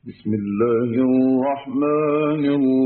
بسم الله الرحمن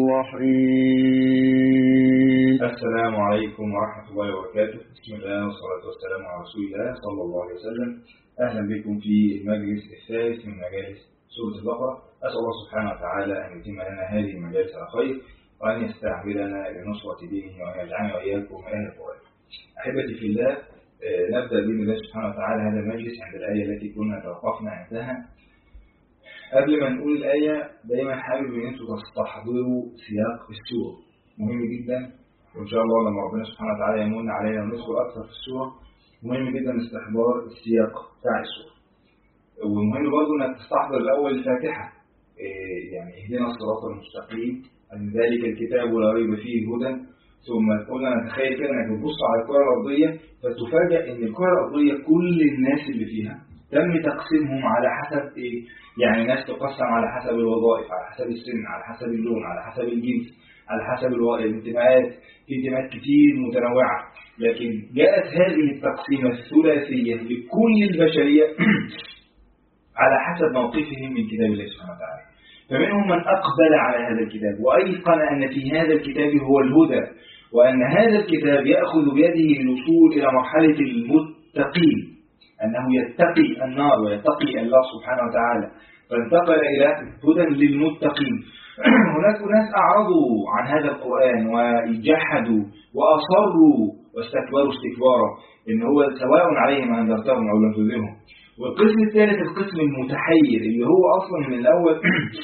الرحيم. السلام عليكم ورحمة الله وبركاته. بسم الله والصلاة والسلام على رسول الله صلى الله عليه وسلم. أهلا بكم في المجلس الثالث من مجالس سورة البقرة. أسأل الله سبحانه وتعالى أن يتم لنا هذه المجالس على خير، وأن يستعملنا لنصرة دينه، وأن يجعلنا وإياكم من أهل القرآن. أحبتي في الله، نبدأ بإذن الله سبحانه وتعالى هذا المجلس عند الآية التي كنا توقفنا عندها. قبل ما نقول الآية دايما حابب ان انتم تستحضروا سياق السورة، مهم جدا، وان شاء الله لما ربنا سبحانه وتعالى يمن علينا وندخل اكثر في السورة مهم جدا استحضار السياق بتاع السورة. ومهم برضه انك تستحضر الاول الفاتحة، يعني اهدنا الصراط المستقيم، ان ذلك الكتاب لا ريب فيه هدى. ثم قلنا نتخيل كده انك بتبص على الكرة الارضية فتفاجئ ان الكرة الارضية كل الناس اللي فيها تم تقسيمهم على حسب ايه؟ يعني ناس تقسم على حسب الوظائف، على حسب السن، على حسب اللون، على حسب الجنس، على حسب الانتماءات. في انتماءات كتير متنوعة، لكن جاءت هذه التقسيمة الثلاثية لكل البشرية على حسب موقفهم من كتاب الله سبحانه وتعالى. فمنهم من أقبل على هذا الكتاب وأيقن أن في هذا الكتاب هو الهدى، وأن هذا الكتاب يأخذ بيده الوصول إلى مرحلة المتقين، أنه يتقي النار ويتقي الله سبحانه وتعالى، فانتقل إلى هدى للمتقين. هناك ناس أعرضوا عن هذا القرآن وجحدوا وأصروا واستكبروا استكبارا، إن هو سواء عليهم أنذرتهم أو لم تنذرهم. والقسم الثالث القسم المتحير، اللي هو أصلا من الأول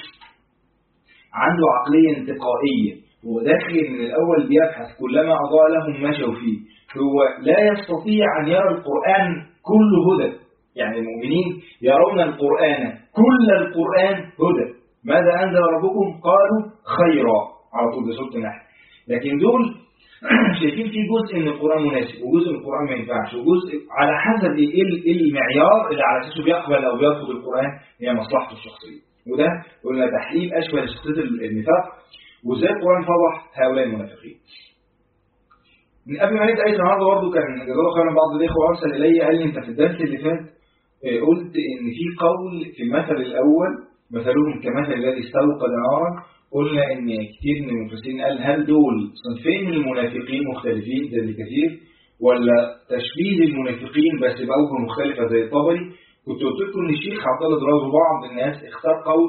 عنده عقلية انتقائية، هو داخل من الأول بيبحث، كلما أضاء لهم مشوا فيه. هو لا يستطيع أن يرى القرآن كل هدى، يعني المؤمنين يرون القرآن كل القرآن هدى. ماذا أنزل ربكم؟ قالوا خيرا، على طول ده سورة النحل. لكن دول شايفين في جزء من القرآن مناسب وجزء من القرآن ما ينفعش، وجزء على حسب المعيار اللي على أساسه بيقبل أو بيرفض القرآن هي مصلحته الشخصية. وده قلنا تحليل أشبه لشخصية النفاق، وإزاي القرآن فضح هؤلاء المنافقين. من قبل ما نبدأ النهارده برضه كان جزاه الله خيرا بعض الإخوة أرسل إلي قال لي أنت في الدرس اللي فات قلت إن في قول في المثل الأول مثلهم كمثل الذي استوقد نارا. قلنا إن كتير من المفسرين قال هل دول صنفين من المنافقين مختلفين زي الكثير، ولا تشبيه المنافقين بس بأوجه مختلفة زي الطبري. كنت قلت لكم إن الشيخ عبد الله دراز وبعض الناس اختار قول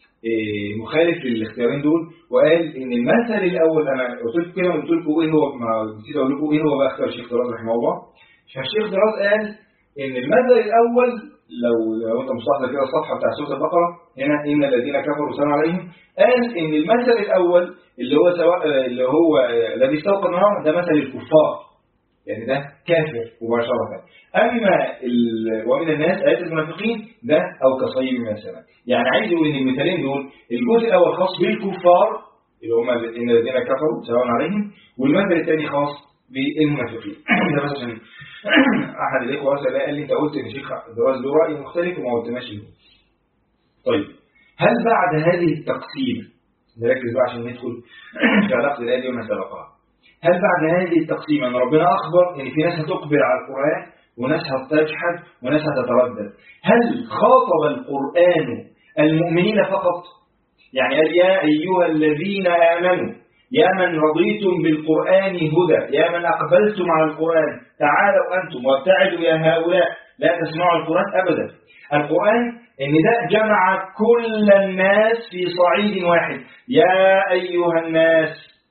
مخالف للاختيارين دول، وقال ان المثل الاول، انا قلت لكم كده قلت لكم ايه هو، ما نسيت اقول لكم ايه هو بقى اختيار الشيخ دراز رحمه الله. فالشيخ دراز قال ان المثل الاول، لو انت مستحضر كده الصفحه بتاع سوره البقره هنا ان الذين كفروا سواء عليهم، قال ان المثل الاول اللي هو سواء اللي هو الذي استوقد نار ده مثل الكفار، يعني ده كافر مباشرة. أما ومن الناس آيات المنافقين ده أو كصيب من السماء. يعني عايز يقول إن المثالين دول الجزء الأول خاص بالكفار اللي هم إن الذين كفروا سواء عليهم، والمثل الثاني خاص بالمنافقين. ده بس عشان أحد الإخوة قال لي أنت قلت إن شيخ دراز له رأي مختلف وما قلتناش له. طيب هل بعد هذه التقسيم، نركز بقى عشان ندخل في علاقة الآية دي وما سبقها، هل بعد هذه التقسيم أن ربنا أخبر إن في ناس هتقبل على القرآن وناس هتجحد وناس هتتردد؟ هل خاطب القرآن المؤمنين فقط؟ يعني قال يا أيها الذين آمنوا، يا من رضيتم بالقرآن هدى، يا من أقبلتم على القرآن تعالوا أنتم وابتعدوا يا هؤلاء لا تسمعوا القرآن أبدا. القرآن إن ده جمع كل الناس في صعيد واحد، يا أيها الناس.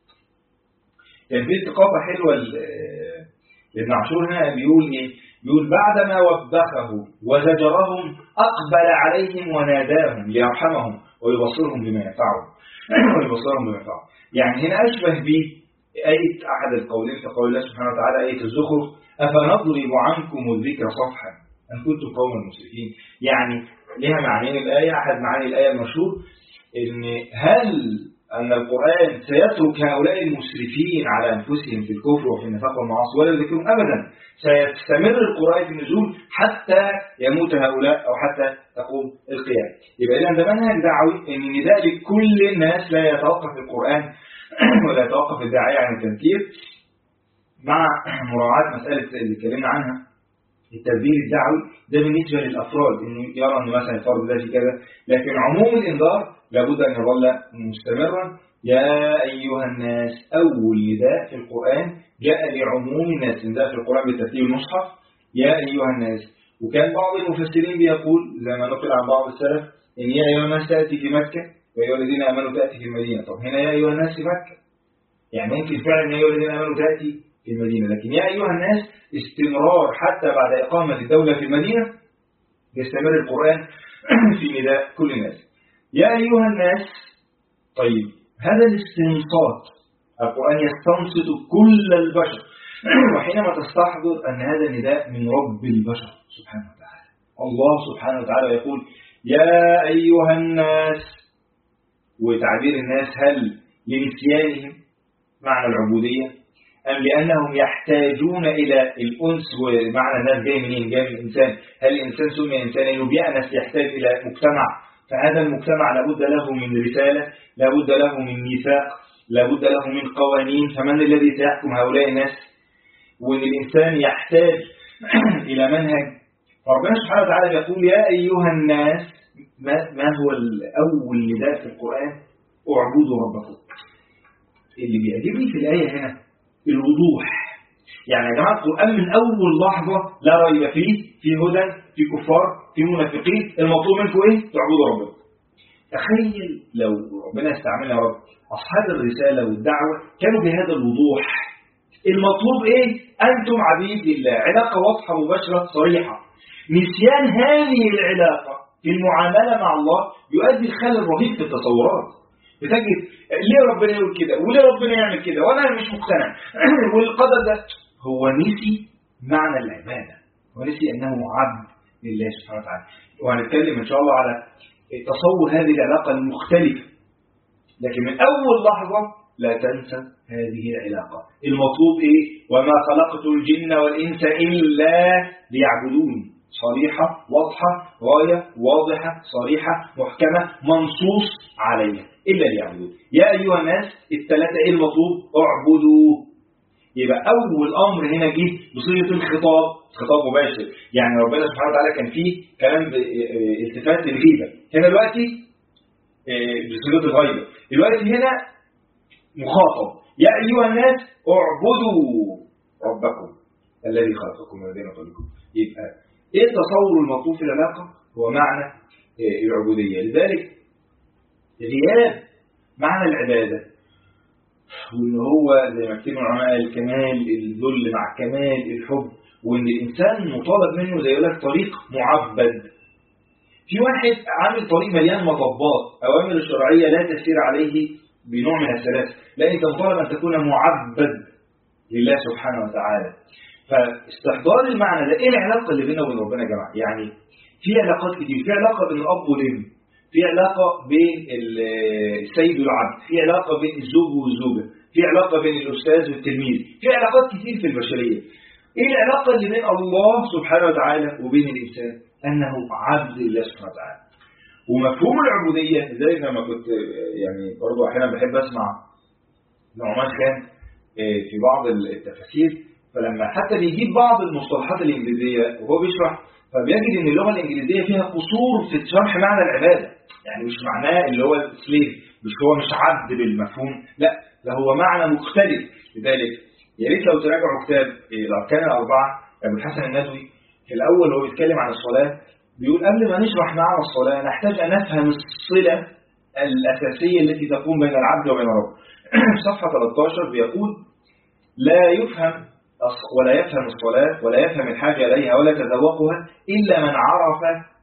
كان في ثقافة حلوة لابن عاشور هنا بيقول إيه؟ بيقول بعدما وبخه وزجرهم أقبل عليهم وناداهم ليرحمهم ويبصرهم بما ينفعهم. يعني هنا أشبه بآية أحد القولين في قول الله سبحانه وتعالى آية الزخرف أفنضرب عنكم الذكر صفحا أن كنتم قوما مسرفين. يعني لها معنيين الآية. أحد معاني الآية المشهور إن هل أن القرآن سيترك هؤلاء المسرفين على أنفسهم في الكفر وفي النفاق والمعاصي ولا يذكرهم أبدا، سيستمر القرآن في النزول حتى يموت هؤلاء أو حتى تقوم القيامة. يبقى إذا ده منهج دعوي إن النداء لكل الناس لا يتوقف القرآن ولا يتوقف الداعية عن التذكير، مع مراعاة مسألة اللي اتكلمنا عنها التدبير الدعوي ده بالنسبة للأفراد، إنه يرى أن مثلا الفرد ده في كذا، لكن عموم الإنذار لابد أن يظل مستمرا. يا أيها الناس أول نداء في القرآن جاء لعموم الناس، نداء في القرآن بالترتيب المصحف يا أيها الناس. وكان بعض المفسرين بيقول زي ما نقل عن بعض السلف إن يا أيها الناس تأتي في مكة ويا الذين آمنوا تأتي في المدينة. طب هنا يا أيها الناس في مكة، يعني ممكن فعلا يا الذين آمنوا تأتي في المدينة، لكن يا أيها الناس استمرار حتى بعد إقامة الدولة في المدينة يستمر القرآن في نداء كل الناس يا أيها الناس. طيب هذا الاستنصات، القرآن يستنصت كل البشر، وحينما تستحضر أن هذا النداء من رب البشر سبحانه وتعالى، الله سبحانه وتعالى يقول يا أيها الناس، وتعبير الناس هل لنسيانهم معنى العبودية أم لأنهم يحتاجون إلى الأنس؟ ومعنى الناس جاي منين؟ جاي من الإنسان. هل الإنسان سمي إنسان إنه بيأنس يحتاج إلى مجتمع؟ فهذا المجتمع لابد له من رسالة، لابد له من ميثاق، لابد له من قوانين. فمن الذي سيحكم هؤلاء الناس؟ وإن الإنسان يحتاج إلى منهج. فربنا سبحانه وتعالى يقول يا أيها الناس. ما هو الأول نداء في القرآن؟ اعبدوا ربكم. اللي بيعجبني في الآية هنا الوضوح. يعني يا جماعة القرآن من أول لحظة لا ريب فيه، في هدى، في كفار، في منافقين، المطلوب منكم إيه؟ تعبدوا ربكم. تخيل لو ربنا استعملنا يا رب أصحاب الرسالة والدعوة كانوا بهذا الوضوح. المطلوب إيه؟ أنتم عبيد لله، علاقة واضحة مباشرة صريحة. نسيان هذه العلاقة في المعاملة مع الله يؤدي الخلل الرهيب في التصورات. بتجد ليه ربنا يقول كده وليه ربنا يعمل كده وانا مش مقتنع والقدر ده. هو نسي معنى العبادة، هو نسي انه عبد لله سبحانه وتعالى. وهنتكلم ان شاء الله على تصور هذه العلاقة المختلفة، لكن من اول لحظة لا تنسى هذه العلاقة. المطلوب ايه؟ وما خلقت الجن والانس الا ليعبدون. صريحة واضحة، غاية واضحة صريحة محكمة منصوص عليها إلا ليعبدون. يا أيها الناس الثلاثة إيه المطلوب؟ اعبدوا. يبقى أول أمر هنا جه بصيغة الخطاب، خطاب مباشر. يعني ربنا سبحانه وتعالى كان فيه كلام التفات للغيبة، هنا دلوقتي بصيغة الغيبة. دلوقتي هنا مخاطب يا أيها الناس اعبدوا ربكم الذي خلقكم من الذين قبلكم. يبقى ايه التصور المطلوب في العلاقة؟ هو معنى العبودية. لذلك غياب معنى العبادة، وان هو زي ما كتير العلماء الكمال، الذل مع الكمال، الحب، وان الانسان مطالب منه زي يقول لك طريق معبد. في واحد عامل طريق مليان مطبات، اوامر الشرعية لا تسير عليه بنوع من السلاسل، لا انت مطالب ان تكون معبد لله سبحانه وتعالى. فاستحضار المعنى ده ايه العلاقه اللي بيننا وبين ربنا يا جماعه؟ يعني في علاقات كتير، في علاقه بين الاب والابن، في علاقه بين السيد والعبد، في علاقه بين الزوج والزوجه، في علاقه بين الاستاذ والتلميذ، في علاقات كتير في البشريه. ايه العلاقه اللي بين الله سبحانه وتعالى وبين الانسان؟ انه عبد لله سبحانه وتعالى. ومفهوم العبوديه زي ما كنت يعني برضه احيانا بحب اسمع نعمان خان في بعض التفاسير، فلما حتى بيجيب بعض المصطلحات الإنجليزية وهو بيشرح، فبيجد ان اللغة الإنجليزية فيها قصور في شرح معنى العبادة. يعني مش معناه اللي هو سليف، مش هو مش عبد بالمفهوم، لا ده هو معنى مختلف. لذلك يا ريت لو تراجعوا كتاب الأركان الأربعة أبو الحسن الندوي، في الأول هو بيتكلم عن الصلاة بيقول قبل ما نشرح معنى الصلاة نحتاج أن نفهم الصلة الأساسية التي تقوم بين العبد وبين ربه. صفحة 13 بيقول لا يفهم ولا يفهم الصلاة ولا يفهم الحاجة إليها ولا تذوقها إلا من عرف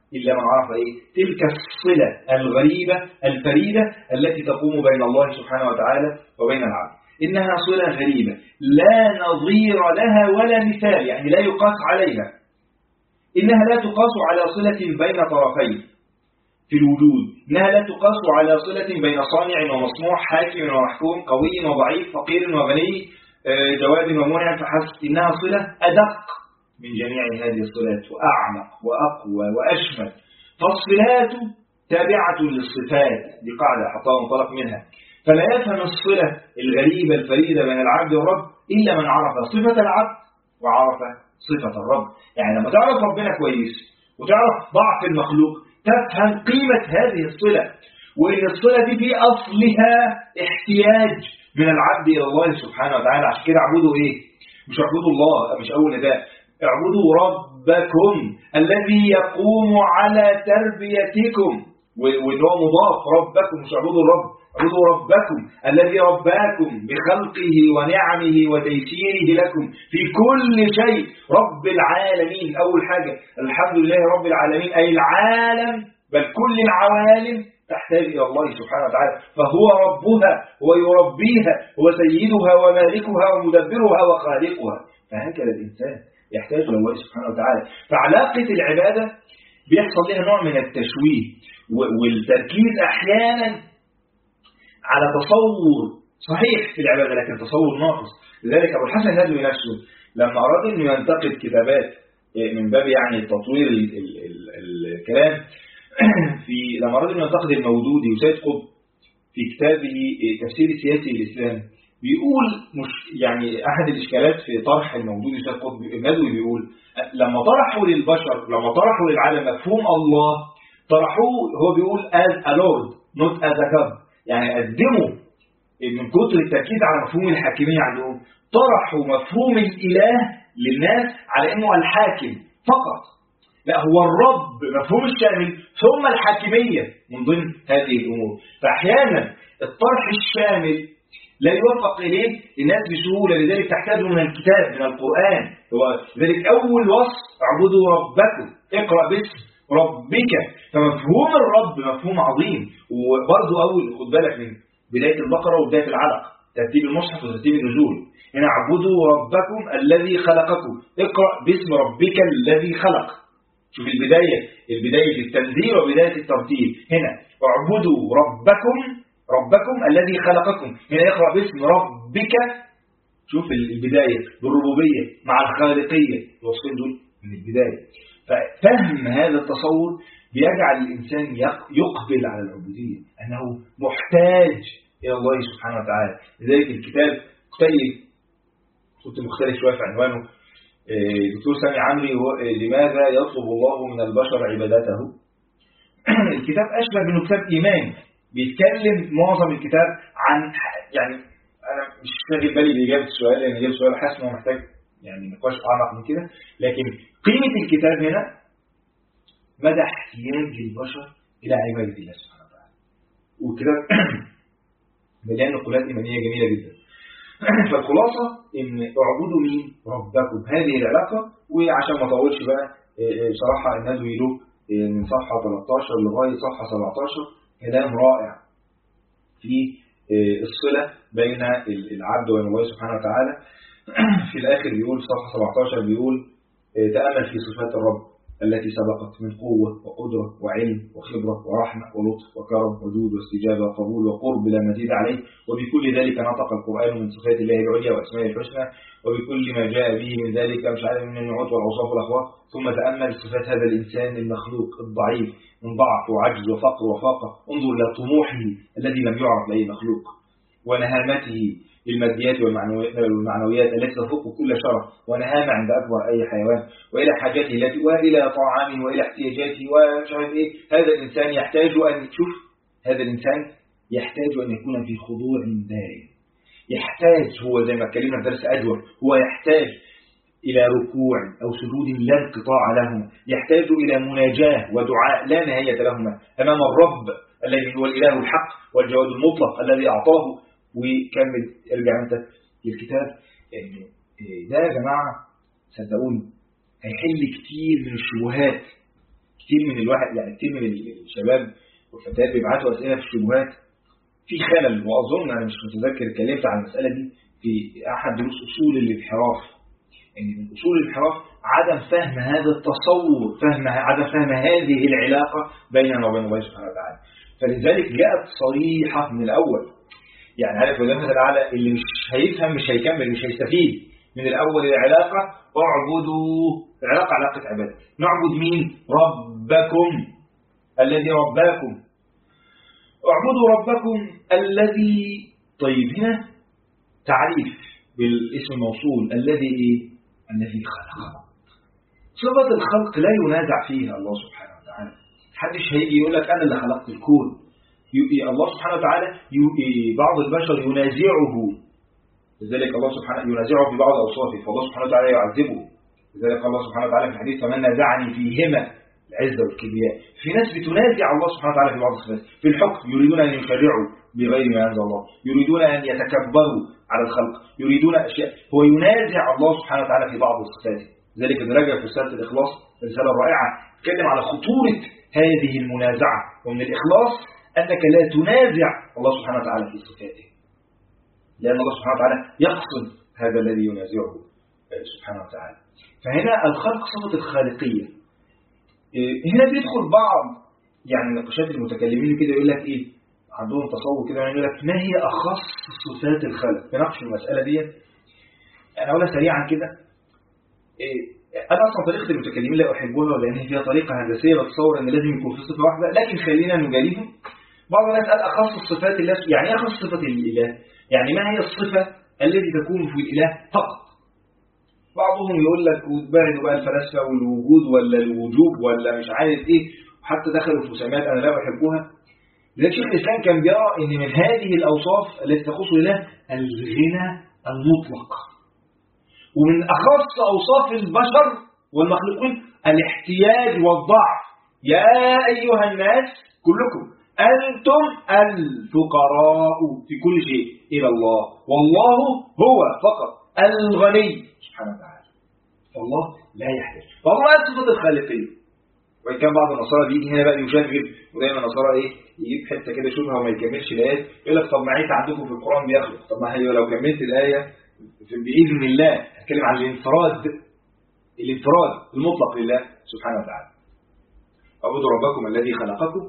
إيه؟ تلك الصلة الغريبة الفريدة التي تقوم بين الله سبحانه وتعالى وبين العبد. إنها صلة غريبة لا نظير لها ولا مثال، يعني لا يقاس عليها. إنها لا تقاس على صلة بين طرفين في الوجود، إنها لا تقاس على صلة بين صانع ومصنوع، حاكم ومحكوم، قوي وضعيف، فقير وغني، جواد ومنعم فحسب. إنها صلة أدق من جميع هذه الصلات وأعمق وأقوى وأشمل. فالصلات تابعة للصفات، دي قاعدة حطها منطلق منها. فلا يفهم الصلة الغريبة الفريدة بين العبد والرب إلا من عرف صفة العبد وعرف صفة الرب. يعني لما تعرف ربنا كويس وتعرف ضعف المخلوق تفهم قيمة هذه الصلة، وإن الصلة دي في أصلها احتياج من العبد إلى الله سبحانه وتعالى. عشان كده اعبدوا إيه؟ مش اعبدوا الله، مش أول نداء، اعبدوا ربكم الذي يقوم على تربيتكم، وإن هو مضاف ربكم، مش اعبدوا الرب، اعبدوا ربكم الذي رباكم بخلقه ونعمه وتيسيره لكم في كل شيء. رب العالمين أول حاجة، الحمد لله رب العالمين، أي العالم بل كل العوالم تحتاج إلى الله سبحانه وتعالى، فهو ربها ويربيها وسيدها ومالكها ومدبرها وخالقها. فهكذا الإنسان يحتاج إلى الله سبحانه وتعالى. فعلاقة العبادة بيحصل لها نوع من التشويه والتركيز أحيانا على تصور صحيح في العبادة لكن تصور ناقص. لذلك أبو الحسن الندوي نفسه لما أراد أنه ينتقد كتابات من باب يعني تطوير الكلام لما أراد أنه ينتقد المودودي وسيد قطب في كتابه تفسير السياسي للإسلام، بيقول مش يعني أحد الإشكالات في طرح المودودي وسيد قطب، الندوي بيقول لما طرحوا للبشر، لما طرحوا للعالم مفهوم الله، طرحوه هو بيقول as a lord not as a god. يعني قدموا من كتر التركيز على مفهوم الحاكمية عندهم، طرحوا مفهوم الإله للناس على أنه الحاكم فقط، لا هو الرب مفهوم الشامل ثم الحاكمية من ضمن هذه الأمور. فأحيانا الطرح الشامل لا يوفق إليه الناس بسهولة، لذلك تحتاج من الكتاب من القرآن. لذلك أول وصف اعبدوا ربكم، اقرأ باسم ربك. فمفهوم الرب مفهوم عظيم. وبرضه أول خد بالك من بداية البقرة وبداية العلق، ترتيب المصحف وترتيب النزول. هنا اعبدوا ربكم الذي خلقكم، اقرأ باسم ربك الذي خلق. شوف البداية في التنزيل وبداية الترتيب. هنا اعبدوا ربكم الذي خلقكم، هنا يقرأ باسم ربك. شوف البداية بالربوبية مع الخالقية، الوصفين دول من البداية. ففهم هذا التصور بيجعل الإنسان يقبل على العبودية، أنه محتاج إلى الله سبحانه وتعالى. لذلك الكتاب كنت مختلف شوية في عنوانه، دكتور سامي عمري، لماذا يطلب الله من البشر عبادته؟ الكتاب أشبه بأنه كتاب إيمان، بيتكلم معظم الكتاب عن يعني أنا مش شاغل بالي بإجابة السؤال، لأن إجابة السؤال حاسس إنه محتاج يعني نقاش أعمق من كده، لكن قيمة الكتاب هنا مدى احتياج البشر إلى عبادة الله سبحانه وتعالى. والكتاب مليان نقولات إيمانية جميلة جدا. فالخلاصة إن اعبدوا مين؟ ربكم. هذه العلاقة. وعشان ما أطولش بقى صراحة الندوي له من صفحة 13 لغاية صفحة 17 كلام رائع في الصلة بين العبد والله سبحانه وتعالى. في الآخر بيقول في صفحة 17 بيقول تأمل في صفات الرب التي سبقت من قوة وقدرة وعلم وخبرة ورحمة ولطف وكرم وجود واستجابة وقبول وقرب لا مزيد عليه، وبكل ذلك نطق القرآن من صفات الله العليا وأسمائه الحسنى وبكل ما جاء به من ذلك مش عارف من النعوت والأوصاف والأخلاق. ثم تأمل صفات هذا الإنسان المخلوق الضعيف من ضعف وعجز وفقر وفاقة، انظر إلى طموحه الذي لم يعرف لأي مخلوق، ونهامته بالماديات والمعنويات التي تفوق كل شرف ونهامة عند أكبر أي حيوان، وإلى حاجاته التي وإلى طعامه وإلى احتياجاته ومش عارف إيه. هذا الإنسان يحتاج أن تشوف، هذا الإنسان يحتاج أن يكون في خضوع دائم. يحتاج، هو زي ما اتكلمنا في درس أدور، هو يحتاج إلى ركوع أو سجود لا انقطاع لهما، يحتاج إلى مناجاة ودعاء لا نهاية لهما أمام الرب الذي هو الإله الحق والجواد المطلق الذي أعطاه. وكمل ارجع أنت للكتاب. ده يا جماعة صدقوني هيحل كتير من الشبهات. كتير من الواحد يعني كتير من الشباب والفتيات بيبعتوا أسئلة في الشبهات في خلل، وأظن أنا مش متذكر اتكلمت عن المسألة دي في أحد دروس أصول الانحراف. يعني من أصول الانحراف عدم فهم هذا التصور، عدم فهم هذه العلاقة بيننا وبين الله سبحانه وتعالى. فلذلك جاءت صريحة من الأول. يعني عارف ولمثل الأعلى اللي مش هيفهم مش هيكمل مش هيستفيد من الأول. العلاقة اعبدوا، العلاقة علاقة عبادة. نعبد مين؟ ربكم الذي رباكم. اعبدوا ربكم الذي. طيب هنا تعريف بالاسم الموصول الذي خلقكم. صفة الخلق لا ينازع فيها الله سبحانه وتعالى. محدش هيجي يقول لك أنا اللي خلقت الكون. الله سبحانه وتعالى بعض البشر ينازعه، لذلك الله سبحانه ينازعه في بعض أوصافه، فالله سبحانه وتعالى يعذبه. لذلك الله سبحانه وتعالى في الحديث فمن نازعني فيهما العزة والكبرياء. في ناس بتنازع الله سبحانه وتعالى في بعض الصفات، في الحكم يريدون أن يشرعوا بغير ما أنزل الله، يريدون أن يتكبروا على الخلق، يريدون أشياء، هو ينازع الله سبحانه وتعالى في بعض الصفات. ذلك درجة في رسالة الإخلاص رسالة رائعة تتكلم على خطورة هذه المنازعة، ومن الإخلاص أنك لا تنازع الله سبحانه وتعالى في صفاته، لأن الله سبحانه وتعالى يقصد هذا الذي ينازعه سبحانه وتعالى. فهنا الخلق صفة الخالقية. هنا بيدخل بعض يعني نقاشات المتكلمين كده يقول لك إيه، عندهم تصور كده يقول لك ما هي أخص صفات الخلق. نناقش المسألة دي أنا أقولها سريعا كده. أنا أصلا طريقة المتكلمين لا أحبها لأن فيها طريقة هندسية بتصور أن لازم يكون في صفة واحدة، لكن خلينا نجاريهم. بعض الناس قال أخص الصفات الله. يعني إيه أخص صفة الإله؟ يعني ما هي الصفة التي تكون في الإله فقط؟ بعضهم يقول لك وتباعدوا بقى الفلاسفة والوجود ولا الوجوب ولا مش عارف إيه، وحتى دخلوا في مسميات أنا لا أحبها. لذلك شيخ الإسلام كان بيرى أن من هذه الأوصاف التي تخص الإله الغنى المطلق، ومن أخص أوصاف البشر والمخلوقين الاحتياج والضعف. يا أيها الناس كلكم أنتم الفقراء في كل شيء إلى الله والله هو فقط الغني سبحانه وتعالى. فالله لا يحتاج، فالله صفة الخالقية. وإن كان بعض النصارى بيجي هنا بقى يشغل، ودايما النصارى إيه يجيب حتة كده شبهة وما يكملش الآيات، يقول لك طب ما عيسى عندكم في القرآن بيخلق، طب ما هي لو كملت الآية بإذن الله هتكلم عن الانفراد المطلق لله سبحانه وتعالى. اعبدوا ربكم الذي خلقكم.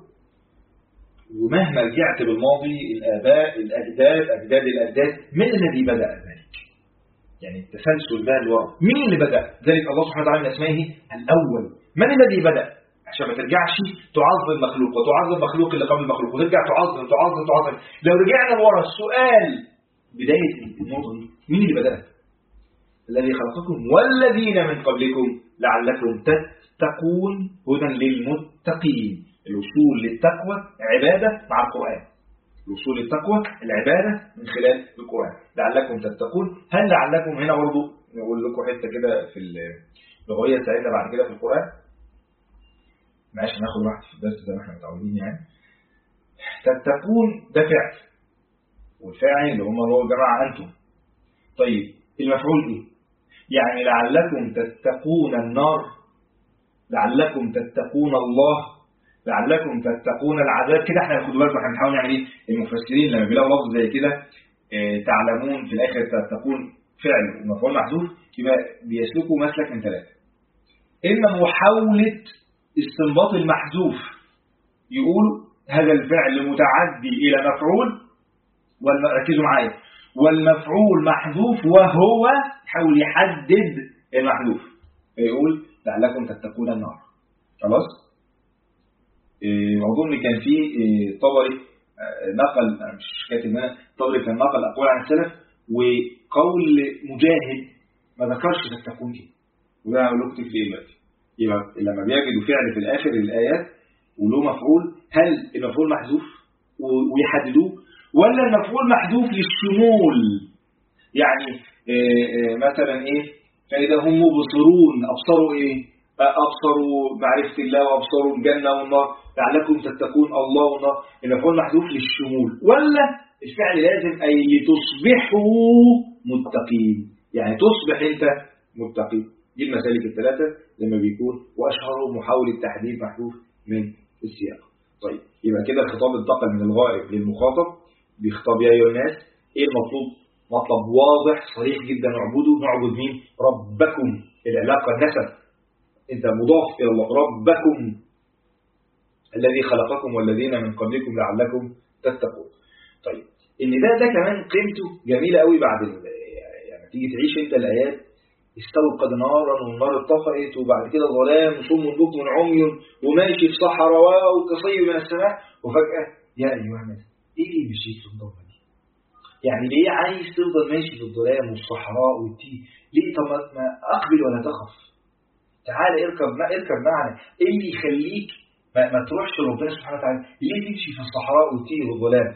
ومهما رجعت بالماضي الآباء الأجداد من الذي بدأ ذلك؟ يعني التسلسل ده الوراء مين اللي بدأ ذلك؟ الله سبحانه وتعالى من أسمائه الأول. من الذي بدأ؟ عشان ما ترجعش تعظم المخلوق وتعظم المخلوق اللي قبل المخلوق وترجع تعظم. لو رجعنا ورا السؤال بداية النقطة دي مين اللي بدأ؟ الذي خلقكم والذين من قبلكم لعلكم تتقون هدى للمتقين. الوصول للتقوى عبادة مع القرآن. الوصول للتقوى العبادة من خلال القرآن. لعلكم تتقون. هل لعلكم هنا برضه نقول لكم حتة كده في اللغوية تساعدنا بعد كده في القرآن. معلش ناخد راحتي في الدرس زي ما احنا متعودين يعني. تتقون ده فعل، والفاعل اللي هم الله جماعة أنتم. طيب المفعول إيه؟ يعني لعلكم تتقون النار، لعلكم تتقون الله، لعلكم تتقون العذاب. كده احنا ناخد بالنا احنا بنحاول نعمل ايه؟ المفسرين لما بيلاقوا لفظ زي كده تعلمون في الاخر تتقون فعل ومفعول محذوف، يبقى بيسلكوا مسلك من ثلاثه. اما محاوله استنباط المحذوف، يقول هذا الفعل متعدي الى مفعول، ركزوا معايا، والمفعول محذوف وهو يحاول يحدد المحذوف، فيقول لعلكم تتقون النار. خلاص. أظن كان في طبري نقل، مش كاتب هنا، طبري كان نقل أقوال عن السلف، وقول مجاهد ما ذكرش تتقون ايه، وده هقول لكم في ايه دلوقتي. يبقى لما بيجدوا فعل في الآخر الآيات وله مفعول، هل المفعول محذوف ويحددوه، ولا المفعول محذوف للشمول؟ يعني مثلا ايه، فإذا هم مبصرون أبصروا ايه؟ أبصروا معرفة الله وأبصروا الجنة والنار، لعلكم تتقون الله والنار. المفعول محذوف للشمول، ولا الفعل لازم أي تصبحوا متقين، يعني تصبح أنت متقي. دي المسالك الثلاثة لما بيكون، وأشهرهم محاولة تحديد محذوف من السياق. طيب يبقى كده الخطاب انتقل من الغائب للمخاطب، بيخطب يا أيها الناس. إيه المطلوب؟ مطلب واضح صريح جدا، اعبدوا. نعبد مين؟ ربكم. العلاقة النسب، انت مضاف الى الله. ربكم الذي خلقكم والذين من قبلكم لعلكم تتقون. طيب ان ده كمان قيمته جميله قوي. بعد يعني تيجي تعيش انت الايات، استوقد نارا والنار اتطفئت، وبعد كده ظلام وصم بكم عمي وماشي في صحراء وكصيب من السماء، وفجاه يا ايها الناس. ايه اللي مشيت في الضلمه دي؟ يعني ليه عايز تفضل ماشي في الظلام والصحراء والتيه؟ ليه؟ طب ما اقبل ولا تخف. تعالى اركب معنا. ايه اللي يخليك ما تروحش لربنا سبحانه وتعالى؟ ليه تمشي في الصحراء وتيه الظلام؟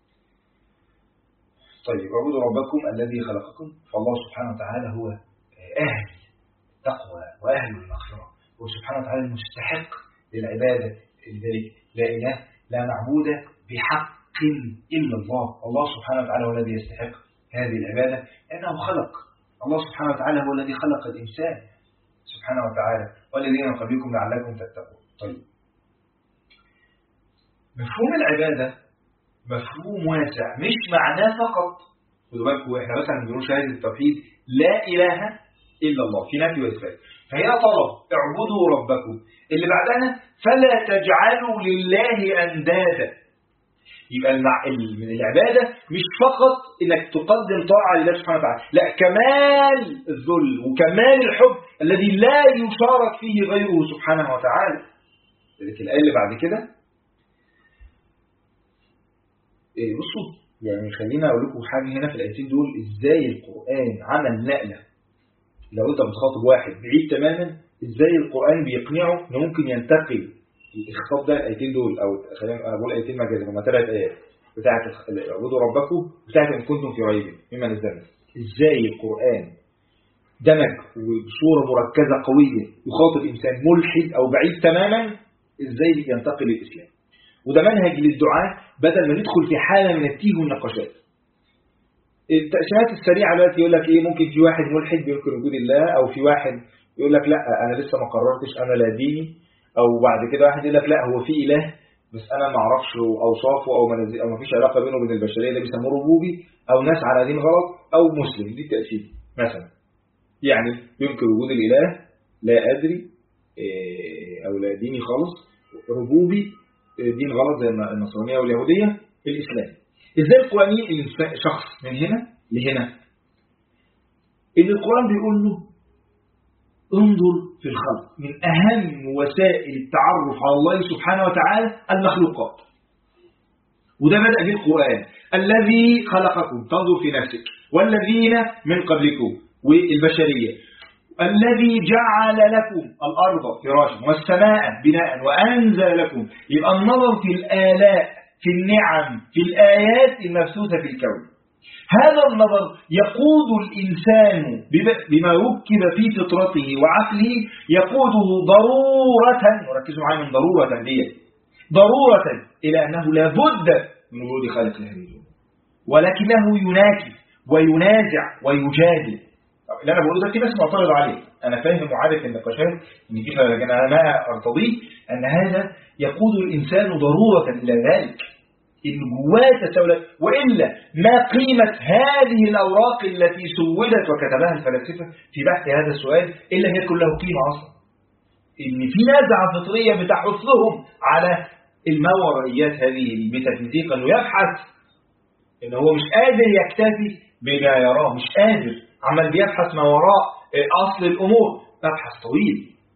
طيب اعبدوا ربكم الذي خلقكم. فالله سبحانه وتعالى هو أهل التقوى وأهل المغفرة، هو سبحانه وتعالى المستحق للعبادة. لذلك لا إله لا معبود بحق إلا الله. الله سبحانه وتعالى هو الذي يستحق هذه العبادة لأنه خلق. الله سبحانه وتعالى هو الذي خلق الإنسان سبحانه وتعالى والذين من قبلكم لعلكم تتقون. طيب مفهوم العبادة مفهوم واسع، مش معناه فقط خدوا بالكم احنا مثلا بنقول شهادة التوحيد لا إله إلا الله في نفي وإثبات، فهي طلب اعبدوا ربكم. اللي بعدها فلا تجعلوا لله أندادا. يبقى من العبادة مش فقط إنك تقدم طاعة لله سبحانه وتعالى، لا كمال الذل وكمال الحب الذي لا يشارك فيه غيره سبحانه وتعالى. لذلك الآية اللي بعد كده بصوا يعني خلينا أقول لكم حاجة هنا في الآيتين دول إزاي القرآن عمل نقلة. لو أنت بتخاطب واحد بعيد تماما إزاي القرآن بيقنعه إنه ممكن ينتقل الخطاب ده. الآيتين دول أو خلينا أقول آيتين مجازي هما 3 آيات بتاعة اعبدوا ربكم بتاعة إن كنتم في ريب مما نزلنا. إزاي القرآن دمج وبصورة مركزة قوية يخاطب إنسان ملحد أو بعيد تماما إزاي ينتقل للإسلام. وده منهج للدعاء بدل ما ندخل في حالة من التيه والنقاشات. التأشيرات السريعة دلوقتي يقول لك إيه ممكن في واحد ملحد بينكر وجود الله، أو في واحد يقول لك لا أنا لسه ما قررتش أنا لا ديني، أو بعد كده واحد يقول لك لا هو في إله بس أنا ما أعرفش أوصافه أو ما فيش علاقة بينه وبين البشرية اللي بيسموه ربوبي، أو ناس على دين غلط، أو مسلم. دي التأشير مثلا يعني ينكر وجود الإله لا أدري أو لا ديني خالص، ربوبي دين غلط زي النصرانية واليهودية، الإسلام. إزاي القرآن ينقل شخص من هنا لهنا؟ إن القرآن بيقول له انظر في الخلق. من أهم وسائل التعرف على الله سبحانه وتعالى المخلوقات، وده بدأ به القرآن. الذي خلقكم تنظر في نفسك والذين من قبلكم والبشرية. الذي جعل لكم الأرض فراشا والسماء بناء وأنزل لكم. يبقى النظر في الآلاء في النعم في الآيات المبثوثة في الكون. هذا النظر يقود الإنسان بما ركب في فطرته وعقله، يقوده ضرورة، وركزوا معايا من ضرورة دي ضرورة إلى أنه لا بد من وجود خالق لهذه الأمور، ولكنه يناكف وينازع ويجادل. اللي أنا بقوله ده في ناس معترض عليه، أنا فاهم وعارف النقاشات إن دي لكن أنا ما أرتضيه أن هذا يقود الإنسان ضرورة إلى ذلك، إن جواه تساؤلات. وإلا ما قيمة هذه الأوراق التي سودت وكتبها الفلاسفة في بحث هذا السؤال إلا هي كله قيمة أصلا؟ إن في نزعة فطرية بتحثهم على الماورائيات هذه الميتافيزيقا، إنه يبحث، إن هو مش قادر يكتفي بما يراه، مش قادر، عمال بيبحث ما وراء أصل الأمور، مبحث طويل.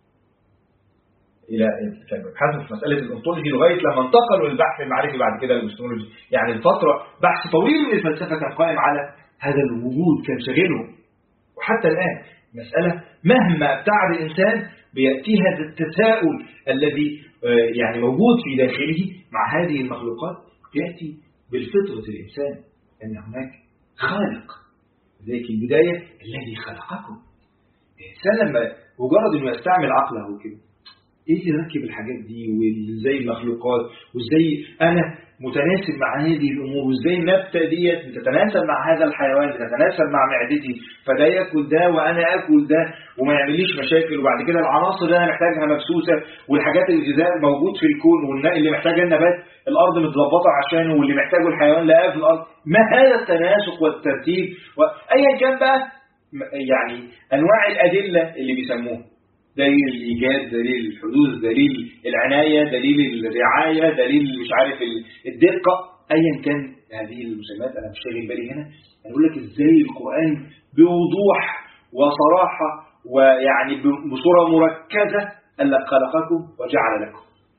إلى كان بيبحثوا في مسألة الأنطولوجي لغاية لما انتقلوا للبحث المعرفي بعد كده للأسترولوجي. يعني الفترة بحث طويل من الفلسفة كان قائم على هذا الوجود، كان شغلهم. وحتى الآن مسألة مهما ابتعد الإنسان بيأتي هذا التساؤل الذي يعني موجود في داخله مع هذه المخلوقات، يأتي بالفطرة الإنسان أن هناك خالق. ذلك البداية الذي خلقكم. الإنسان لما مجرد أنه يستعمل عقله كده، إيه اللي ركب الحاجات دي وإزاي المخلوقات وإزاي أنا متناسب مع هذه الأمور، وإزاي النبتة ديت تتناسب مع هذا الحيوان، تتناسب مع معدتي، فده يأكل ده وأنا أكل ده وما يعمليش مشاكل. وبعد كده العناصر اللي أنا محتاجها مبسوسة، والحاجات الغذاء موجود في الكون، واللي محتاجها النبات الأرض متظبطة عشانه، واللي محتاجه الحيوان لقاه في الأرض. ما هذا التناسق والترتيب؟ وأيا كان بقى يعني أنواع الأدلة اللي بيسموها، دليل الإيجاد، دليل الحدوث، دليل العناية، دليل الرعاية، دليل مش عارف الدقة، أيا كان هذه المسميات أنا مش شاغل بالي هنا. أنا أقول لك إزاي القرآن بوضوح وصراحة ويعني بصورة مركزة قال لك خلقكم وجعل لكم.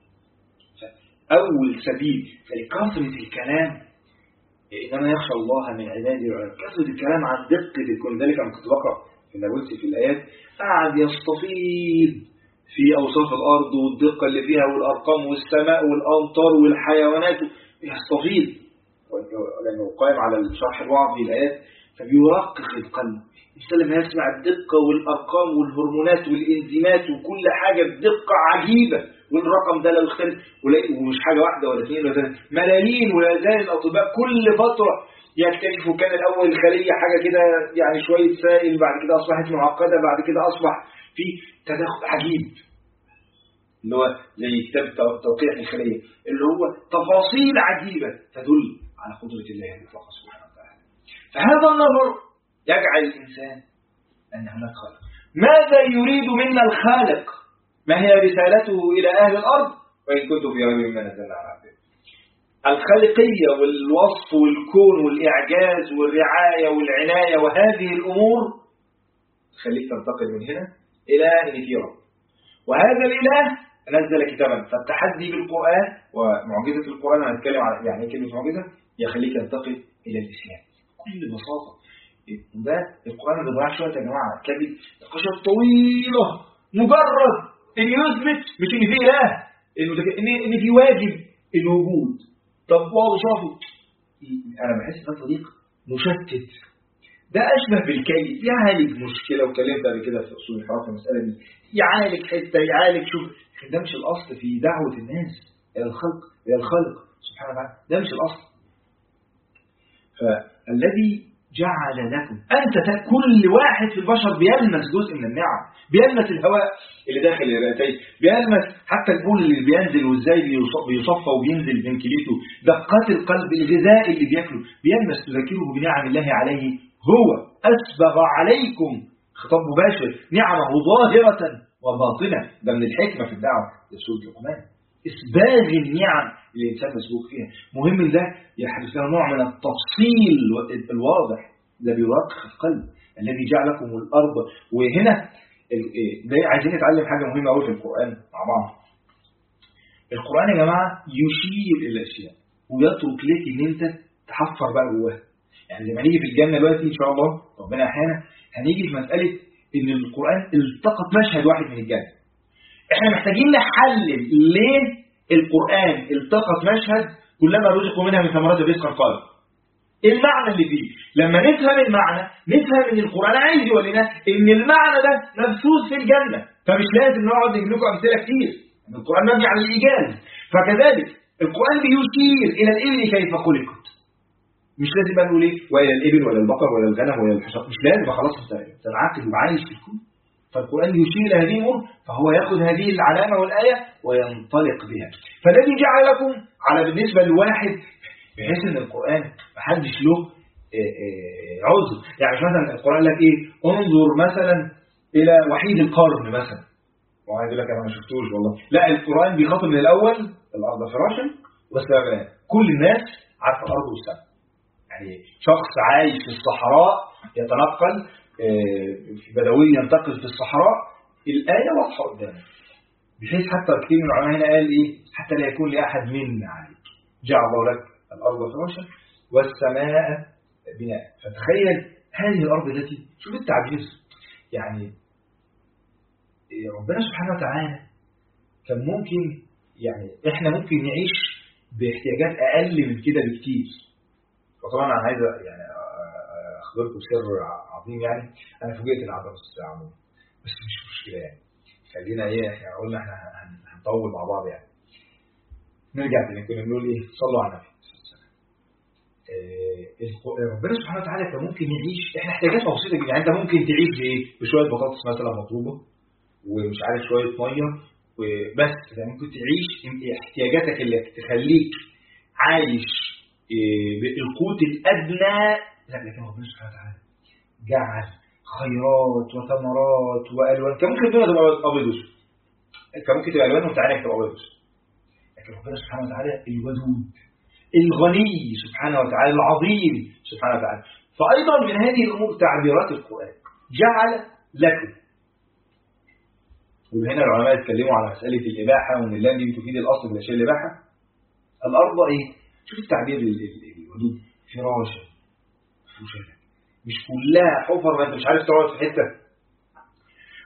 أول سبيل لكثرة الكلام إنما يخشى الله من عباده، كثرة الكلام عن دقة الكون. ذلك أنا كنت بقرأ في النابلسي في الآيات قاعد يستفيض في أوصاف الأرض والدقة اللي فيها والأرقام والسماء والأمطار والحيوانات، يستفيض لأنه قائم على الشرح الوعظي للآيات، فبيرقق القلب. الإنسان لما يسمع الدقة والأرقام والهرمونات والإنزيمات وكل حاجة بدقة عجيبة، والرقم ده لا يختلف، ومش حاجة واحدة ولا اثنين ولا ثلاثة، ملايين، ولا زال الأطباء كل فترة يكتشفوا. كان الأول الخلية حاجة كده يعني شوية سائل، بعد كده أصبحت معقدة، بعد كده أصبح في تداخل عجيب، اللي هو زي كتاب توقيع الخلية، اللي هو تفاصيل عجيبة تدل على قدرة الله المطلقة سبحانه وتعالى. فهذا النظر يجعل الإنسان أن هناك خالق. ماذا يريد منا الخالق؟ ما هي رسالته إلى أهل الأرض؟ وإن كنت في ريب مما نزلنا على عبده. الخالقية والوصف والكون والإعجاز والرعاية والعناية وهذه الأمور تخليك تنتقل من هنا إلى إن في رب، وهذا الإله نزل كتابا. فالتحدي بالقرآن ومعجزة القرآن، أنا هنتكلم عن يعني كلمة معجزة، يخليك تنتقل إلى الإسلام بكل بساطة. ده القرآن ما بيضيعش وقت يا جماعة. تلاقي نقاشات طويلة مجرد إن يثبت مش إن في إله، إن في واجب الوجود. طب وصفه، أنا بحس ده طريق مشتت. ده أشبه بالكيف يعالج مشكلة، وكلمت قبل كده في أصول الحوار في المسألة دي، يعالج حتة يعالج شوف. ده مش الأصل في دعوة الناس إلى الخلق سبحانه وتعالى، ده مش الأصل. فالذي جعل لكم أنت كل واحد في البشر بيلمس جزء من النعم، بيلمس الهواء اللي داخل الرئتين، بيلمس حتى البول اللي بينزل وازاي بيصفى وبينزل من كليته، دقات القلب، الغذاء اللي بياكله، بيلمس تذكره بنعم الله عليه. هو أسبغ عليكم، خطاب مباشر، نعمه ظاهرة وباطنة. ده من الحكمة في الدعوة لسورة لقمان، إسباغ النعم اللي الإنسان مسبوق فيها. مهم ده يحدث له نوع من التفصيل الواضح، ده بيرقق القلب. الذي جعلكم الأرض. وهنا ده عايزين نتعلم حاجة مهمة أوي في القرآن مع بعض. القرآن يا جماعة يشير إلى الأشياء ويترك لك إن أنت تحفر بقى جواها. يعني لما نيجي في الجنة دلوقتي إن شاء الله ربنا أحيانا هنيجي في مسألة إن القرآن التقط مشهد واحد من الجنة. إحنا محتاجين نحلل ليه القرآن التقط مشهد كلما رزقوا منها من ثمرات رزقا قالوا. إيه المعنى اللي فيه؟ لما نفهم المعنى نفهم إن القرآن عايز يقول لنا إن المعنى ده مبثوث في الجنة، فمش لازم نقعد نجيب لكم أمثلة كتير. القرآن مبني على الإيجاز. فكذلك القرآن بيشير إلى الإبل كيف خلقت. مش لازم بقى نقول إيه وإلى الإبل ولا البقر ولا الغنم ولا الحشرات، مش لازم. خلاص أنت عاقل وعايش في الكون. فالقرآن يشير إلى هذه الأمور، فهو يأخذ هذه العلامة والآية وينطلق بها. فالذي جعل لكم على بالنسبة لواحد بحيث ان القرآن محدش له عذر. يعني مثلا القرآن لك ايه، انظر مثلا الى وحيد القرن مثلا، وعايز يقول لك انا ما شفتوش والله. لا، القرآن بيخاطب من الاول الارض فراشا والسماء بناء. كل الناس عارفه الارض والسماء. يعني شخص عايش في الصحراء يتنقل في بدوي ينتقل في الصحراء، الآية واضحة قدامه، بحيث حتى كثير من العلماء هنا قال ايه، حتى لا يكون لأحد منا عليك. جعل لك الأرض فراشا والسماء بناء. فتخيل هذه الأرض التي، شوف التعبير، يعني ربنا سبحانه وتعالى كان ممكن، يعني احنا ممكن نعيش باحتياجات أقل من كده بكتير. وطبعا أنا عايز يعني أخبركم سر عظيم. يعني أنا فوجئت العظمة الساعة بس مش مشكلة. يعني خلينا ايه، احنا قلنا احنا هنطول مع بعض. يعني نرجع تاني كنا بنقول ايه، صلوا على النبي. ربنا سبحانه وتعالى كان ممكن يعيش، احنا احتياجات بسيطه جدا. يعني انت ممكن تعيش بايه، بشويه بطاطس مثلا مطلوبه ومش عارف شويه ميه وبس. يعني ممكن تعيش احتياجاتك اللي تخليك عايش بالقوت الادنى. لا، لكن ربنا سبحانه وتعالى جعل خيرات وثمرات والوان. كان ممكن الدنيا تبقى ابيض واسود، كان ممكن تبقى الوان وانت عينك تبقى ابيض واسود. لكن ربنا سبحانه وتعالى الودود الغني سبحانه وتعالى العظيم سبحانه وتعالى. فأيضا من هذه الأمور تعبيرات القرآن، جعل لكم. وهنا العلماء يتكلموا على مسألة الإباحة، وأن اللام دي تفيد الأصل من الأشياء الإباحة. الأرض إيه؟ شوف التعبير الودود، فراشا، مش كلها حفر ما أنت مش عارف تقعد في حتة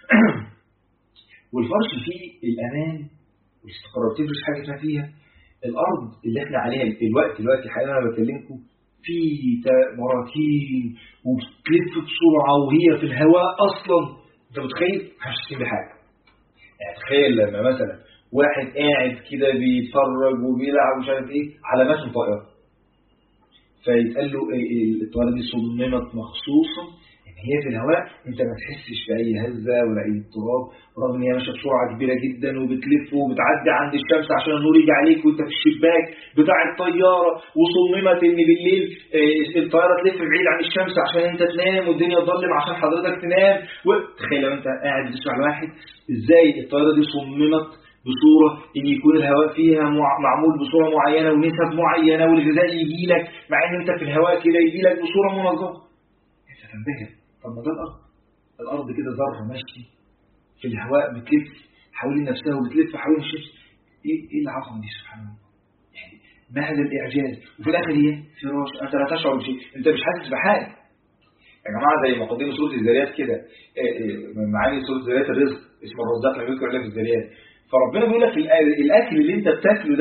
والفرش فيه الأمان والاستقرار، تفرش حاجة ما فيها. الأرض اللي احنا عليها دلوقتي حاليا أنا بكلمكم في براكين وبتلف بسرعة وهي في الهواء أصلا، أنت متخيل؟ مش هتحس بحاجة. يعني تخيل لما مثلا واحد قاعد كده بيتفرج وبيلعب ومش عارف ايه على متن طائرة، فيتقال له الطائرة دي صممت مخصوصا ان هي في الهواء انت ما تحسش بأي هزة ولا اي اضطراب، رغم ان هي ماشيه بسرعة كبيرة جدا وبتلف وبتعدي عند الشمس عشان النور يجي عليك وانت في الشباك بتاع الطيارة، وصممت ان بالليل الطائرة تلف بعيد عن الشمس عشان انت تنام والدنيا تظلم عشان حضرتك تنام. وتخيل لو انت قاعد بتسمع لواحد ازاي الطائرة دي صممت بصورة ان يكون الهواء فيها معمول بصورة معينة ونسب معينة والغذاء يجي لك مع ان انت في الهواء كده يجي لك بصورة منظمة، انت تنبهر. طب ما ده الارض كده ذرة ماشي في الهواء بتلف حوالين نفسها وبتلف حوالين الشمس، ايه العظمة دي سبحان الله. يعني ما هذا الاعجاز، وفي الاخر هي فراش انت لا تشعر بشيء، انت مش حاسس بحاجة. يا جماعة زي مقدمة سورة الذريات كده، من معاني سورة الذريات الرزق، اسم الرزاق لم يذكر الا في الذريات. فربنا بيقول لك الاكل اللي انت بتاكله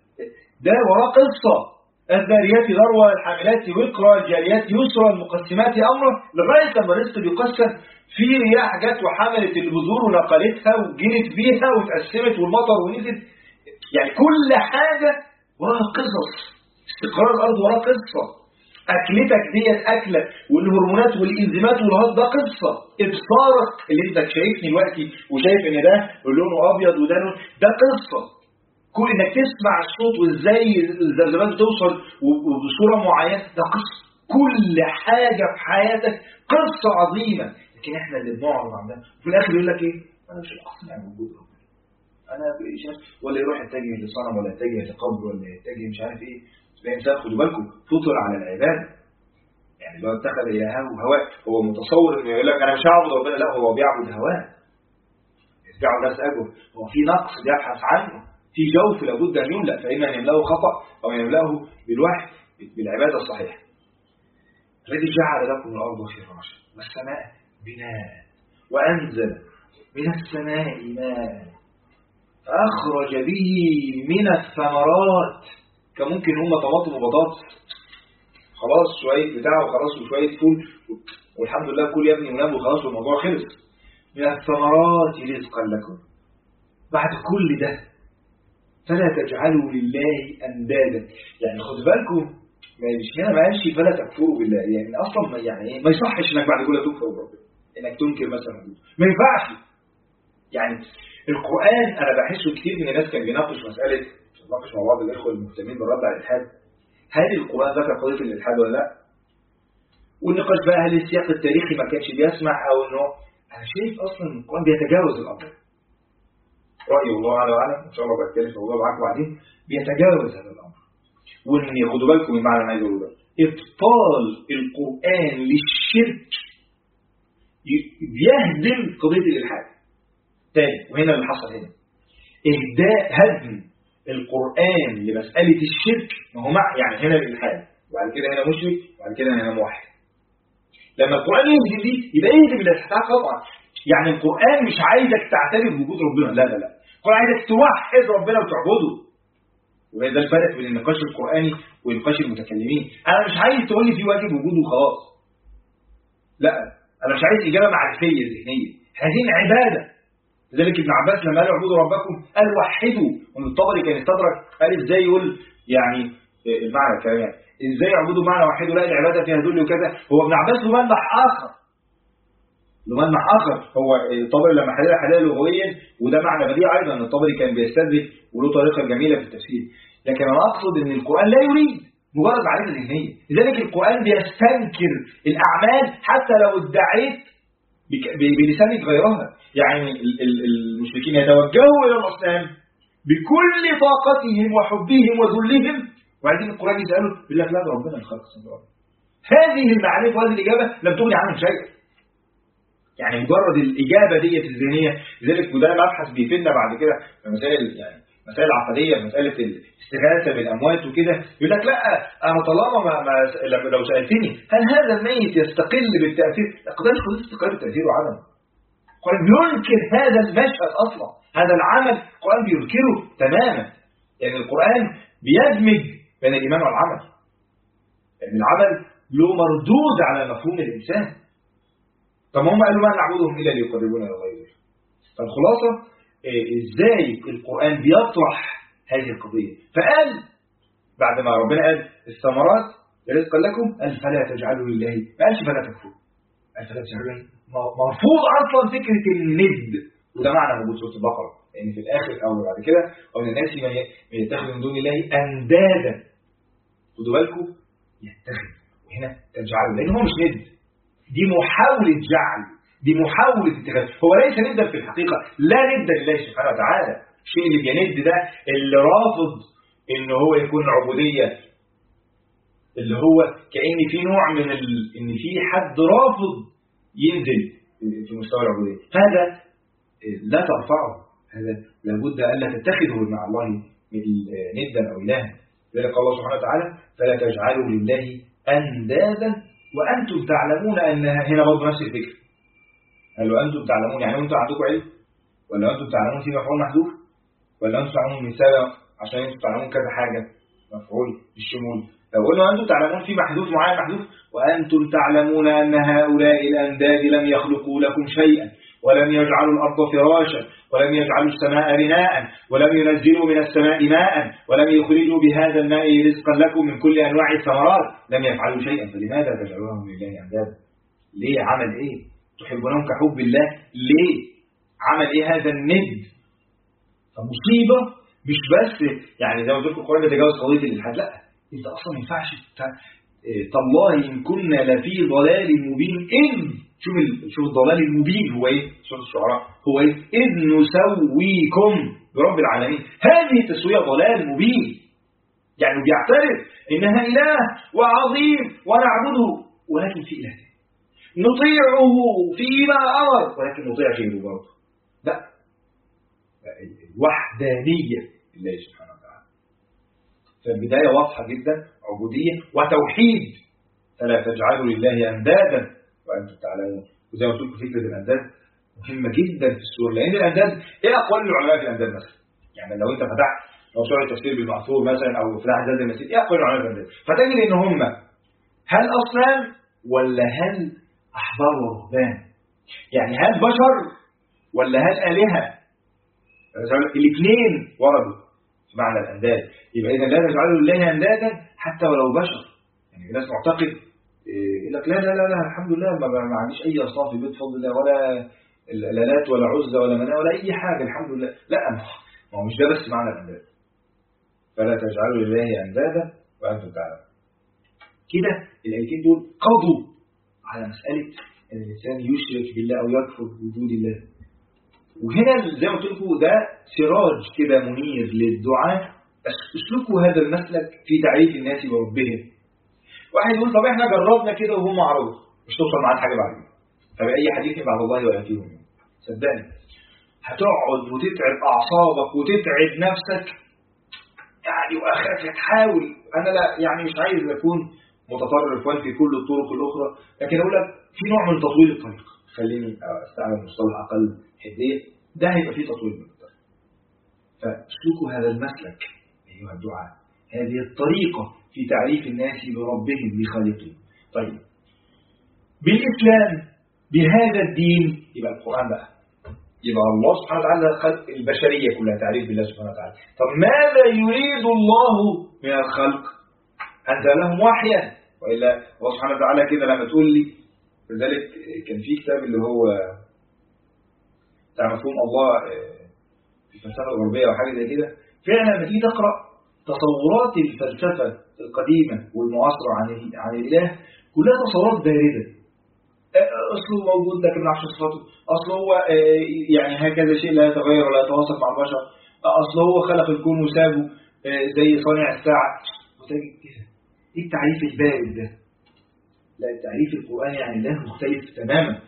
ده وراه قصه. الذاريات ذروه، الحاملات وقرا، الجاريات يسرا، المقسمات امرا، لغايه لما الرزق بيقسم في رياح جت وحملت البذور ونقلتها وجرت بيها واتقسمت والمطر ونزل. يعني كل حاجه وراها قصص. استقرار الارض وراه قصه. اكلتك ديت اكله والهرمونات والانزيمات والهضم ده قصه. ابصارك اللي انت شايفني دلوقتي وشايف ان ده لونه ابيض وده لون، ده قصه. كل انك تسمع الصوت وازاي الذبذبات بتوصل وبصوره معينه ده قصه. كل حاجه في حياتك قصه عظيمه، لكن احنا اللي بنعرض عن ده وفي الاخر يقول لك ايه؟ انا مش مقتنع بوجود ربنا، انا ولا يروح يتجه لصنم ولا يتجه لقبر ولا يتجه مش عارف ايه. الإنسان خدوا بالكم فطر على العبادة. يعني لو اتخذ إلهه هواه، هو متصور إنه يقول لك أنا مش هعبد ربنا، لا هو بيعبد هواه. يرجعوا الناس أجر، هو في نقص بيبحث عنه، في جوف لابد أن يملأ، فإما أن يملأه خطأ أو يملأه بالوحي بالعبادة الصحيحة. الذي جعل لكم الأرض فراشا والسماء بناء وأنزل من السماء ماء فأخرج به من الثمرات. كان ممكن هم طماطم وبطاطس خلاص شوية بتاعه وخلاص وشوية فول والحمد لله كل يا ابني ونام وخلاص والموضوع خلص. من الثمرات رزقا لكم. بعد كل ده فلا تجعلوا لله أندادا. يعني خد بالكم مش هنا ما قالش فلا تكفروا بالله، يعني أصلا يعني ايه ما يصحش انك بعد كل تكفر بربنا، انك تنكر مثلا ما ينفعش. يعني القرآن انا بحسه كتير من الناس كان بيناقش مسألة ناقش مع بعض الإخوة المهتمين بالرد على الإلحاد، هل القرآن ذكر قضية الإلحاد ولا لا؟ والنقاش بقى هل السياق التاريخي ما كانش بيسمح أو إنه أنا شايف أصلا إن القرآن بيتجاوز الأمر. رأيي والله أعلم وأعلم إن شاء الله بتكلم في الموضوع معاكم بعدين، بيتجاوز هذا الأمر. وإن ياخدوا بالكم من معنى عايز أقوله ده، إبطال القرآن للشرك بيهدم قضية الإلحاد. تاني وهنا اللي حصل هنا إهداء هدم القرآن لمسألة الشرك، ما هو يعني هنا الإلحاد وبعد كده هنا مشرك وبعد كده هنا موحد. لما القرآن يهدم دي يبقى يهدم الإلحاد طبعا. يعني القرآن مش عايزك تعترف بوجود ربنا، لا لا لا، القرآن عايزك توحد ربنا وتعبده. وده الفرق بين النقاش القرآني ونقاش المتكلمين. أنا مش عايز تقول لي في واجب وجود وخلاص، لا أنا مش عايز إجابة معرفية ذهنية، عايزين عبادة. لذلك ابن عباس لما قال اعبدوا ربكم قال وحدوا، ومن الطبري كان استدرك قال ازاي يقول يعني المعنى كمان ازاي يعبدوا معنى وحدوا لا العباده فيها ذل وكذا. هو ابن عباس له ملمح اخر، هو الطبري لما حللها لغويا وده معنى بديع ايضا ان الطبري كان بيستدرك وله طريقه جميله في التفسير. لكن انا اقصد ان القران لا يريد مجرد معرفه ذهنيه، لذلك القران بيستنكر الاعمال حتى لو ادعيت بلسانك غيرها. يعني المشركين يتوجهوا إلى الأصنام بكل طاقتهم وحبهم وذلهم، وبعدين القرآن يسأله يقول لك لا ده ربنا الخالق السماوات. هذه المعرفة وهذه الإجابة لم تغني عنهم شيء. يعني مجرد الإجابة ديت الذهنية. لذلك وده مبحث بيفيدنا بعد كده في مسائل عقدية، مسألة الاستغاثة بالأموات وكده. يقول لك لا أنا طالما لو سألتني هل هذا الميت يستقل بالتأثير؟ قضية استقلال التأثير وعدمه. القرآن بينكر هذا المشهد أصلا، هذا العمل القرآن بينكره تماما. يعني القرآن بيدمج بين الإيمان والعمل، يعني العمل له مردود على مفهوم الإنسان. طب هم قالوا ما نعبدهم إلا ليقربونا إلى الله زلفى. فالخلاصة إزاي القرآن بيطرح هذه القضية. فقال بعد ما ربنا قال الثمرات رزقا لكم قال فلا تجعلوا لله، ما قالش فلا تكفروا، قال فلا تجعلوا. مرفوض أصلا فكرة الند، وده معنى موجود في سورة البقرة، لأن يعني في الآخر أو بعد كده ومن الناس من يتخذ من دون الله أندادا. خدوا بالكم يتخذ، وهنا تجعلوا لأن هو مش ند، دي محاولة جعل، دي محاولة اتخاذ. هو ليس ندا في الحقيقة، لا ند لله سبحانه وتعالى. الشيء اللي بيند ده اللي رافض إن هو يكون عبودية، اللي هو كأن في نوع من إن في حد رافض ينزل في مستوى العبودية. هذا لا ترفعه، هذا لابد أن لا تتخذه مع الله ندا أو إلها. لذلك قال الله سبحانه وتعالى فلا تجعلوا لله أندادا وأنتم تعلمون أنها، هنا برضه نفس الفكرة. قالوا أنتم تعلمون، يعني أنتم عندكم علم، ولا أنتم تعلمون في مفعول محذوف، ولا أنتم تعلمون من سبب عشان أنتم تعلمون كذا حاجة مفعول بالشمول. لو قلنا أنتم تعلمون في محذوف معين محذوف، وأنتم تعلمون أن هؤلاء الأنداد لم يخلقوا لكم شيئا ولم يجعلوا الأرض فراشا ولم يجعلوا السماء بناء ولم ينزلوا من السماء ماء ولم يخرجوا بهذا الماء رزقا لكم من كل أنواع الثمرات، لم يفعلوا شيئا، فلماذا تجعلونهم لله أندادا؟ ليه؟ عمل إيه؟ تحبونهم كحب الله؟ ليه؟ عمل إيه هذا الند؟ فمصيبة مش بس يعني زي ما قلت لكم القرآن بيتجاوز قضية الإلحاد، لا أنت أصلا ما ينفعش تالله إن كنا لفي ضلال مبين شوف الضلال المبين هو إيه؟ سورة الشعراء هو إيه؟ إذ نسويكم برب العالمين. هذه التسوية ضلال مبين، يعني بيعترف إنها إله وعظيم ونعبده، ولكن في إله نطيعه فيما أمر ولكن نطيع غيره برضه. لا، الوحدانية لله سبحانه وتعالى. فالبداية واضحة جدا، عبودية وتوحيد. فلا تجعلوا لله أندادا وأنتم تعلمون. وزي ما قلت لكم فكرة الأنداد مهمة جدا في السورة، لأن الأنداد إيه أقوال العلماء في الأنداد مثلا؟ يعني لو أنت فتحت موسوعة التفسير بالمأثور مثلا أو فتحت زاد المسيح، إيه أقوال العلماء في الأنداد؟ فتجد إن هم هل أصنام ولا هل أحبار ورهبان؟ يعني هل بشر ولا هل آلهة؟ الاثنين وردوا في معنى الأنداد. يبقى إذا لا تجعلوا لله أندادا حتى ولو بشر. يعني في ناس معتقد يقول لك لا لا لا لا الحمد لله ما عنديش أي أصنام في بيت فضل الله، ولا لات ولا عزة ولا مناة ولا أي حاجة الحمد لله. لا، ما هو مش ده بس معنى الأنداد. فلا تجعلوا لله أندادا وأنتم تعلمون. كده الآيتين دول قضوا على مسألة أن الإنسان يشرك بالله أو يكفر بوجود الله. وهنا زي ما قلت لكم ده سراج كده منير للدعاء، اسلكوا هذا المسلك في تعريف الناس بربهم. واحد يقول طب احنا جربنا كده وهم عرضوا، مش توصل معانا حاجه بعد كده. طب اي حديث بعد الله وياتيهم، صدقني هتقعد وتتعب اعصابك وتتعب نفسك يعني، واخرك تحاول. انا لا يعني مش عايز اكون متطرف في كل الطرق الاخرى، لكن اقول لك في نوع من تطويل الطريق. خليني استعمل مصطلح اقل حديه، ده هيبقى فيه تطويل من الطريق. فاسلكوا هذا المسلك ايها الدعاء، هذه الطريقه في تعريف الناس بربهم بخالقهم. طيب بالاسلام بهذا الدين يبقى القران بقى، يبقى الله سبحانه وتعالى خلق البشريه كلها تعريف بالله سبحانه وتعالى. طب ماذا يريد الله من الخلق؟ انزل لهم وحيا، والا الله سبحانه وتعالى كده لما تقول لي. لذلك كان في كتاب اللي هو بتاع مفهوم الله في الفلسفه الغربيه او حاجه زي كده، فعلا لما تيجي تقرا تصورات الفلسفه القديمه والمعاصره عن الاله كلها تصورات بارده. اصله موجود لكن ما نعرفش صفاته، اصله هو يعني هكذا شيء لا يتغير ولا يتواصل مع البشر، اصله هو خلق الكون وسابه زي صانع الساعه. وتجد كده ايه التعريف البارد ده؟ لا، التعريف القرآني يعني ده مختلف تماما.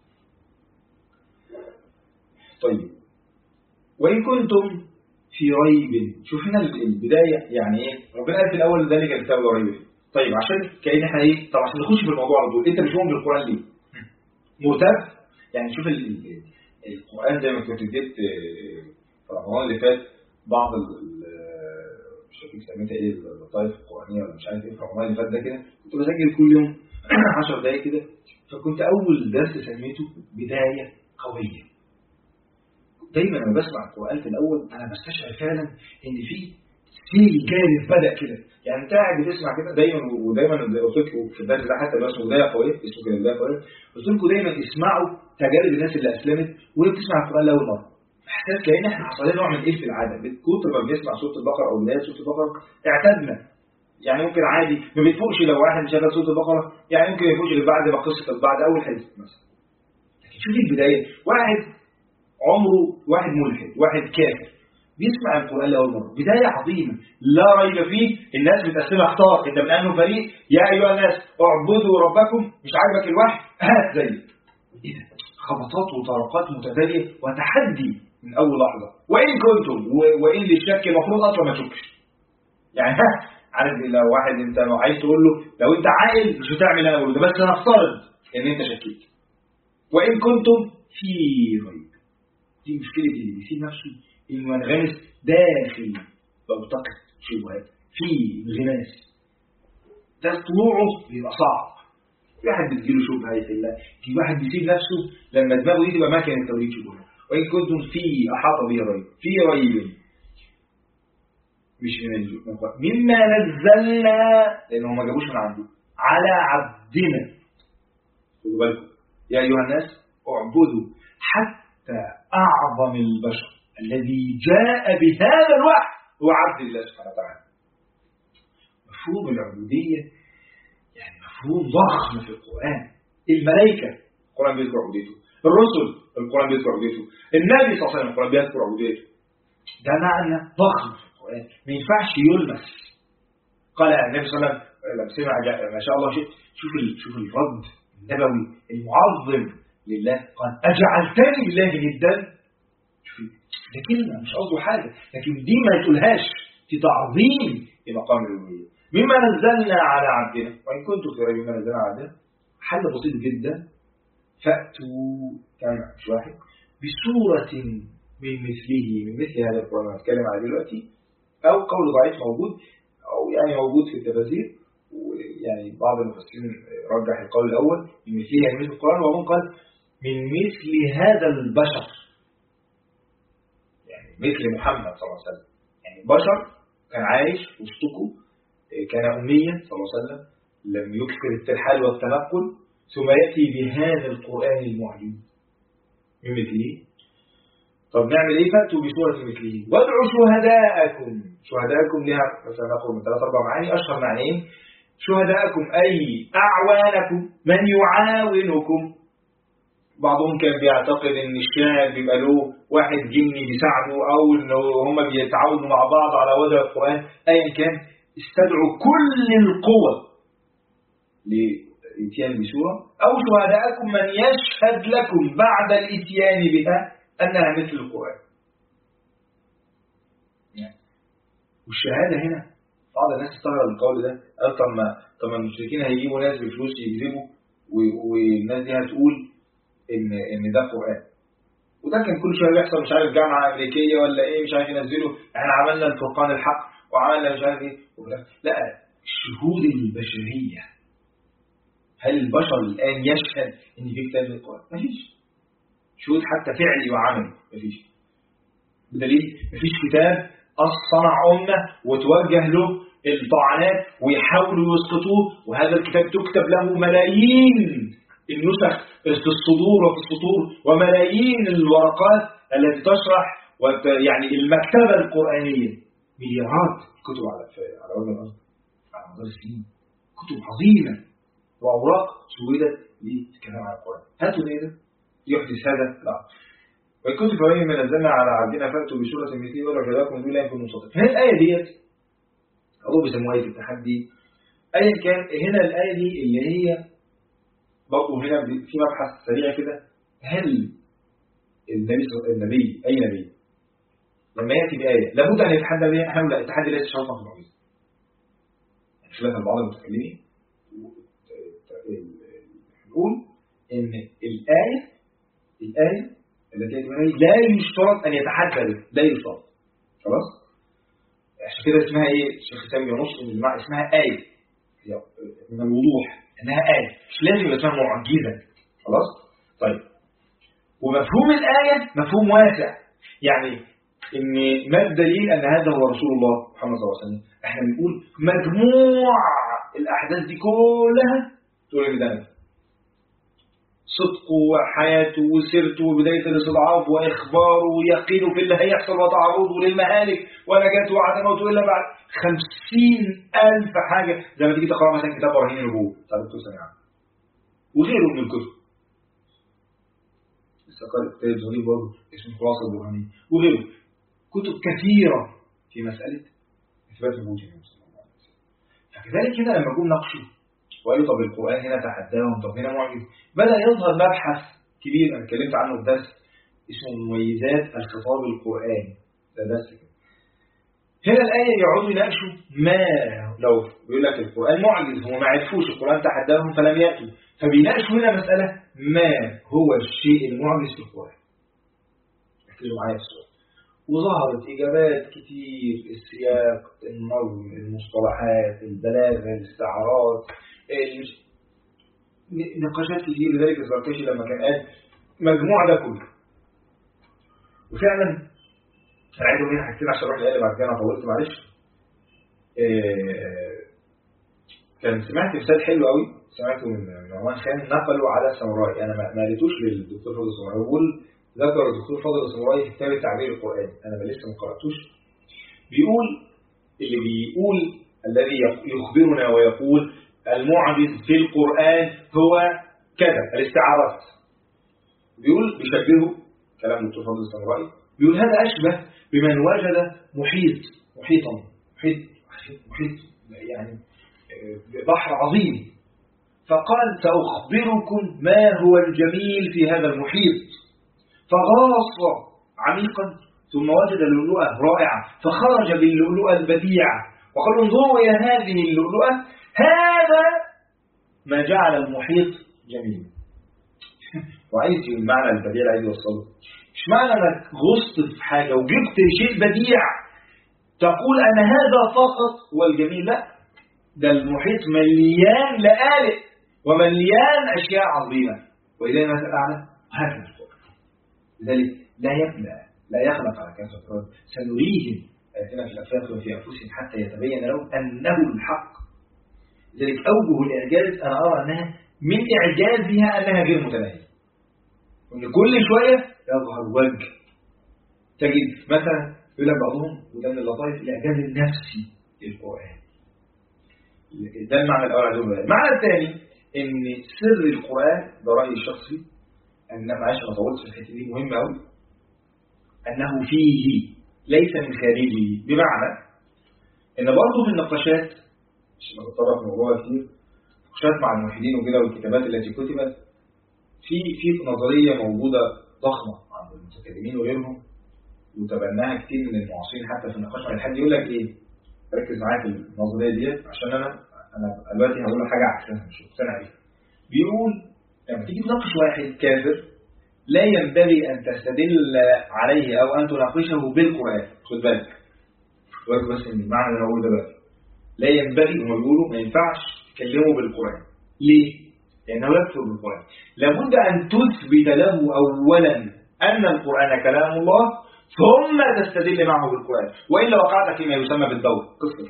طيب وإن كنتم في ريب، شوف هنا البداية يعني ايه؟ ربنا قال في الأول ذلك الكتاب لا ريب فيه. طيب عشان كأن احنا ايه؟ طب عشان نخش في الموضوع على طول، انت مش مؤمن بالقرآن ليه؟ مرتب؟ يعني شوف القرآن زي ما كنت اديت في رمضان اللي فات بعض مش فاكر سميتها ايه، اللطائف القرآنية ولا مش عارف ايه، في رمضان اللي فات ده كده كنت بسجل كل يوم 10 دقايق كده. فكنت أول درس سميته بداية قوية. دايما لما بسمع القرآن في الأول أنا بستشعر فعلا إن في سيل جارف بدأ كده. يعني أنت قاعد بتسمع كده دايما، ودايما قلت لكم في الدرس ده حتى اسمه بداية قوية، اسمه كده بداية قوية، قلت لكم دايما اسمعوا تجارب الناس اللي أسلمت وهي بتسمع القرآن لأول مرة. إحساس كأن إحنا حصل لنا نوع من إيه في العادة، بكتر ما بنسمع سورة البقرة أو بداية سورة البقرة اعتدنا. يعني ممكن عادي ما بيفوقش لو واحد شغال سورة البقرة، يعني ممكن ما يفوقش بعد ما قصة بعد أول حديث مثلا. لكن شوف البداية، واحد عمره واحد ملحد واحد كافر بيسمع القرآن لأول مرة، بداية عظيمة لا ريب فيه. الناس بتقسمها اختار، انت من انه فريق، يا ايها الناس اعبدوا ربكم، مش عاجبك الوحي هات زيك. ايه ده؟ خبطات وطرقات متتالية وتحدي من اول لحظة. وان كنتم وان للشك المفروض اصلا ما تشكش. يعني عارف لو واحد انت عايز تقول له لو انت عاقل مش هتعمل انا بقول ده، بس نفترض ان انت شكيت. وان كنتم في ريب، دي مشكلة اللي بيسيب نفسه انه ينغمس داخل بوتقة شبهات في انغماس، ده طلوعه بيبقى صعب. في واحد بتجيله شبهة يحلها، في واحد بيسيب نفسه لما دماغه دي تبقى مكنة توليد شبهات. وإن كنتم في أحاط به ريب، في ريب مش من الجو مما نزلنا، لأنه ما جابوش من عنده، على عبدنا. خدوا بالكم يا أيها الناس اعبدوا حتى أعظم البشر الذي جاء بهذا الوحي هو عبد الله سبحانه وتعالى. مفهوم العبودية يعني مفهوم ضخم في القرآن. الملائكة القرآن بيذكر عبوديته، الرسل القرآن بيذكر عبوديته، النبي صلى الله عليه وسلم القرآن بيذكر عبوديته. ده معنى ضخم في القرآن ما ينفعش يلمس. قال النبي صلى الله عليه وسلم لما سمع ما شاء الله شوف الرد النبوي المعظم لله، قال أجعلتني لله ندا. ده كلمة مش قصده حاجة، لكن دي ما تقولهاش في تعظيم لمقام الألوهية. مما نزلنا على عبدنا، وإن كنت في ريب مما نزلنا على عبدنا، حل بسيط جدا، فأتوا كان مش واحد بسورة من مثل هذا القرآن هنتكلم عليه دلوقتي، أو قول ضعيف موجود أو يعني موجود في التفاسير، ويعني بعض المفسرين رجح القول الأول من مثله يعني مثل القرآن، وهم قال من مثل هذا البشر، يعني مثل محمد صلى الله عليه وسلم. يعني بشر كان عايش وسطكم، كان أميا صلى الله عليه وسلم، لم يكثر الترحال والتنقل، ثم يأتي بهذا القرآن المعجز من مثله. طب نعمل ايه؟ فأتوا بسورة مثله وادعوا شهداءكم لها مثلا نقول من 3-4 معاني. أشهر معنيين شهداءكم أي أعوانكم، من يعاونكم. بعضهم كان بيعتقد ان الشاعر بيبقى له واحد جني بيساعده، او انه هم بيتعاونوا مع بعض على وضع القرآن. ايا كان استدعوا كل القوة للاتيان بسورة، او شهداءكم من يشهد لكم بعد الاتيان بها انها مثل القرآن. يعني والشهادة هنا بعض الناس استغرب القول ده، قال طب ما المشركين هيجيبوا ناس بفلوس يكذبوا والناس دي هتقول ان ده قرآن. وده كان كل شويه بيحصل، مش عارف جامعه امريكيه ولا ايه مش عارف ينزلوا احنا عملنا الفرقان الحق وعملنا مش عارف ايه. لا، الشهود البشريه، هل البشر الان يشهد ان في كتاب من القرآن؟ مفيش شهود حتى فعلي وعملي، مفيش. بدليل مفيش كتاب صنع امه وتوجه له الطعنات ويحاولوا يسقطوه، وهذا الكتاب تكتب له ملايين النسخ في الصدور وفي السطور، وملايين الورقات التي تشرح يعني المكتبة القرآنية، مليارات كتب على وجه الأرض على مدار السنين، كتب عظيمة وأوراق سودت للكلام على القرآن. هاتوا ايه ده يحدث هذا؟ لا. وإن كنت فوائد من نزلنا على عبدنا فأتوا بسورة مثله ولو شهداءكم من دون الله إن كنتم صادقين. هنا الآية ديت أو بيسموها آية التحدي. أيا كان هنا الآية دي اللي هي برضه هنا في مبحث سريع كده، هل النبي أي نبي لما يأتي بآية لابد أن يتحدى بها؟ نحن لا، التحدي ليس شرطا في المعجزة. خلاف بعض المتكلمين نقول إن الآية التي يأتي من لا يشترط أن يتحدى به، لا يشترط. خلاص؟ عشان كده اسمها إيه؟ الشيخ الإسلام ينص من المعنى اسمها آية من الوضوح إنها آية، مش لازم يبقى اسمها معجزة. خلاص؟ طيب، ومفهوم الآية مفهوم واسع، يعني إن ما الدليل أن هذا هو رسول الله محمد صلى الله عليه وسلم؟ إحنا بنقول مجموع الأحداث دي كلها تقول إن ده صدقه وحياته وسيرته وبداية الاستضعاف وإخباره ويقينه في اللي هيحصل وتعرضه للمهالك ونجاته وعدمته إلا بعد 50,000 حاجة، زي ما تيجي تقرأ مثلا كتاب برهين النبوة بتاع الدكتور سامي عامر وغيره من الكتب، لسه قارئ كتاب صغير برضه اسمه خلاصة البرهانية وغيره، كتب كثيرة في مسألة إثبات وجود النبي صلى الله عليه وسلم. فكذلك هنا لما جم نقشوا وقالوا طب القرآن هنا تحداهم، طب هنا معجز، بدأ يظهر مبحث كبير أنا اتكلمت عنه في درس اسمه مميزات الخطاب القرآني، ده درس كده. هنا الآية يقعدوا يناقشوا ما لو بيقول لك القرآن معجز، هم ما عرفوش القرآن تحداهم فلم يأتوا، فبيناقشوا هنا مسألة ما هو الشيء المعجز في القرآن. ركزوا معايا في السؤال. وظهرت إجابات كتير، السياق، النظم، المصطلحات، البلاغة، الاستعارات، نقاشات كتير. لذلك الزركشي لما كان قال مجموع ده كله، وفعلا انا عايز اقول هنا حاجتين عشان اروح للآية بعد كده، انا طولت معلش. كان سمعت مثال حلو قوي سمعته من عمان خان نقلوا على ساموراي، انا ما قريتوش للدكتور فاضل ساموراي، بقول ذكر الدكتور فاضل ساموراي في كتاب التعبير القرآني، انا لسه ما قراتوش. بيقول اللي بيقول الذي يخبرنا ويقول المعجز في القرآن هو كذا الاستعارات، بيقول بيشبهه كلام الدكتور فاضل ساموراي، بيقول هذا أشبه بمن وجد محيط يعني بحر عظيم، فقال سأخبركم ما هو الجميل في هذا المحيط، فغاص عميقا ثم وجد اللؤلؤة رائعة فخرج باللؤلؤة البديعة وقال انظروا إلى هذه اللؤلؤة، هذا ما جعل المحيط جميل. وعايز المعنى البديع عايز يوصله، مش معنى انك غصت في حاجة وجبت شيء بديع تقول أن هذا فقط هو الجميل، لا، ده المحيط مليان لآلئ ومليان أشياء عظيمة، وإليه مثل أعلى هذا القرآن. لذلك لا يخلق على كثرة الرد، سنريهم آياتنا في الآفاق وفي أنفسهم حتى يتبين لهم أنه الحق. لذلك أوجه الإعجاز أنا أرى أنها من إعجازها أنها غير متناهية، وأن كل شوية يظهر وجه. تجد مثلا يقول لك بعضهم وده من اللطائف الإعجاز النفسي للقرآن، ده المعنى الأول عايز أقوله. المعنى الثاني إن سر القرآن ده رأيي الشخصي، أن معلش ما طولتش في الحتة دي مهمة أوي، أنه فيه ليس من خارجه، بمعنى إن برضه في النقاشات مش بتطرق في الموضوع كتير، نقاشات مع الملحدين وكده والكتابات التي كتبت في نظرية موجودة ضخمة عند المتكلمين وغيرهم وتبناها كتير من المعاصرين حتى في النقاش مع الحد. يقول لك إيه؟ ركز معايا في النظرية ديت عشان أنا دلوقتي هقول لك حاجة عكسها مش مقتنع بيها. بيقول لما تيجي تناقش واحد كافر لا ينبغي أن تستدل عليه أو أن تناقشه بالقرآن. خد بالك بس من المعنى اللي هقوله دلوقتي، لا ينبغي، هم بيقولوا ما ينفعش تكلمه بالقرآن. ليه؟ لأنه يكفر بالقرآن. لابد أن تثبت له أولا أن القرآن كلام الله ثم تستدل معه بالقرآن، وإلا وقعت فيما يسمى بالدور قصر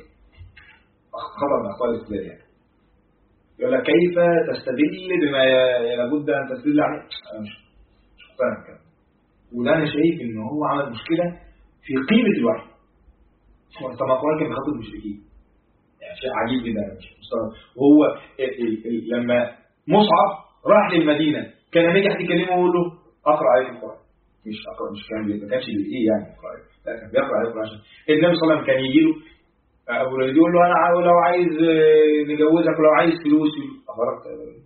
خطر من أقوال الاستدلال. يعني يقول لك كيف تستدل بما لابد أن تستدل عليه؟ أنا مش مقتنع كده، وده أنا شايف إن هو عمل مشكلة في قيمة الوحي. طبعا القرآن كان بيخاطب المشركين، يعني شيء عجيب جدا أنا مش مستوعب. وهو لما مصعب راح للمدينة كان لما يجي حد يكلمه ويقول له أقرأ عليك القرآن، مش أقرأ، مش كان ما كانش بإيه يعني أقرأ، لا كان بيقرأ عليك القرآن. عشان النبي صلى الله عليه وسلم كان يجي له أبو الوليد يقول له أنا لو عايز نجوزك ولو عايز فلوس أخبرك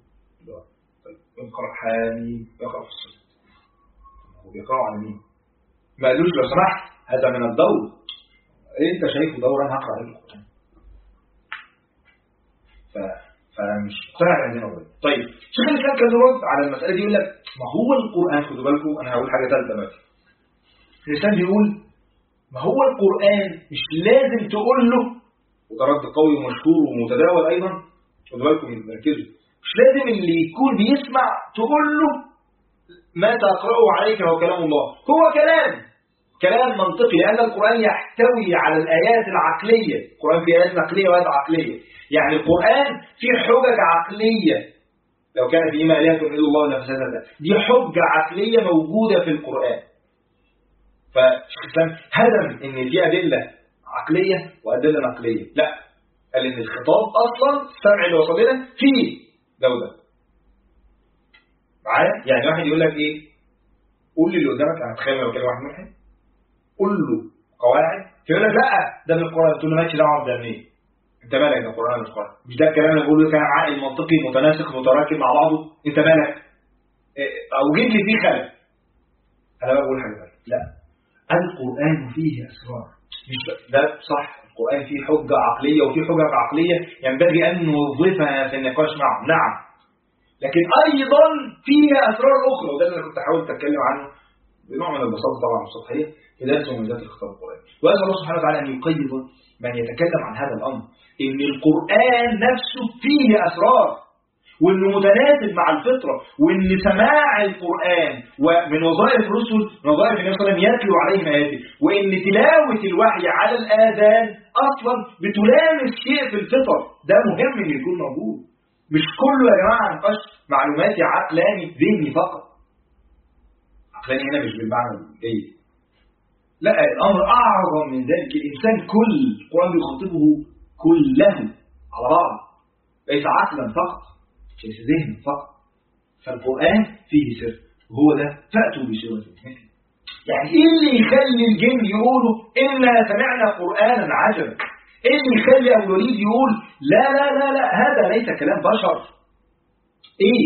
طيب يقرأ حامي يقرأ في الصلاة، هو بيقرأ على مين؟ ما قالوش لو سمحت هذا من الدور، أنت شايفه دورا هقرأ عليك القرآن. فانا مش مقتنع بهذه النظريه. طيب شيخ الاسلام كان يرد على المساله دي، يقول لك ما هو القران، خدوا بالكم انا هقول حاجه ثالثه دلوقتي. الاسلام بيقول ما هو القران مش لازم تقول له، وده رد قوي ومشهور ومتداول ايضا، خدوا بالكم ركزوا، مش لازم اللي يكون بيسمع تقول له ما تقرأه عليك هو كلام الله، هو كلام منطقي، لأن القرآن يحتوي على الآيات العقلية. القرآن فيه آيات نقلية وآيات عقلية، يعني القرآن فيه حجج عقلية. لو كان فيهما آلهة إلا الله لفسدتا، دي حجة عقلية موجودة في القرآن. فشيخ الإسلام هدم إن في أدلة عقلية وأدلة نقلية، لا، قال إن الخطاب أصلا السمع اللي وصل لنا فيه جودة. معايا؟ يعني واحد يقول لك إيه؟ قول لي اللي قدامك، أنا أتخيل لو كان واحد ملحد قول له قواعد، فيقول لك لا ده من القرآن، تقول له مالكش دعوة ده منين؟ أنت مالك؟ ده القرآن مش القرآن، مش ده الكلام اللي بقوله كلام عقل منطقي متناسق متراكب مع بعضه، أنت مالك؟ أو جيب لي فيه خلل. أنا بقول حاجة ثانية، لا، القرآن فيه أسرار، مش ده صح، القرآن فيه حجة عقلية وفيه حجج عقلية ينبغي أن نوظفها في النقاش معه، نعم، لكن أيضا فيها أسرار أخرى، وده اللي كنت حاولت أتكلم عنه بنوع من البساطة طبعا والسطحية في درس مميزات الخطاب القرآني. وأسأل الله سبحانه وتعالى أن يقيض من يتكلم عن هذا الأمر، إن القرآن نفسه فيه أسرار، وإنه متناسب مع الفطرة، وإن سماع القرآن ومن وظائف الرسل، من وظائف النبي صلى الله عليه وسلم يتلو عليهم آياته، وإن تلاوة الوحي على الآذان أصلا بتلامس شيء في الفطر، ده مهم إن يكون موجود. مش كله يا جماعة نقاش معلوماتي عقلاني ذهني فقط. عقلاني هنا مش بالمعنى الجيد، لا، الأمر أعظم من ذلك. الإنسان كل القرآن بيخاطبه كله على بعض، ليس عقلا فقط، ليس ذهن فقط. فالقرآن فيه سر، وهو ده فأتوا بسورة مثله. يعني إيه اللي يخلي الجن يقولوا إنا سمعنا قرآنا عجبا؟ إيه اللي يخلي أبو الوليد يقول لا لا لا لا هذا ليس كلام بشر؟ إيه؟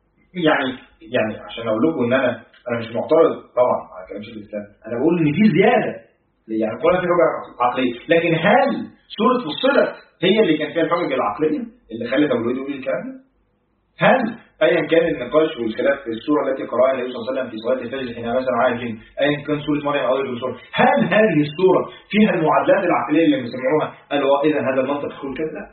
يعني عشان أقول لكم إن أنا مش معترض طبعا على كلام شيخ الإسلام، أنا بقول إن في زيادة، يعني القرآن فيه حجج عقلية، لكن هل سورة فصلت هي اللي كان فيها الحجج العقلية اللي خلت أبو الوليد يقول الكلام ده؟ هل أيا كان النقاش والخلاف في السورة التي قرأها النبي صلى الله عليه وسلم في صلاة الفجر حين مثلا على الجن، أيا كان سورة مريم أو غير سورة، هل هذه السورة فيها المعادلات العقلية اللي بيسمعوها قالوا إذا هذا المنطق يقول كذا؟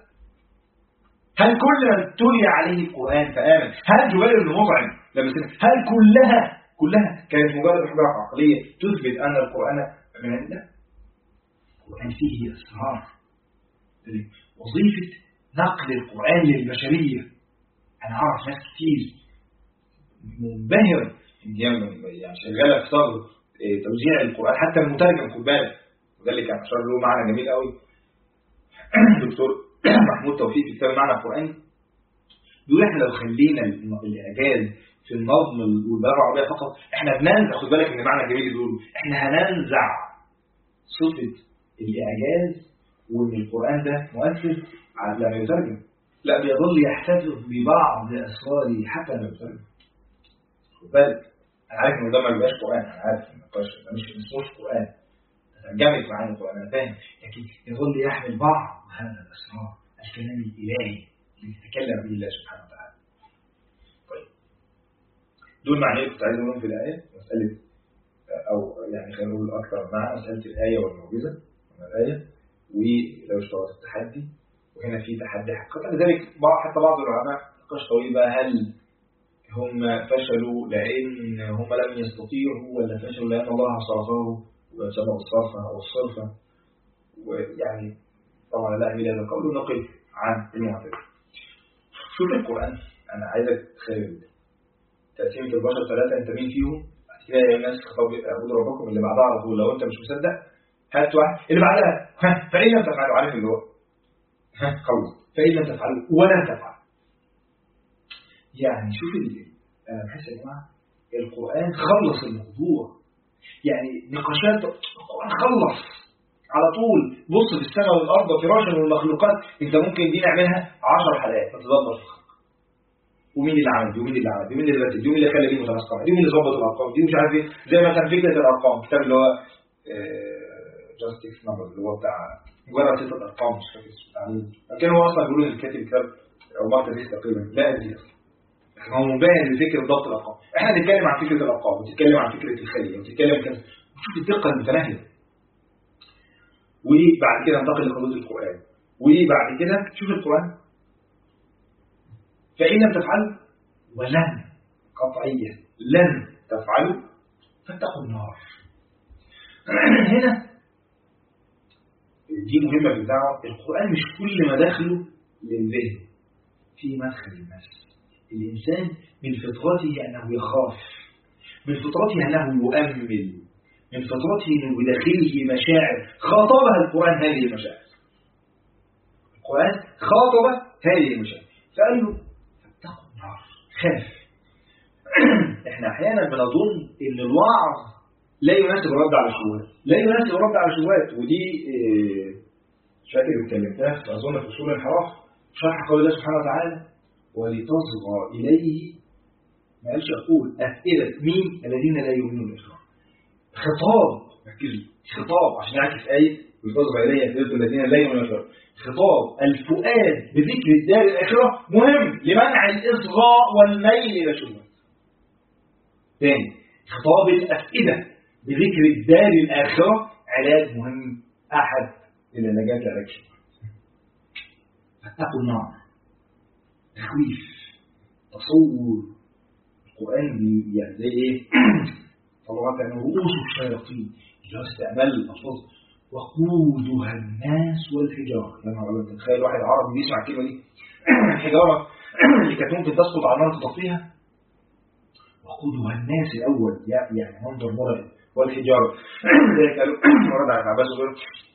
هل كل من تلي عليه القرآن فآمن؟ هل جبير بن مطعم لما سمع؟ هل كلها كانت مجرد حجة عقلية تثبت أن القرآن من الله؟ القرآن فيه أسرار. وظيفة نقل القرآن للبشرية، أنا أعرف ناس كتير منبهرة يعني شغالة في صغر توزيع القرآن، حتى المترجم خد بالك، وده اللي كان أشار له معنى جميل قوي دكتور محمود توفيق في كتاب معنى القرآن، بيقول إحنا لو خلينا الإعجاز في النظم والبلاغة العربية فقط، إحنا بننزع، خد بالك من معنى جميل بيقولوا إحنا هننزع صفة الإعجاز، وإن القرآن ده مؤثر لما يترجم، لا بيظل يحتفظ ببعض أسراره حتى لما يترجم. خد بالك، أنا عارف إن ده ما بيبقاش قرآن، أنا عارف إن النقاش ده مش اسمه قرآن، ترجمت معاني القرآن أنا فاهم، لكن يظل يحمل بعض هذا الأسرار، الكلام الإلهي اللي يتكلم به الله سبحانه وتعالى. طيب، دول معنيين كنت عايز أقولهم في الآية، مسألة أو يعني خلينا نقول أكثر مع مسألة الآية والمعجزة من الآية، ولو اشترط التحدي، وهنا في تحدي حقيقة. لذلك حتى بعض العلماء نقاش طويل بقى، هل هم فشلوا لأن هم لم يستطيعوا، ولا فشلوا لأن الله صرفه وسبب الصرفة أو الصرفة؟ ويعني طبعا لا أميل هذا القول، ونقل عن المعتدل. شوف القرآن، أنا عايزك تخيل تقسيمة البشر ثلاثة، أنت مين فيهم؟ هتلاقي الناس خطاب اعبدوا ربكم، اللي بعدها على طول لو أنت مش مصدق هات واحد، اللي بعدها فإن لم تفعلوا، عارف اللي هو خلص، فإن لم تفعلوا ولا تفعل. يعني شوف أنا بحس يا جماعة القرآن خلص الموضوع، يعني نقاشات القرآن خلص على طول. بص في السماء والأرض وفراشا والمخلوقات، أنت ممكن دي نعملها 10 حلقات تتدبر في الخلق، ومين اللي عمل دي، ومين اللي عمل دي، ومين اللي رتب دي، ومين اللي خلى دي متناسقة دي، ومين اللي ظبط الأرقام دي، مش عارف إيه، زي مثلا فكرة الأرقام، الكتاب اللي هو جاستيك نمبر اللي هو بتاع مجرد 6 أرقام، مش فاكر اسمه، لكن هو أصلا بيقولوا إن الكاتب كتاب أو ما تدريس تقريبا لا أدري أصلا. هو مبين لفكرة ضبط الأرقام. إحنا بنتكلم عن فكرة الأرقام وبنتكلم عن فكرة الخلية وبنتكلم كذا. وشوف الدقة المتناهية. وبعد كده ننتقل لحدود القرآن. وبعد كده شوف القرآن. فإن لم تفعلوا ولن قطعية لن تفعلوا فاتقوا النار. هنا دي مهمة في الدعوة. القرآن مش كل ما داخله للذهن، في مدخل النفس. الإنسان من فطرته أنه يخاف، من فطرته أنه يؤمل، من فطرته أنه بداخله مشاعر خاطبها القرآن هذه المشاعر. القرآن خاطب هذه المشاعر فقال له فاتقوا النار، خاف. احنا احيانا بنظن ان الوعظ لا يناسب الرد على الشبهات، لا يناسب الرد على الشبهات. ودي مش فاكر اتكلمتها اظن في اصول الانحراف، شرح قول الله سبحانه وتعالى ولتصغى اليه، ما قالش اقول افئده مين الذين لا يؤمنون بالآخرة. خطاب، ركزوا، خطاب عشان يعكس ايه ولتصغى اليه افئده الذين لا يؤمنون بالآخرة. خطاب الفؤاد بذكر الدار الاخره مهم لمنع الاصغاء والميل الى الشبهات. ثاني خطاب الأفئدة بذكر الدار الآخرة علاج مهم أحد إلى نجاة علاج الشبهات. فاتقوا النار، تخويف، تصور. القرآن يعني زي إيه؟ طلبات يعني رؤوس الشياطين اللي هو استعمال الألفاظ وقودها الناس والحجارة. يعني تخيل واحد عربي بيسمع الكلمة دي الحجارة اللي كانت ممكن تسقط على النار تطفيها، وقودها الناس الأول يعني منظر مرعب والحجارة. ذلك قالوا ورد على عباس وقالوا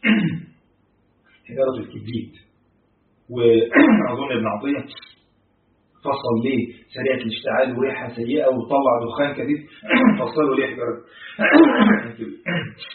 حجارة الكبريت. وأظن ابن عطية فصل ليه سريعة الاشتعال وريحة سيئة وطلع دخان كثير، فصلوا ليه حجارة الكبريت.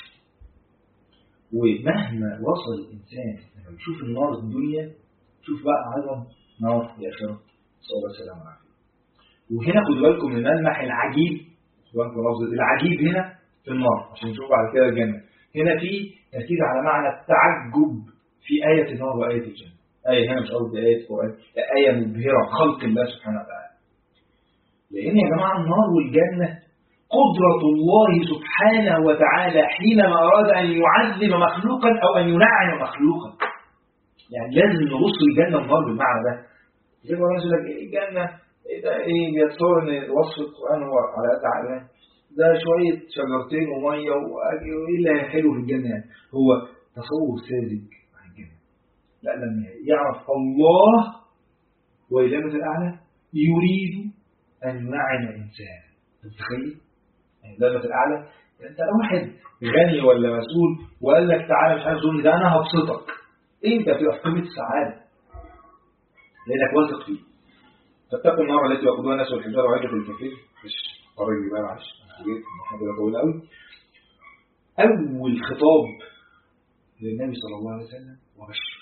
ومهما وصل الإنسان لما يشوف النار في الدنيا، شوف بقى عظم نار الآخرة، صلى الله عليه وسلم. وهنا خدوا بالكم من الملمح العجيب، خدوا بالكم لفظ العجيب هنا في النار عشان نشوف بعد كده الجنة. هنا في تركيز على معنى التعجب في آية النار وآية الجنة. آية هنا مش قصدي آية قرآن، آية مبهرة خلق الله سبحانه وتعالى. لأن يا جماعة النار والجنة قدرة الله سبحانه وتعالى حينما أراد أن يعذب مخلوقا أو أن ينعم مخلوقا. يعني لازم نبص الجنة والنار بالمعنى ده. زي ما يقول لك الجنة ده ايه، بيتصور ان وصف القرآن هو على قد عقله ده شوية شجرتين ومية وايه اللي حلو في الجنة. يعني هو تصور ساذج عن الجنة. لا، لما يعرف الله وإلهه الأعلى يريد أن ينعم الإنسان. تتخيل؟ يعني الإلهه الأعلى أنت لو واحد غني ولا مسؤول وقال لك تعالى مش عارف تقول ده أنا هبسطك، أنت بتبقى في قمة السعادة لأنك واثق فيه. فاتقوا النار التي وقودها الناس والحجارة وعدة الكافرين. مش قريب بقى، معلش احنا كده طويل قوي. أول خطاب للنبي صلى الله عليه وسلم وبشر.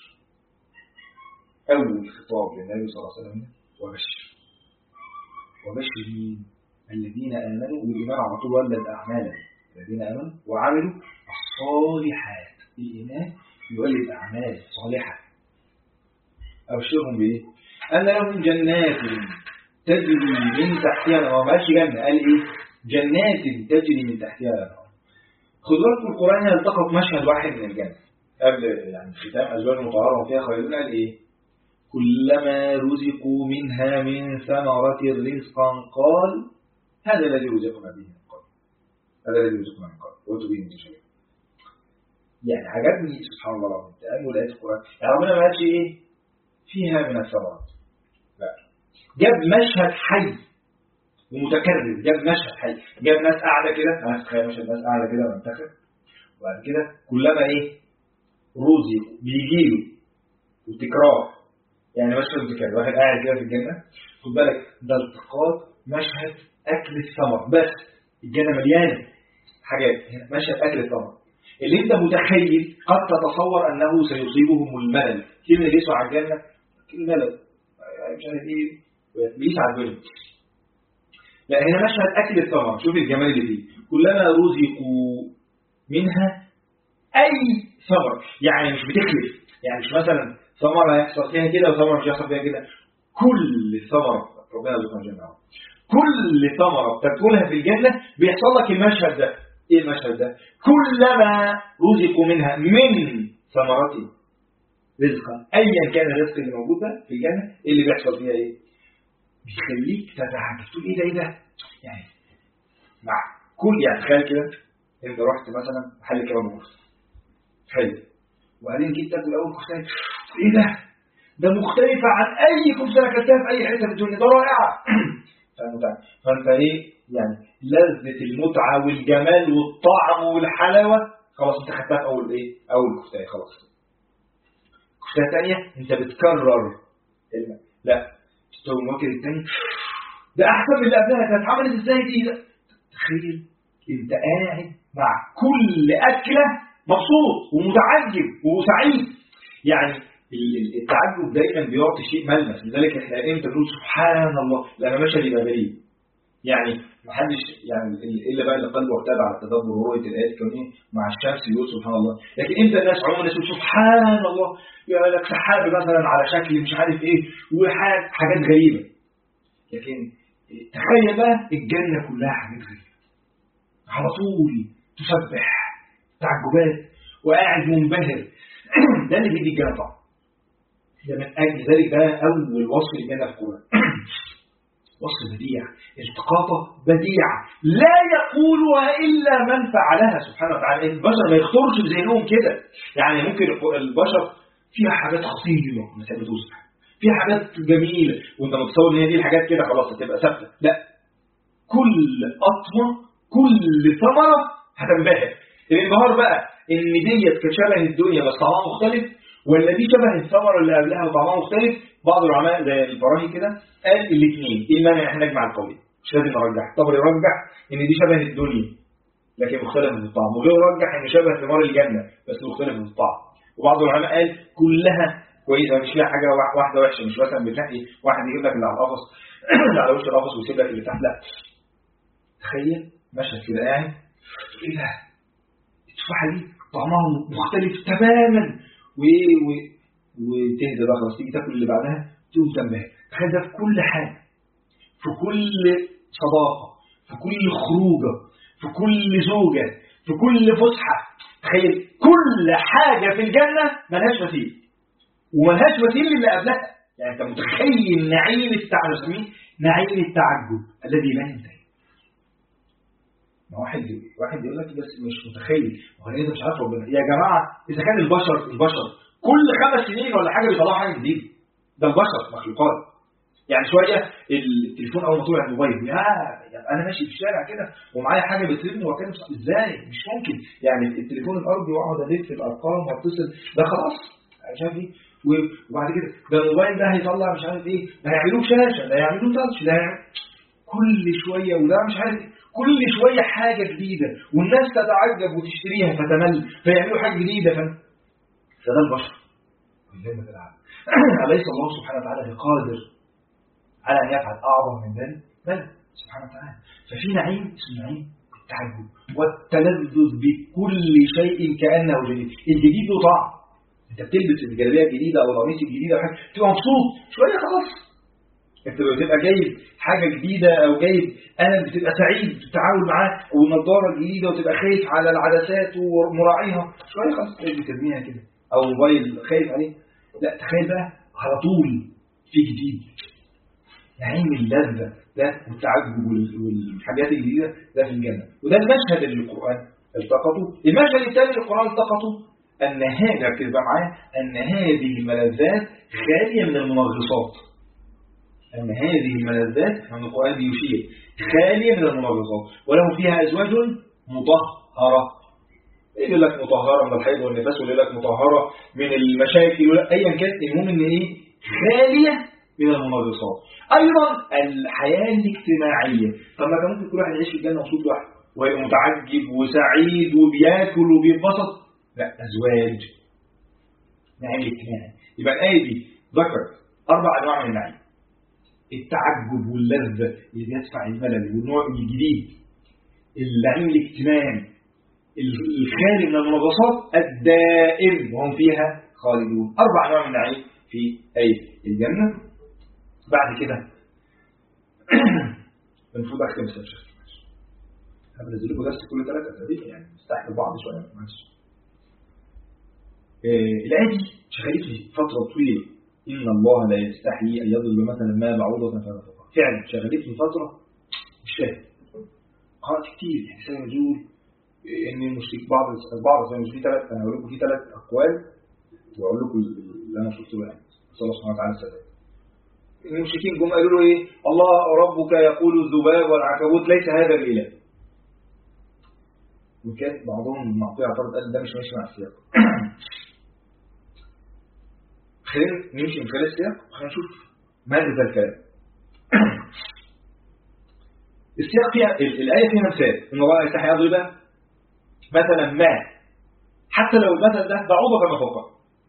أول خطاب للنبي صلى الله عليه وسلم وبشر. وبشر الذين آمنوا، والإيمان على طول ولد أعمالا. الذين آمنوا وعملوا الصالحات. الإيمان يولد أعمال صالحة. أبشرهم بإيه؟ أن لهم جنات تجري من تحتها الأنهار. ما قالش جنة، قال إيه؟ جنات تجري من تحتها الأنهار. خدوا بالكم القرآن يلتقط مشهد واحد من الجنة قبل يعني ختام أزواج مطهرة وفيها خالدون. قال إيه؟ كلما رزقوا منها من ثمرة رزقا قال هذا الذي رزقنا به من قبل، هذا الذي رزقنا من قبل وتبين متشابه. يعني عجبني سبحان الله العظيم تأمل آيات القرآن. يعني ربنا ما قالش إيه فيها من الثمرات، لا، جاب مشهد حي ومتكرر. جاب مشهد حي، جاب ناس قاعده كده. انا اتخيل مشهد ناس قاعده كده منتخب، وبعد كده كلما ايه روزي بيجيله وتكرار. يعني مشهد متكرر، واحد قاعد كده في الجنه. خد بالك ده التقاط مشهد اكل الثمر بس. الجنه مليانه حاجات، هنا مشهد اكل الثمر اللي انت متخيل قد تتصور انه سيصيبهم الملل. كلمه اللي يسمع على الجنه الملل مش عارف ايه بيسعد بيهم. لا، هنا مشهد اكل الثمر. شوف الجمال اللي فيه. كلما رزقوا منها اي ثمر، يعني مش بتخلف. يعني مش مثلا ثمره هيحصل فيها كده وثمره مش هيحصل فيها كده. كل ثمرة ربنا يرزقنا جميعا، كل ثمرة بتاكلها في الجنة بيحصل لك المشهد ده. ايه المشهد ده؟ كلما رزقوا منها من ثمرات رزقا، ايا كان الرزق اللي موجود ده في الجنة، ايه اللي بيحصل فيها؟ ايه بيخليك تتعجب، تقول ايه ده يعني مع كل، يعني تخيل كده انت رحت مثلا محل كباب وكفته حلو، وبعدين جيت تاكل اول كفته، ايه ده مختلفة عن اي كفته انا اكلتها في اي حته في الدنيا، ده رائعه. فانت ايه يعني لذة المتعة والجمال والطعم والحلاوة خلاص انت خدتها في اول ايه، اول كفته خلاص. كفته ثانيه انت بتكرر لا تقوم واكل الثاني، ده احسن من اللي قبلها، كانت عملت ازاي دي؟ تخيل انت قاعد مع كل اكله مبسوط ومتعجب وسعيد. يعني التعجب دايما بيعطي شيء ملمس، لذلك احنا امتى نقول سبحان الله لما مشى يبقى دليل. يعني محدش يعني الا بقى اللي قلبه ارتاب على التدبر ورؤيه الايات الكونيه مع الشمس يقول سبحان الله. لكن امتى الناس عموما يقول سبحان الله، يقول لك سحاب مثلا على شكل مش عارف ايه وحاجات غريبه. لكن تخيل بقى الجنه كلها حاجات غريبه على طول تسبح تعجبات وقاعد منبهر. ده اللي بيدي الجنه طبعا. ده من اجل ذلك بقى اول وصف للجنه في القران وصف بديع، التقاطه بديعه لا يقولها الا من فعلها سبحانه وتعالى. البشر ما يخطرش بذهنهم كده. يعني ممكن البشر فيها حاجات خطيره مثلا بتوصف، فيها حاجات جميله وانت متصور ان هي دي الحاجات كده خلاص هتبقى ثابته، لا، كل قطمه كل ثمره هتنبهر. الانبهار بقى ان ديت كشبه الدنيا بس طعمها مختلف، ولا دي شبه الثمره اللي قبلها وطعمها مختلف. بعض العلماء زي البراهي كده قال الاثنين، ايه المانع احنا نجمع القولين؟ مش لازم نرجح. طب يرجح ان دي شبه الدنيا لكن مختلفه في الطعم، وغيره يرجح ان شبه ثمار الجنه بس مختلفه في الطعم. وبعض العلماء قال كلها كويسه مش فيها حاجه واحده وحشه، مش مثلا بتنقي واحد يجيب لك اللي على القفص اللي على وش القفص ويسيب لك اللي تحت، لا. تخيل مشهد كده قاعد ايه ده؟ التفاحه دي طعمها مختلف تماما وتهدى بقى خلاص تيجي تاكل اللي بعدها تقوم تنبهر. تخيل ده في كل حاجه، في كل صداقه، في كل خروجه، في كل زوجه، في كل فسحه. تخيل كل حاجه في الجنه ملهاش مثيل وملهاش مثيل اللي قبلها. يعني انت متخيل نعيم التعجب، نعيم التعجب الذي لا ينتهي. ما واحد يقول لك بس مش متخيل، هو انت مش عارف ربنا. يا جماعه اذا كان البشر كل 5 سنين ولا حاجه بيطلعوا حاجه جديده، ده البشر مخلوقات. يعني شويه التليفون اول ما طلع الموبايل يعني انا ماشي في الشارع كده ومعايا حاجه بترن وكان ازاي؟ مش ممكن. يعني التليفون الارضي واقعد الف الارقام واتصل، ده خلاص مش عارف ايه. وبعد كده ده الموبايل ده هيطلع مش عارف ايه، ده هيعملوه شاشه، ده هيعملوه تاتش، ده كل شويه وده مش عارف ايه. كل شويه حاجه جديده والناس تتعجب وتشتريها فتمل فيعملوا حاجه جديده. فده البشر. أليس الله سبحانه وتعالى قادر على أن يفعل أعظم من ذلك؟ بل سبحانه وتعالى. ففي نعيم اسمه نعيم التعجب والتلذذ بكل شيء كأنه جديد. الجديد له طعم. أنت بتلبس الجلابية الجديدة أو القميص الجديد أو حاجة تبقى مبسوط شوية خلاص. أنت بتبقى جايب حاجة جديدة أو جايب قلم بتبقى سعيد بتتعامل معاه، ونظارة جديدة وتبقى خايف على العدسات ومراعيها شوية خلاص ترميها كده، أو موبايل خايف عليه. لا تخيل بقى على طول في جديد. نعيم اللذة ده والتعجب والحاجات الجديدة ده في الجنة. وده المشهد اللي القرآن التقطه. المشهد الثاني اللي القرآن التقطه أن هذه الملذات خالية من المنغصات. أن هذه الملذات من القرآن بيشير خالية من المنغصات، ولهم فيها أزواج مطهرة. يقول لك مطهرة من الحيض والنفاس، ويقول لك مطهرة من المشاكل، أيا كانت المهم إن إيه خالية من المنغصات. أيضا الحياة الاجتماعية. طب ما كان ممكن كل واحد يعيش في الجنة مبسوط لوحده ويبقى متعجب وسعيد وبياكل وبيتبسط، لا، أزواج. نعيم اجتماعي. يبقى الآية دي ذكرت 4 أنواع من النعيم: التعجب واللذة اللي بيدفع الملل والنوع الجديد، النعيم الاجتماعي الخالي من المنغصات الدائم وهم فيها خالدون. 4 أنواع من النعيم في آية الجنة. بعد كده المفروض اختم السبشن. انا بنزل لكم درس كل 3 اسابيع يعني نستحمل بعض شويه معلش. الآية دي شغلت لي فترة طويلة، إن الله لا يستحي أن يضرب مثلا ما بعوضة فما فوقها. فعلا شغلت لي فترة مش فاهم. قرأت كتير يعني سنة نزول إن المشرك بعض مش في 3، أنا هقول لكم في 3 أقوال وأقول لكم اللي أنا شفته يعني صلى الله سبحانه وتعالى السلام. المشركين جم قالوا له إيه؟ الله ربك يقول الذباب والعنكبوت ليس هذا الإله. وكان بعضهم معطيه اعترض قال ده مش ماشي مع السياق. خلينا نمشي من خلال السياق وخلينا نشوف ماذا الكلام. السياق فيها الآية فيها مثال إن الله يستحي يضرب مثلا ما حتى لو المثل ده بعوضة كما فوقه.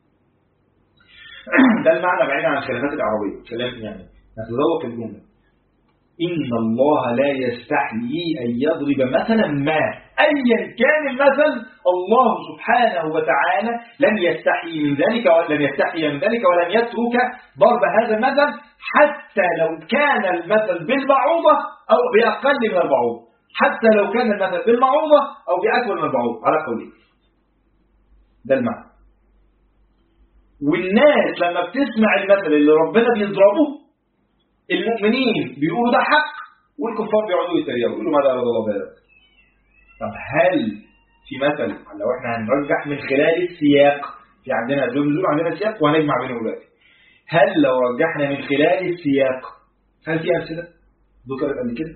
ده المعنى بعيد عن الخلافات العربية. كلام يعني نتذوق الجملة. إن الله لا يستحيي أن يضرب مثلا ما أيا كان المثل. الله سبحانه وتعالى لن يستحي من ذلك ولن يترك ضرب هذا المثل حتى لو كان المثل بالبعوضة أو بأقل من البعوضة، حتى لو كان المثل بالبعوضة أو بأكبر من البعوضة على قولي. ده المعنى. والناس لما بتسمع المثل اللي ربنا بيضربه المؤمنين بيقولوا ده حق والكفار بيقعدوا يتريقوا يقولوا ماذا أراد الله بهذا. طب هل في مثل لو احنا هنرجح من خلال السياق في عندنا نزول عندنا سياق وهنجمع بينهم دلوقتي، هل لو رجحنا من خلال السياق هل في أمثلة ذكرت قبل كده؟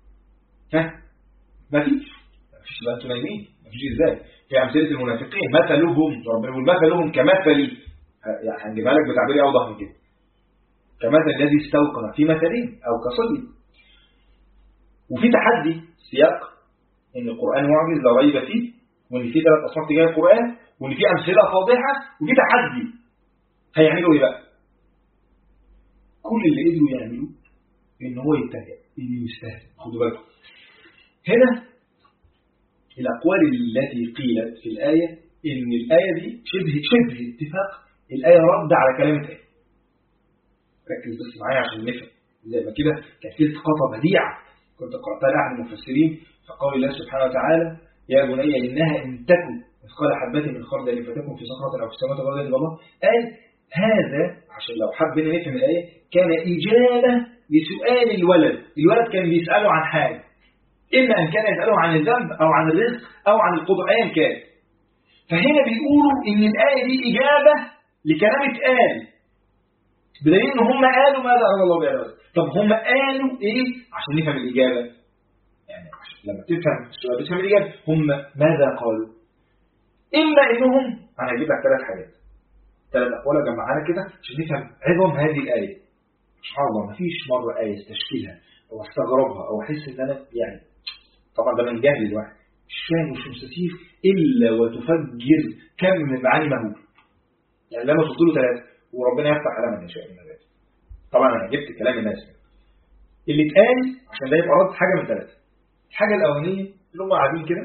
مفيش بقى انتوا نايمين. مفيش ازاي؟ في أمثلة المنافقين مثلهم ربنا يقول مثلهم كمثلي، يعني هنجيبها لك بتعبير أوضح من كده، كمثل الذي استوقد في مثلين أو كصلي. وفي تحدي سياق إن القرآن معجز لا ريب فيه، وإن في 3 أصناف تجاه القرآن، وإن في أمثلة فاضحة، وفي تحدي. هيعملوا إيه بقى؟ كل اللي قدروا يعملوه إن هو يتريق، إنه يستهزئ. خدوا بالكم هنا الأقوال التي قيلت في الآية إن الآية دي شبه اتفاق الآية رد على كلام الآية. ركز بس معايا عشان نفهم. زي ما كده كانت في التقاطة بديعة كنت قرأتها لأحد المفسرين فقال الله سبحانه وتعالى يا بني إنها إن تكن مثقال حبة من خردل فتكن في صخرة أو في السماوات والأرض إلا الله. قال هذا عشان لو حبينا نفهم الآية كان إجابة لسؤال الولد كان بيسأله عن حاجة، إما أن كان يسأله عن الذنب أو عن الرزق أو عن القدر أيا كان. فهنا بيقولوا إن الآية دي إجابة لكلام اتقال، بدليل إن هم قالوا ماذا أراد الله بهذا. طب هم قالوا إيه عشان نفهم الإجابة؟ يعني لما تفهم السؤال تفهم الإجابة. هم ماذا قالوا؟ إما إنهم أنا هجيب لك 3 حاجات 3 أقوال جمعها كده عشان نفهم عظم هذه الآية. سبحان الله مفيش مرة آية استشكلها أو استغربها أو أحس إن أنا يعني طبعا ده من جهل الواحد مش فاهم مش مستثير إلا وتفجر كم من معاني مهول. يعني لما وصلت له 3 وربنا يفتح على من يشاء من ذلك. طبعا أنا جبت كلام الناس اللي اتقال عشان ده يبقى رد حاجة من 3. الحاجة الأولانية اللي هم قاعدين كده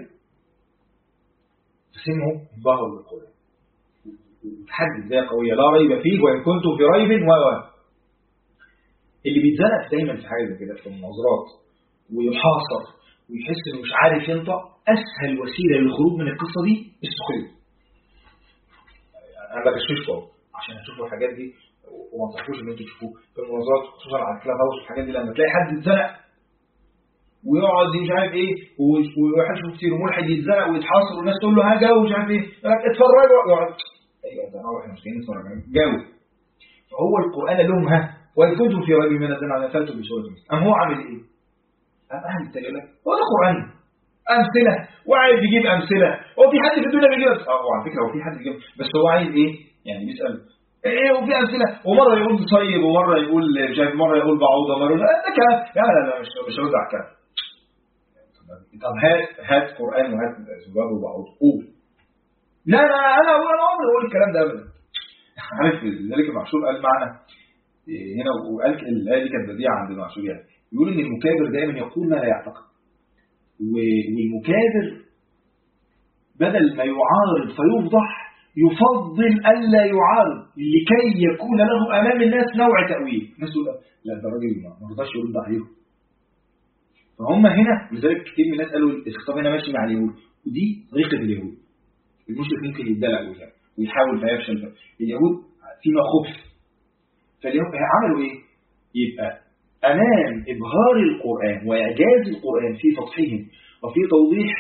فسمعوا ظهر القرآن وتحدد ذات قوية لا ريب فيه وإن كنتم في ريب اللي بيتزنق دايما في حاجة زي كده في المناظرات ويحاصر ويحس انه مش عارف ينطق، اسهل وسيله للخروج من القصه دي السخريه. انا بكشفكم عشان تشوفوا الحاجات دي وما تحكوش ان انتوا تشوفوه في المناظرات خصوصا على الكلاب هاوس والحاجات دي. لما تلاقي حد اتزنق ويقعد مش عارف ايه ويحشوا كتير وملحد يتزنق ويتحاصر والناس تقول له ها جاوب مش عارف ايه اتفرجوا يقعد ايوه ده احنا مش جايين نتفرج جاوب. فهو القران قال لهم ها وإن كنتم في ريب من الذين فأتوا بسورة مثله. أم هو عامل إيه؟ أهل التجلة هو ده قرآن أمثلة وعايز يجيب أمثلة. هو في حد في الدنيا بيجيب على فكرة هو في حد بيجيب بس هو عايز إيه؟ يعني بيسأل إيه وفي أمثلة ومرة يقول طيب ومرة يقول جايب مرة يقول بعوضة مرة لا ده كلام لا مش هرد على الكلام. طب هات قرآن وهات زباب وبعوض قول. لا أنا عمري أقول الكلام ده أبدا. عارف ذلك المعشور قال معنا هنا وقال الآية دي كانت بديعة عند المعشور يعني يقول إن المكابر دائما يقول ما لا يعتقد والمكابر بدل ما يعارض فيفضح يفضل ألا يعارض لكي يكون له أمام الناس نوع تأويل. الناس تقول لا ده راجل ما رضاش يرد عليهم. فهم هنا لذلك كتير من الناس قالوا الخطاب هنا ماشي مع اليهود، ودي طريقة اليهود. المشرك ممكن يدلع ويحاول فيفشل. اليهود فيما خبث، فاليهود عملوا ايه؟ يبقى أمام إظهار القرآن وإعجاز القرآن في فتحهم وفي توضيح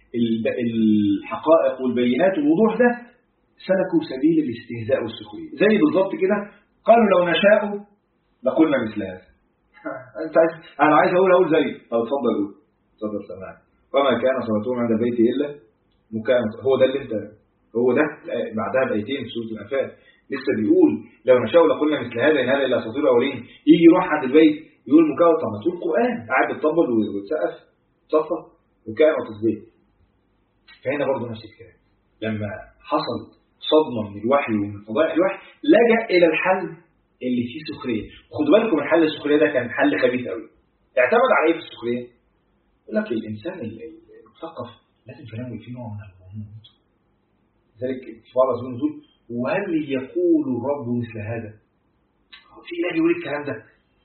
الحقائق والبينات والوضوح ده، سلكوا سبيل الاستهزاء والسخرية. زي بالضبط كده قالوا لو نشاء لقلنا مثل هذا. انت انا عايز اقول زي طب اتفضل سمعني. وما كان صلاتهم عند البيت الا مكان. هو ده اللي انت هو ده بعدها بايتين في سوره الانفال لسه بيقول لو نشاء لقلنا مثل هذا ان هذا الا اساطير الاولين. يجي يروح عند البيت يقول مكان. طب ما تقول قران قاعد بتطبل وتسقف تصفى وكان وتصديق. فهنا برضه نفس الكلام، لما حصل صدمه من الوحي ومن فضائح الوحي لجأ الى الحل اللي فيه سخريه. خدوا بالكم الحل السخريه ده كان حل خبيث قوي. اعتمد على ايه في السخريه؟ يقول لك الانسان المثقف لازم كلامه فيه نوع من الغموض. لذلك في بعض الأسباب نقول وهل يقول الرب مثل هذا؟ في اله يقول الكلام ده؟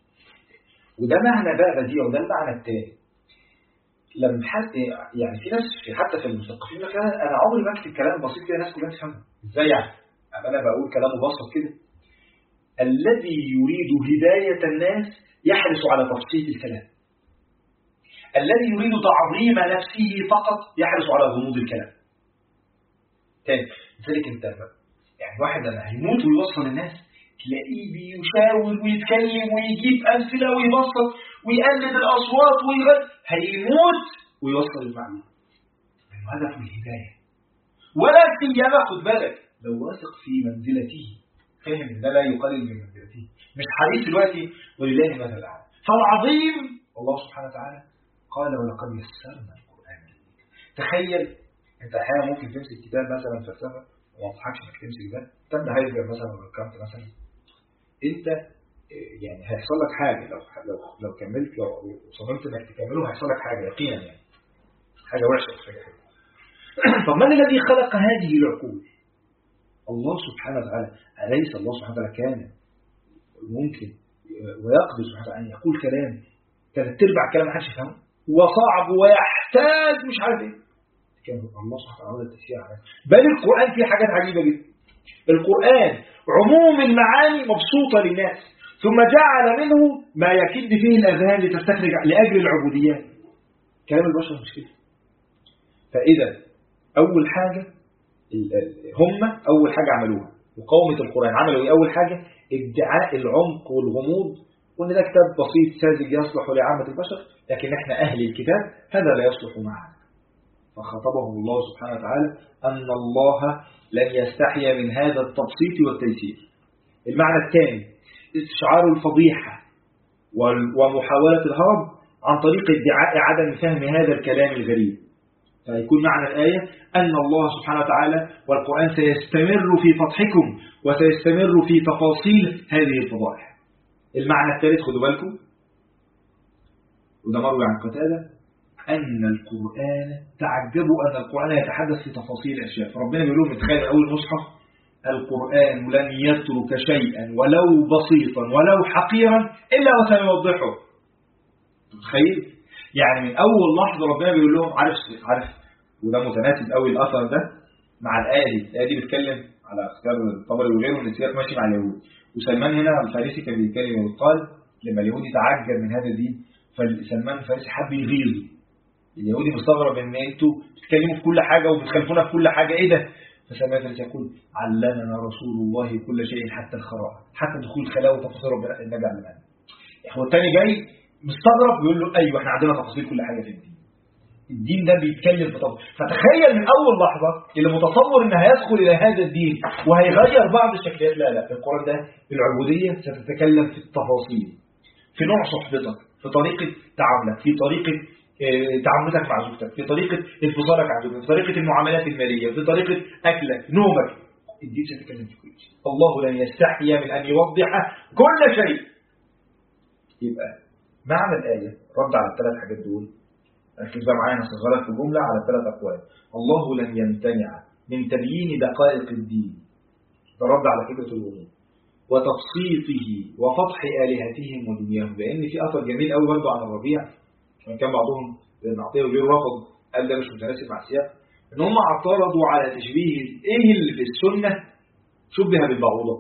وده معنى بقى بديع، وده المعنى الثاني. لما حد يعني في ناس حتى في المثقفين مثلا انا عمري ما اكتب كلام بسيط كده الناس كلها تفهمه. ازاي يعني؟ انا بقول كلام مبسط كده. الذي يريد هداية الناس يحرص على تبسيط الكلام. الذي يريد تعظيم نفسه فقط يحرص على غموض الكلام. تاني لذلك انت يعني واحد لما هيموت ويوصل الناس تلاقيه بيشاور ويتكلم ويجيب أمثلة ويبسط ويقلد الأصوات ويغير. هيموت ويوصل المعنى لأنه هدف الهداية. ولا سيما خد بالك لو واثق في منزلته، فاهم ان ده لا يقلل من منزلته، مش حديث دلوقتي ولله المثل الاعلى. فالعظيم الله سبحانه وتعالى قال ولقد يسرنا القرآن. تخيل انت احيانا ممكن تمسك كتاب مثلا فلسفه وما تضحكش انك تمسك ده كتاب هايدجر مثلا ولا كانت مثلا، انت يعني هيحصل لك حاجه لو كملت، لو صممت انك تكمله هيحصل لك حاجه يقينا، يعني حاجه وحشه مش حاجه حلوه. طب من الذي خلق هذه العقول؟ الله سبحانه وتعالى. أليس الله سبحانه وتعالى كان ممكن ويقدر سبحانه وتعالى أن يقول كلام 3/4 كلام ما حدش يفهمه وصعب ويحتاج مش عارف ايه؟ كان الله سبحانه وتعالى التفسير عليه. بل القرآن فيه حاجات عجيبة جدا. القرآن عموم المعاني مبسوطة للناس، ثم جعل منه ما يكد فيه الأذهان لتستخرج لأجل العبوديات. كلام البشر مش كده. فإذا أول حاجة هم أول حاجة عملوها وقومة القرآن عملوا إيه؟ أول حاجة ادعاء العمق والغموض، وإن ده كتاب بسيط ساذج يصلح لعامة البشر، لكن إحنا أهل الكتاب هذا لا يصلح معنا. فخاطبهم الله سبحانه وتعالى أن الله لن يستحي من هذا التبسيط والتيسير. المعنى الثاني استشعار الفضيحة ومحاولة الهرب عن طريق ادعاء عدم فهم هذا الكلام الغريب. فيكون معنى الآية أن الله سبحانه وتعالى والقرآن سيستمر في فتحكم وسيستمر في تفاصيل هذه الفضائح. المعنى الثالث خدوا بالكم، وده مروي عن قتادة، أن القرآن تعجبوا أن القرآن يتحدث في تفاصيل الأشياء. فربنا بيقول لهم تخيل أول مصحف القرآن لن يترك شيئا ولو بسيطا ولو حقيرا إلا وسيوضحه. تخيل يعني من أول لحظة ربنا بيقول لهم عارف وده متناسب قوي الأثر ده مع الآية دي بتتكلم على اختيار الطبري وغيره من السياق ماشي مع اليهود. وسلمان هنا الفارسي كان بيتكلم وقال لما اليهودي تعجب من هذا الدين فسلمان الفارسي حب يغيظه. اليهودي مستغرب ان انتوا بتتكلموا في كل حاجة وبتخالفونا في كل حاجة، ايه ده؟ فسلمان الفارسي يقول علمنا رسول الله كل شيء حتى الخراء، حتى دخول خلاء وتفاصيل ربنا النبي علمنا. هو الثاني جاي مستغرب بيقول له ايوه احنا عندنا تفاصيل كل حاجة في الدين ده بيتكلم في طب. فتخيل من اول لحظة اللي متصور ان هيدخل الى هذا الدين وهيغير بعض الشكليات، لا في القرآن ده العبودية ستتكلم في التفاصيل، في نوع صحبتك، في طريقة تعاملك، في طريقة تعاملك مع زوجتك، في طريقة انفصالك عن زوجتك، في طريقة المعاملات المالية، في طريقة أكلك، نومك. الدين ستتكلم في كل شيء. الله لن يستحي من أن يوضح كل شيء. يبقى معنى الآية رد على الثلاث حاجات دول. ركز بقى معايا، انا صغرت في جملة على 3 أقوال. الله لن يمتنع من تبيين دقائق الدين، رد على فكرة الغموض، وتبسيطه وفضح آلهتهم ودنياهم. لأن في أثر جميل قوي برضه عن الربيع، وإن كان بعضهم زي ابن عطية وغيره رفض، قال ده مش متناسب مع السياق، إن هم اعترضوا على تشبيه إيه اللي في السنة شبه بالبعوضة.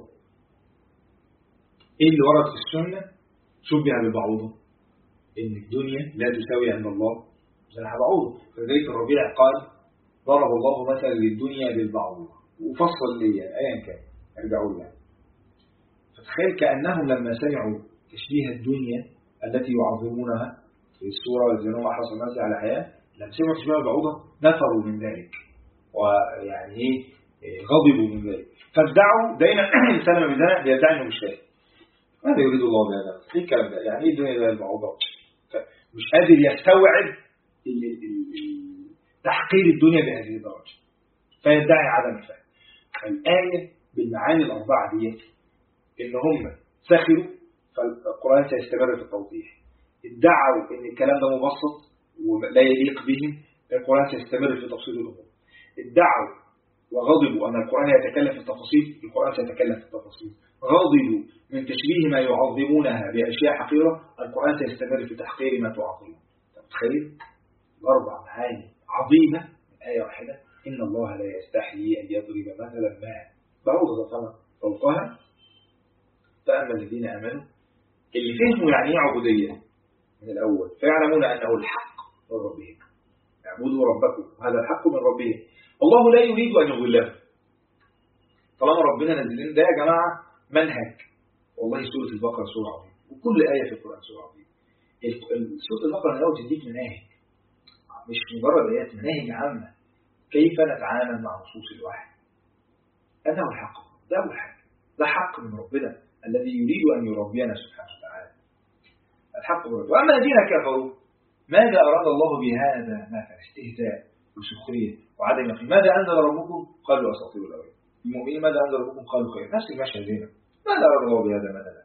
إيه اللي ورد في السنة شبه بالبعوضة؟ إن الدنيا لا تساوي عند الله جناح بعوضة. فذلك الربيع قال ضرب الله مثلا للدنيا بالبعوضة، وفصل لي أيا كان ارجعوا لها. فتخيل كأنهم لما سمعوا تشبيه الدنيا التي يعظمونها في السورة والجنوب أحرص الناس على حياة، لما سمعوا تشبيه البعوضة نفروا من ذلك، ويعني غضبوا من ذلك، فادعوا دايما الإنسان من ذلك بيدعي إنه مش فاهم ماذا يريد الله بهذا. ايه الكلام ده؟ يعني ايه الدنيا زي البعوضة؟ مش قادر يستوعب تحقير الدنيا بهذه الدرجة، فيدعي عدم الفهم. الآية بالمعاني الأربعة دي إن هم سخروا فالقرآن سيستمر في التوضيح، ادعوا إن الكلام ده مبسط ولا يليق بهم، القرآن سيستمر في تفصيل الأمور. ادعوا وغضبوا أن القرآن يتكلم في التفاصيل، القرآن سيتكلم في التفاصيل. غضبوا من تشبيه ما يعظمونها بأشياء حقيرة، القرآن سيستمر في تحقير ما تعظمه. تخيل الأربع معاني عظيمة من آية واحدة. إن الله لا يستحيي أن يضرب مثلا ما بعوضة فوقها فأما الذين آمنوا اللي فهموا يعني ايه عبودية من الأول فيعلمون أنه الحق من ربهم، اعبدوا ربكم وهذا الحق من ربهم. الله لا يريد أن يضلهم. طالما ربنا نزلين ده يا جماعة منهج. والله سورة البقرة سورة عظيمة، وكل آية في القرآن سورة عظيمة. سورة البقرة الأول تديك مناهج، مش مجرد آيات، مناهج عامة كيف نتعامل مع نصوص الوحي. أنه الحق، ده أول حاجة، ده حق من ربنا الذي يريد أن يربينا سبحانه وتعالى. الحق من ربنا. وأما الذين كفروا ماذا أراد الله بهذا مثلا؟ استهزاء وسخرية وعدم يقين. ماذا أنزل ربكم؟ قالوا أساطير الأولين. المؤمنين ماذا أنزل ربكم؟ قالوا خير. نفس المشهد هنا. ماذا أراد الله بهذا مثلا؟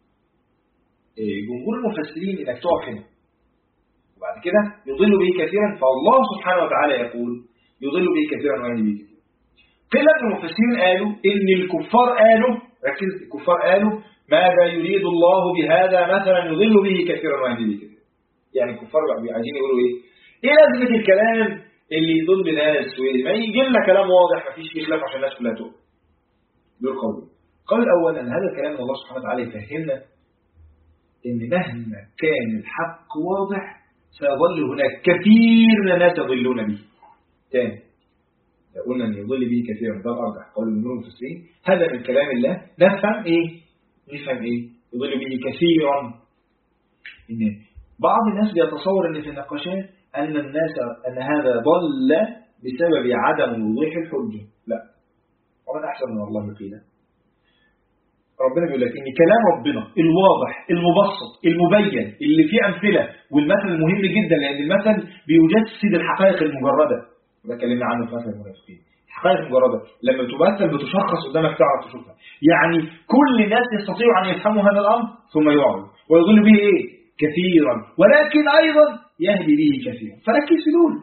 جمهور المفسرين إنك تقف هنا وبعد كده يضل به كثيرا، فالله سبحانه وتعالى يقول يضل به كثيرا ويهدي به كثيرا. قلة المفسرين قالوا إن الكفار قالوا، ركز، الكفار قالوا ماذا يريد الله بهذا مثلا يضل به كثيرا ويهدي به كثيرا. يعني الكفار عايزين يقولوا ايه لازمة الكلام اللي يضل الناس، ما يجي لنا كلام واضح ما فيش فيه خلاف عشان الناس كلها تؤمن. دول قولين. القول الأول أن هذا الكلام من الله سبحانه وتعالى يفهمنا إن مهما كان الحق واضح سيظل هناك كثير من الناس يضلون به. تاني قلنا أن يضل به كثيرا، ده الأرجح قول جمهور المفسرين. هذا من كلام الله نفهم إيه يضل به كثيرا. إن بعض الناس بيتصور أن في النقاشات أن هذا ضل بسبب عدم وضوح الحجة. لا، ومن أحسن من الله قيلا. ربنا بيقول لك إن كلام ربنا الواضح المبسط المبين اللي فيه أمثلة، والمثل مهم جدا لأن المثل بيجسد الحقائق المجردة، وده اتكلمنا عنه في مثل المنافقين. الحقائق المجردة لما تمثل بتشخص قدامك تعرف تشوفها. يعني كل الناس يستطيعوا أن يفهموا هذا الأمر ثم يعرضوا ويضل به كثيرا، ولكن أيضا يهدي به كثيرا. فركز في دول.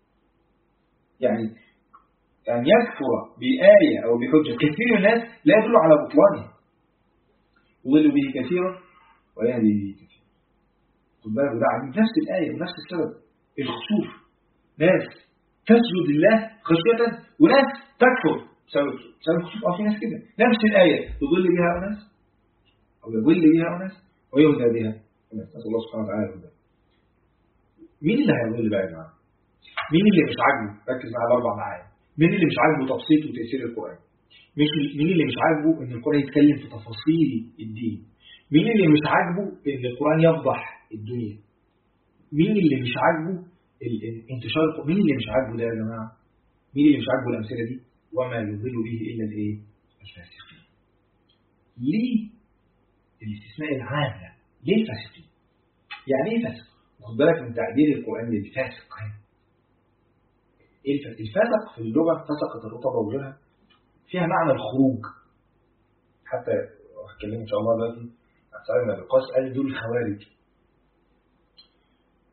يعني أن يكفر بآية أو بحجة كثير من الناس لا يدل على بطلانه. يضل به كثيرا ويهدي به كثيرا. خد بالك ده عن نفس الآية ونفس السبب. الخسوف، ناس تسجد لله خشية وناس تكفر بسبب الخسوف. في ناس كده نفس الآية يضل بها أناس أو يضل بها أناس ويهدى بها أناس. نسأل الله سبحانه وتعالى يهدى. مين اللي هيضل بقى يا جماعة؟ مين اللي مش عاجبه؟ ركز على الأربع معاني. مين اللي مش عاجبه تبسيط وتأثير القرآن؟ مين اللي مش عاجبه ان القرآن يتكلم في تفاصيل الدين؟ مين اللي مش عاجبه ان القرآن يفضح الدنيا؟ مين اللي مش عاجبه انتشار القرآن؟ مين اللي مش عاجبه ده يا جماعة؟ مين اللي مش عاجبه الأمثلة دي؟ وما يضل به إلا الفاسقين. ليه الاستثناء العام ده؟ ليه الفاسقين؟ يعني ايه فاسق؟ خد بالك من تعبير القرآن للفاسق. الفاسق في اللغة فسقت الرطبة وغيرها فيها معنى الخروج. حتى هتكلم إن شاء الله دلوقتي عن سعيد بن أبي وقاص قال دول الخوارج.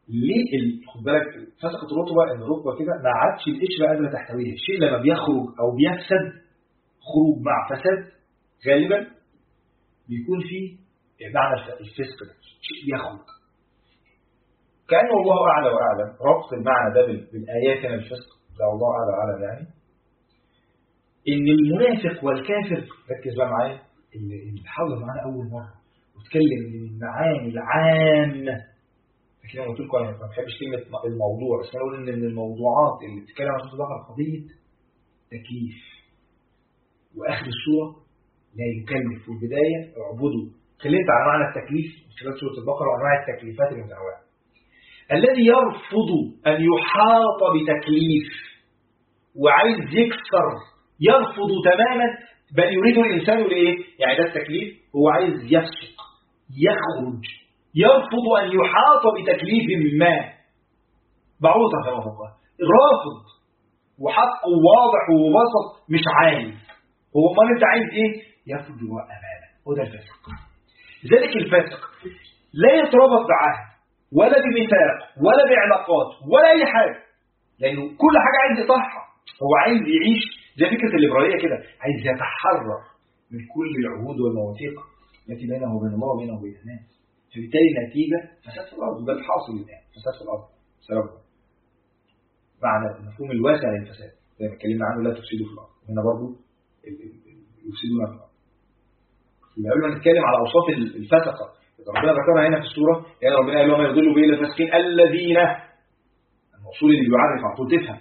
ليه خد بالك فسقة الرطبة ان الرطبة كده ما عادش القشرة قادرة تحتويها. الشيء لما بيخرج او بيفسد خروج مع فساد غالبا بيكون فيه معنى الفسق ده، شيء بيخرج. كأنه الله أعلى وأعلم ربط المعنى ده بالآيات هنا الفسق ده الله أعلى وأعلم يعني إن المنافق والكافر، ركز بقى معايا اللي حاضر معانا أول مرة واتكلم من المعاني العامة. لكن أنا قلت لكم أنا ما بحبش كلمة الموضوع، بس أنا أقول إن من الموضوعات اللي بتتكلم عن سورة البقرة قضية تكليف. وآخر السورة لا يكلف، في البداية اعبدوا. اتكلمت عن معنى التكليف في خلال سورة البقرة وأنواع التكليفات المتنوعة. الذي يرفض أن يحاط بتكليف وعايز يكسر، يرفض تماما، بل يريد الإنسان لإيه؟ يعني ده التكليف، هو عايز يفسق يخرج، يرفض أن يحاط بتكليف ما بعوضة كما فوقها، رافض وحقه واضح ووسط، مش عايز. هو ما أنت عايز إيه؟ يفجر أمامه، وده الفاسق. لذلك الفاسق لا يتربط بعهد ولا بميثاق ولا بعلاقات ولا أي حاجة، لأنه كل حاجة عايز يطحها. هو عايز يعيش زي فكرة الليبرالية كده، عايز يتحرر من كل العهود والمواثيق التي بينه وبين الله وبينه وبين الناس. فبالتالي النتيجة فساد في الأرض، وده الحاصل الآن، فساد في الأرض سببه معنى المفهوم الواسع للفساد زي ما اتكلمنا عنه، لا تفسدوا في الأرض. هنا برضه يفسدون في الأرض. قبل ما نتكلم على أوصاف الفسقة ربنا ذكرها هنا في السورة، يعني ربنا قال لهم يضلوا به الفاسقين الذين، الموصول اللي بيعرف على طول تفهم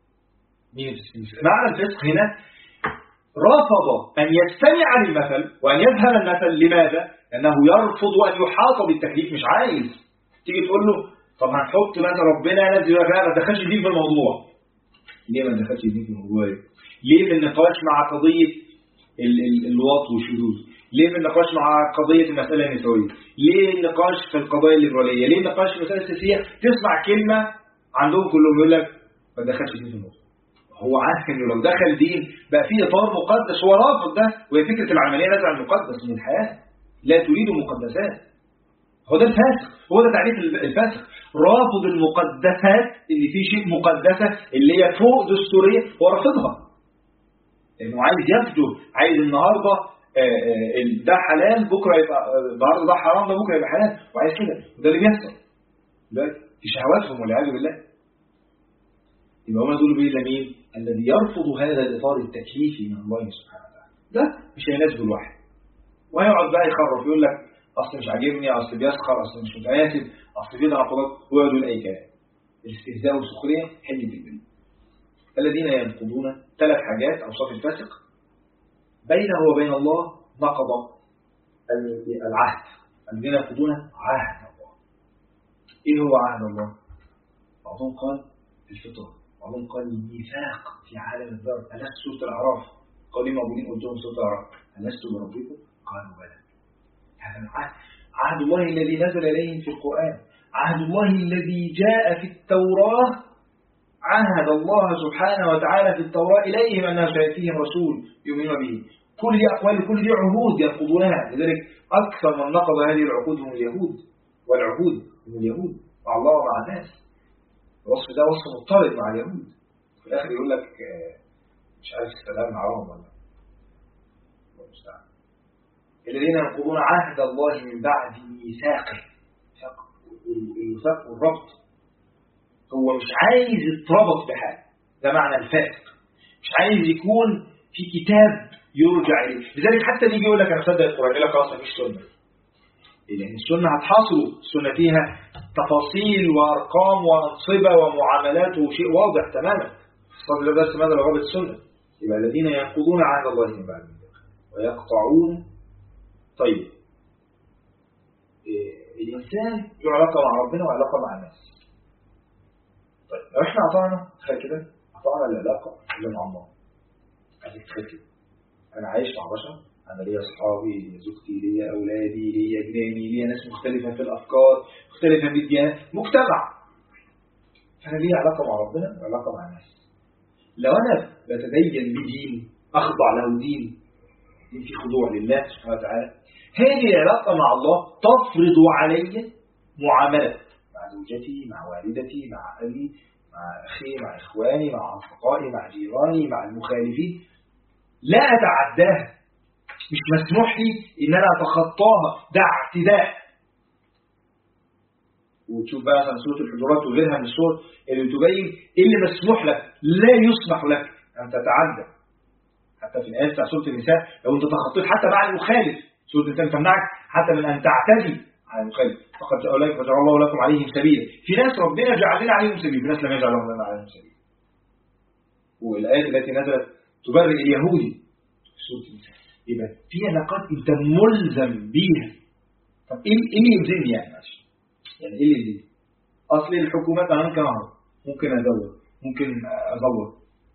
معنى الفسق هنا. رفض أن يستمع للمثل وأن يفهم المثل. لماذا؟ لأنه يرفض أن يحاط بالتكليف، مش عايز. تيجي تقول له طب هنحط مثلا ربنا نزل ما دخلش دين في الموضوع. ليه ما دخلش دين في الموضوع؟ ليه من النقاش مع قضية الوط والشذوذ؟ ليه من النقاش مع قضية المسألة النسوية؟ ليه النقاش في القضايا الليبرالية؟ ليه النقاش في المسألة السياسية؟ تسمع كلمة عندهم كلهم يقول لك ما دخلش دين في الموضوع. هو عارف انه لو دخل دين بقى فيه اطار مقدس، هو رافض ده. وهي فكرة العملية نزع المقدس من الحياة، لا تريد مقدسات. هو ده الفاسق، هو ده تعريف الفاسق، رافض المقدسات اللي فيه شيء مقدسة اللي هي فوق دستورية، هو رافضها. لانه عايز يفجر، عايز النهارده ده حلال بكره يبقى النهارده ده حرام ده بكره يبقى حلال، وعايز كده. وده اللي بيحصل دلوقتي في شهواتهم والعياذ بالله. يبقى هم دول بيه مين؟ الذي يرفض هذا الاطار التكليفي من الله سبحانه وتعالى. ده مش هيناسبه الواحد، وهيقعد بقى يخرف يقول لك اصل مش عاجبني، اصل بيسخر، اصل مش متناسب، اصل في تعاقدات، ويقعد يقول اي كلام. الاستهزاء والسخريه حل بالبلد. الذين ينقضون 3 حاجات اوصاف الفاسق: بينه وبين الله نقض العهد. الذين ينقضون عهد الله. ايه هو عهد الله؟ بعضهم قال الفطر، بعضهم قال الميثاق في عالم الذر. ألست سورة الأعراف قالوا موجودين قدام سورة الأعراف ألست بربكم؟ قالوا بلى. هذا عهد الله الذي نزل إليهم في القرآن، عهد الله الذي جاء في التوراة. عهد الله سبحانه وتعالى في التوراة إليهم أنه سيأتيهم رسول يؤمنون به. كل دي أقوال، كل دي عهود ينقضونها. لذلك أكثر من نقض هذه العقود هم اليهود، والعهود هم اليهود مع الله ومع الناس. الوصف ده وصف مضطرد مع اليهود. في الآخر يقول لك مش عارف السلام معهم ولا الذين ينقضون عهد الله من بعد ميثاقه. الميثاق والربط، هو مش عايز يتربط بحاجة. ده معنى الفاسق، مش عايز يكون في كتاب يرجع إليه. لذلك حتى نيجي يقول لك أنا صدق القرآن، يقول لك خلاص مفيش سنة، لأن السنة هتحاصره. السنة فيها تفاصيل وأرقام وأنصبة ومعاملات وشيء واضح تماما. الصدق بس ماذا لغاية السنة؟ يبقى الذين ينقضون عهد الله من بعد ويقطعون. طيب الإنسان له علاقة مع ربنا وعلاقة مع الناس. طيب لو احنا قطعنا، تخيل كده، قطعنا العلاقة اللي مع الله. عايزك تخيل كده، أنا عايش مع بشر، أنا ليا أصحابي، ليا زوجتي، ليا أولادي، ليا جيراني، ليا ناس مختلفة في الأفكار، مختلفة في الديانات، مجتمع. فأنا ليا علاقة مع ربنا وعلاقة مع الناس. لو أنا بتدين بدين أخضع له دين في خضوع لله سبحانه وتعالى، هذه العلاقة مع الله تفرض علي معاملة مع زوجتي، مع والدتي، مع أبي، مع أخي، مع إخواني، مع أصدقائي، مع جيراني، مع المخالفين، لا أتعداها، مش مسموح لي إن أنا أتخطاها، ده اعتداء. وتشوف بقى مثلا سورة الحجرات وغيرها من السور اللي تبين إيه اللي مسموح لك، لا يسمح لك أن تتعدى. حتى في الآيات بتاع سورة النساء لو أنت تخطيت حتى مع المخالف، سورة النساء تمنعك حتى من أن تعتدي على المخالف. فقد جعل الله لكم عليهم سبيلا. في ناس ربنا جعل لنا عليهم سبيل، في ناس لم يجعل لنا عليهم سبيل. والآيات التي نزلت تبرئ اليهودي في سورة النساء. يبقى في علاقات أنت ملزم بيها. طب إيه اللي يلزمني يعني؟ يعني إيه اللي يلزمني؟ أصل الحكومات أنا ممكن أعرف، ممكن أزور، ممكن أزور.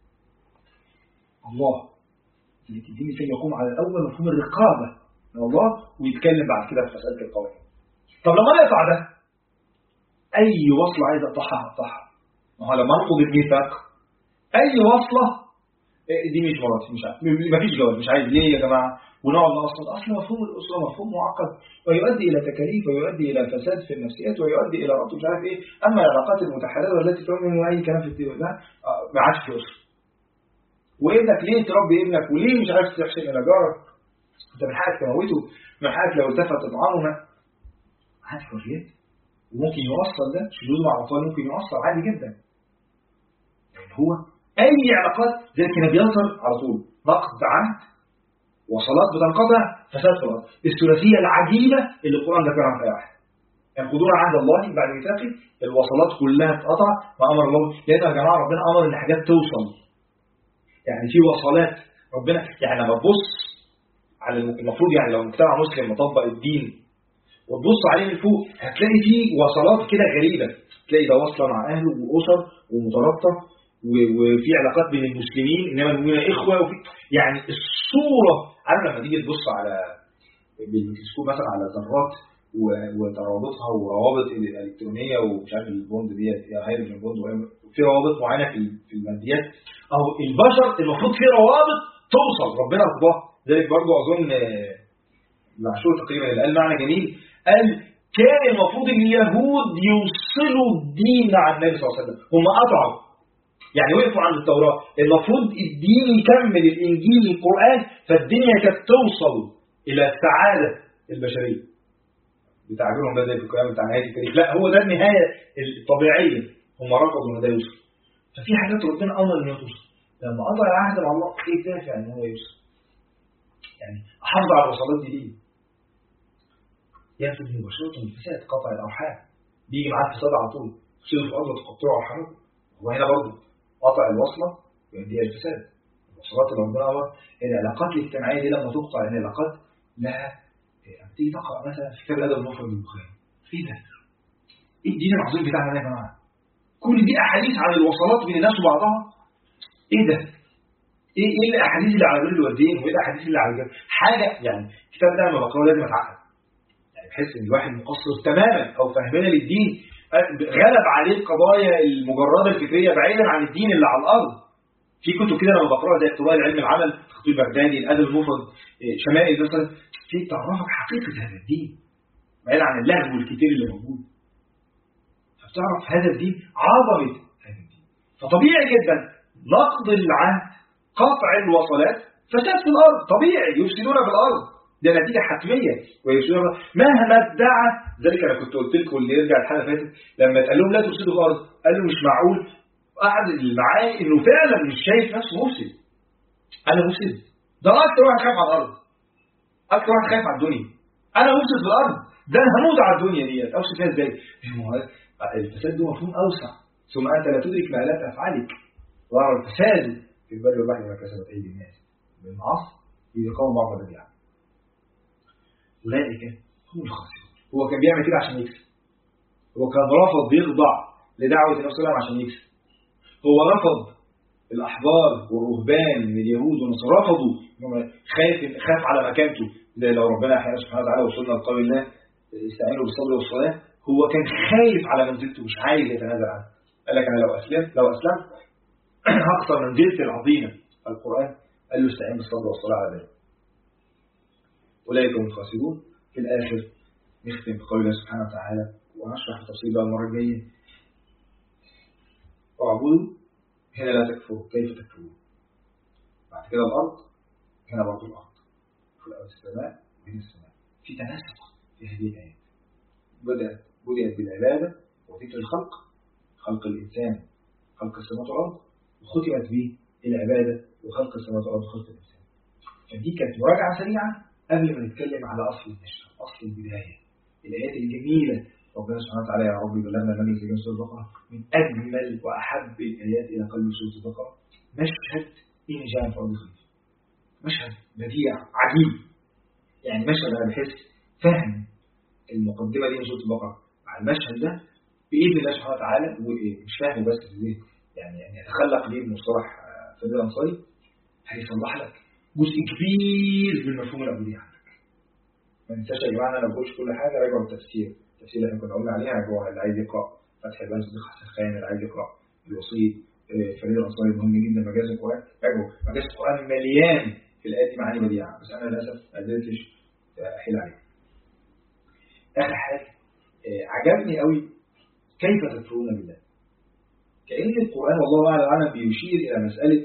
الله اللي تديني فيه يقوم على الأول مفهوم الرقابة من الله، ويتكلم بعد كده في مسألة القوانين. طب لما أنا أقطع ده، أي وصلة عايز أقطعها. ما هو لما نقضي الميثاق أي وصلة دي مش مراتي، مش عارف، مفيش جواز، مش عايز. ليه يا جماعة؟ ونقعد نأصل أصل مفهوم الأسرة مفهوم معقد، ويؤدي إلى تكاليف، ويؤدي إلى فساد في النفسيات، ويؤدي إلى ربط مش عارف إيه. أما العلاقات المتحررة التي تؤمن أي كلام في الدين لا، ما عادش في أسرة. وابنك ليه تربي ابنك، وليه مش عارف تحسن إلى جارك؟ أنت من حقك تموته، من حقك لو التفت تطعمه. ما عادش حريات. وممكن يوصل ده شذوذ مع الأطفال، ممكن يوصل عادي جدا. يعني هو أي علاقات زي كده بيظهر على طول نقد عهد وصلات بتنقطع، فساد في الأرض. الثلاثية العجيبة اللي القرآن ذكرها في واحد، ينقضون عهد الله بعد ميثاقه، الوصلات كلها تقطع وأمر الله. لأن يا جماعة ربنا أمر إن حاجات توصل. يعني في وصلات ربنا، يعني لما تبص على المفروض، يعني لو مجتمع مسلم مطبق الدين وتبص عليه من فوق هتلاقي فيه وصلات كده غريبة. تلاقي ده وصلة مع أهله وأسر ومترابطة، وفي علاقات بين المسلمين، إنما المؤمنين إخوة، وفي يعني الصورة. عارف لما تيجي تبص على بالميكروسكوب مثلا على ذرات وترابطها وروابط الإلكترونية ومش عارف البوند دي هيدروجين بوند، وفي روابط معينة في الماديات، أو البشر المفروض في روابط توصل ربنا رضاه. ذلك برضو أظن معشور تقريبا اللي قال معنى جميل، قال كان المفروض اليهود يوصلوا الدين مع النبي صلى الله عليه وسلم، هم قطعوا، يعني وقفوا عند التوراة. المفروض الدين يكمل الإنجيل القرآن، فالدنيا كانت توصل إلى السعادة البشرية. بتعبيرهم بدأ في الكلام بتاع نهاية التاريخ، لا هو ده النهاية الطبيعية، هم رفضوا إن ده يوصل. ففي حاجات ربنا أمر إنه توصل. لما قطع العهد مع الله إيه دافع إن هو يوصل؟ يعني أحافظ على الوصلات دي يأخذ مباشرة الفساد، قطع الأرحام، بيجي معاه الفساد على طول، تصير في الأرض تقطعوا أرحامكم. وهنا برضه قطع الوصلة يؤدي إلى الفساد. الوصلات اللي ربنا أمر، العلاقات الاجتماعية دي لما تقطع، يعني العلاقات لها، تيجي تقرأ مثلا في كتاب الأدب المفرد للبخاري، إيه ده؟ إيه الدين العظيم بتاعنا ده يا جماعة؟ كل دي أحاديث عن الوصلات بين الناس وبعضها. إيه ده؟ إيه الأحاديث اللي على بر الوالدين، وإيه الأحاديث اللي على الجنة؟ حاجة يعني الكتاب ده لما بقرأه لازم أتعقد، يعني بحس إن الواحد مقصر تماما أو فهمنا للدين غلب عليه القضايا المجردة الفكرية بعيدا عن الدين اللي على الأرض. في كتب كده لما بقرأها زي اقتضاء العلم العمل، خطيب بغدادي، الأدب المفرد، شمائل مثلا، في تعرفك حقيقة هذا الدين بعيد عن اللهو والكتير اللي موجود. فبتعرف هذا الدين، عظمة هذا الدين. فطبيعي جدا نقض العهد، قطع الوصلات، فساد في الأرض طبيعي، يفسدون في الأرض، ده نتيجة حتمية. ويفسدون مهما ادعى ذلك. أنا كنت قلت لكم اللي يرجع الحلقة فاتت لما قال لهم لا تفسدوا في الأرض، قالوا مش معقول. قعد معايا إنه فعلا مش شايف نفسه مفسد. أنا مفسد، ده أكتر واحد خايف على الأرض، أكتر واحد خايف على الدنيا. أنا مفسد في الأرض، ده أنا هموت على الدنيا دي، أفسد فيها إزاي؟ الفساد ده مفهوم أوسع. ثم أنت لا تدرك مآلات أفعالك، ظهر الفساد في البر والبحر ما كسبت أيدي الناس بالمعاصي ليقوموا بعض الرجال. أولئك هم الخاسرون. هو كان بيعمل كده عشان يكسب. هو كان رافض يخضع لدعوة النبي صلى الله عليه وسلم عشان يكسب. هو رفض الأحبار والرهبان من اليهود والنصارى، رفضوا، خاف على مكانته. زي لو ربنا أحيانا سبحانه وتعالى وصلنا لقول الله استعينوا بالصبر والصلاة، هو كان خايف على منزلته، مش عايز يتنازل عنها. قال لك أنا لو أسلمت هخسر منزلتي العظيمة. القرآن قال له استعين بالصبر والصلاة على ذلك. أولئك هم الخاسرون. في الآخر نختم بقول الله سبحانه وتعالى وهنشرح التفصيل بقى المرة الجاية. اعبدوا هنا لا تكفروا، كيف تكفرون؟ بعد كده الأرض، هنا برضه الأرض، في الأرض السماء وهنا السماء، في تناسق في هذه الآيات. بدأت بالعبادة وذكر الخلق، خلق الإنسان، خلق السماوات والأرض، وختمت بالعبادة وخلق السماوات والأرض وخلق الإنسان. فدي كانت مراجعة سريعة قبل ما نتكلم على أصل النشأة، أصل البداية، الآيات الجميلة. ربنا سبحانه وتعالى يا رب بلغنا المجلس في سورة البقرة من أجمل وأحب الآيات إلى قلب سورة البقرة مشهد إنجاز أرض خليفة، مشهد بديع عجيب. يعني مشهد أنا بحس فهم المقدمة دي من سورة البقرة مع المشهد ده بإذن الله سبحانه وتعالى، ومش فاهمه بس في يعني يتخلق ليه بمصطلح فريد الأنصاري، هيصلح لك جزء كبير من مفهوم العبودية عندك. ما ننساش يا جماعة، أنا ما بقولش كل حاجة، راجعوا التفسير اللي احنا كنا قلنا عليها، راجعوا اللي عايز يقرأ فتح الباب صديق السخان، اللي عايز يقرأ الوصية فريد الأنصاري مهم جدا، مجاز القرآن، راجعوا مجاز القرآن مليان في الآيات دي معاني بديعة، بس أنا للأسف ما قدرتش أحيل عليها. آخر حاجة عجبني قوي كيف تكفرون بالله، كأن القرآن والله أعلم بيشير إلى مسألة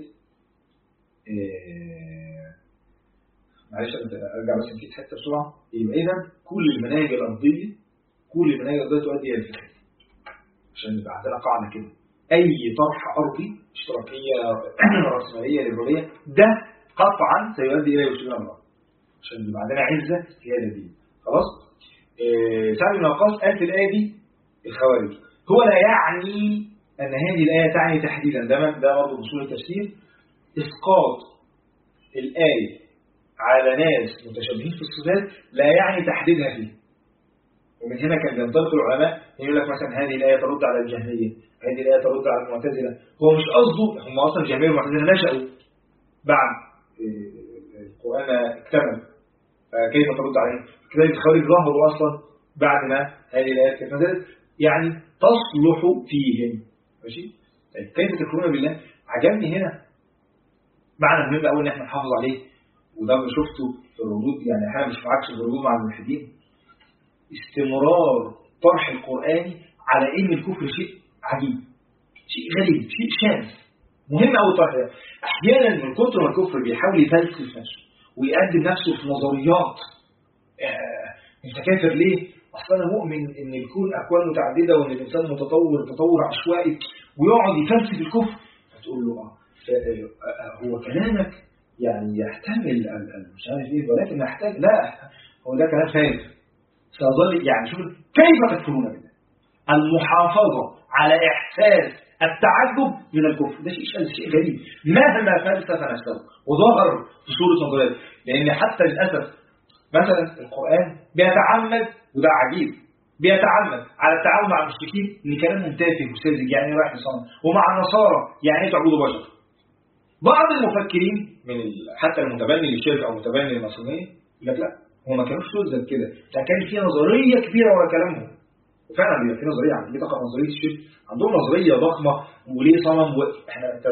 معلش أرجع بس نسيت حتة بسرعة. يبقى إذا كل المناهج الأرضية تؤدي إلى الفكر، عشان يبقى عندنا قاعدة كده، أي طرح أرضي اشتراكية رأسمالية ليبرالية ده قطعا سيؤدي إلى وصول الأمر، عشان يبقى عندنا عزة هي الدين. خلاص. سعد بن وقاص قال في الآية دي الخوارج، هو لا يعني أن هذه الآية تعني تحديدا، ده برضه بأصول التفسير، إسقاط الآية على ناس متشابهين في الصفات لا يعني تحديدها فيه. ومن هنا كان ينطلق العلماء يقول لك مثلا هذه الآية ترد على الجهمية، هذه الآية ترد على المعتزلة. هو مش قصده، هم أصلا الجهمية والمعتزلة نشأوا بعد القرآن اكتمل، فكيف ترد عليهم؟ كذلك الخوارج ظهروا أصلا بعد ما هذه الآيات كانت نزلت، يعني تصلح فيهم. ماشي؟ طيب كيف تكفرون بالله؟ عجبني هنا معنى مهم قوي ان احنا نحافظ عليه، وده شفته في الردود، يعني احنا مش معاكش في الردود مع الملحدين، استمرار طرح القرآن على ان الكفر شيء عجيب، شيء غريب، شيء شاذ. مهم قوي الطرح ده. احيانا من كتر ما الكفر بيحاول يفلسف نفسه ويقدم نفسه في نظريات، انت كافر ليه؟ اصل انا مؤمن ان الكون اكوان متعدده وان الانسان متطور تطور عشوائي، ويقعد يفلسف الكفر. فتقول له هو كلامك يعني يحتمل مش عارف ايه، ولكن يحتاج، لا هو ده كلام فارغ. سأظل يعني شوف كيف تكفرون بالله، المحافظة على إحساس التعجب من الكفر، ده شيء غريب مهما فلسف نفسه وظهر في صورة نظريات. لأن حتى للأسف مثلا القرآن بيتعمد، وده عجيب، بيتعمد على التعامل مع المشركين ان كلامهم تافه وساذج، يعني رايح لصنم، ومع النصارى يعني تعبدوا بشر. بعض المفكرين من حتى المتبني للشرك او متبني للنصرانيه يقول لك لا، هو ما كانوش ساذج كده، ده كان في نظريه كبيره ورا كلامهم. وفعلا بيبقى في نظريه، عندي تقرا نظريه الشرك عندهم نظريه ضخمه، وليه صنم، واحنا انت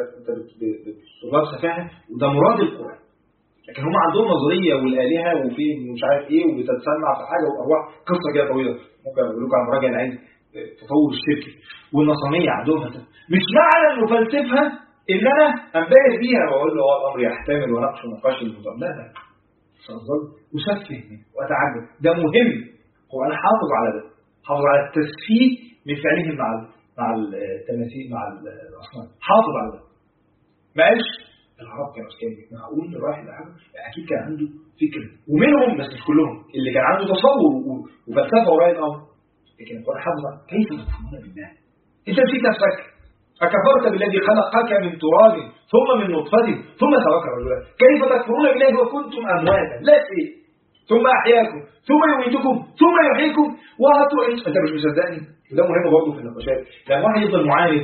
طلاب سفاهه، وده مراد القرآن. لكن هم عندهم نظريه والالهه وفي مش عارف ايه وبتتسمع في حاجه وارواح، قصه كده طويله ممكن اقول لكم عن مراجع العلم تطور الشرك. والنصرانيه عندهم مش معنى انه فلسفها ان انا انبهر بيها واقول له الامر يحتمل ونقش ونقاش الموضوع، لا سأظل اسفه واتعجب. ده مهم، وانا حافظ على ده، حافظ على التسفيه من فعلهم مع التماثيل مع الاصنام، حافظ على ده. ما قالش العرب كانوا أسكالي، معقول رايح لحاجة أكيد كان عنده فكر، ومنهم بس مش كلهم اللي كان عنده تصور وفلسفة وراء الأمر. لكن القرآن حافظ كيف تكفرون بالله، أنت نسيت نفسك، أكفرت بالذي خلقك من تراب ثم من نطفة ثم سواك رجلا، كيف تكفرون بالله وكنتم أمواتا لا شيء ثم أحياكم ثم يميتكم ثم يحييكم وهاتوا أنت مش مصدقني. وده مهم برضه في النقاشات، لما واحد يفضل معاند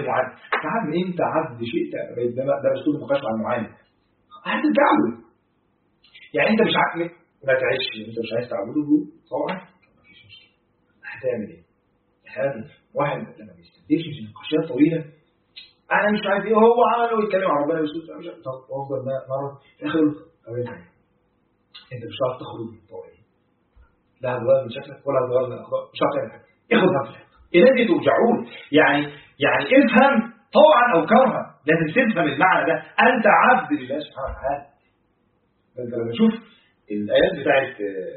تعب انت عبد شئت، ده اسلوب النقاش مع المعاند، هتتعود. يعني انت مش عارف ما تعيش، انت مش عايز تعبده طبعا مفيش مشكله، هتعمل ايه؟ احيانا واحد لما بيستديش في نقاشات طويله انا مش عارف ايه هو عمله ويتكلم عن ربنا بيسوس، مش عارف. طب افضل مره في اخر انت مش هتعرف تخرج من الطويل، لا هتغير من شكلك ولا هتغير من الاخطاء، مش هتعمل حاجه. اخذ نفسك إليه ترجعون. يعني افهم طوعا أو كرها، لازم تفهم المعنى ده. أنت عبد لله سبحانه وتعالى. أنت لما تشوف الآيات بتاعت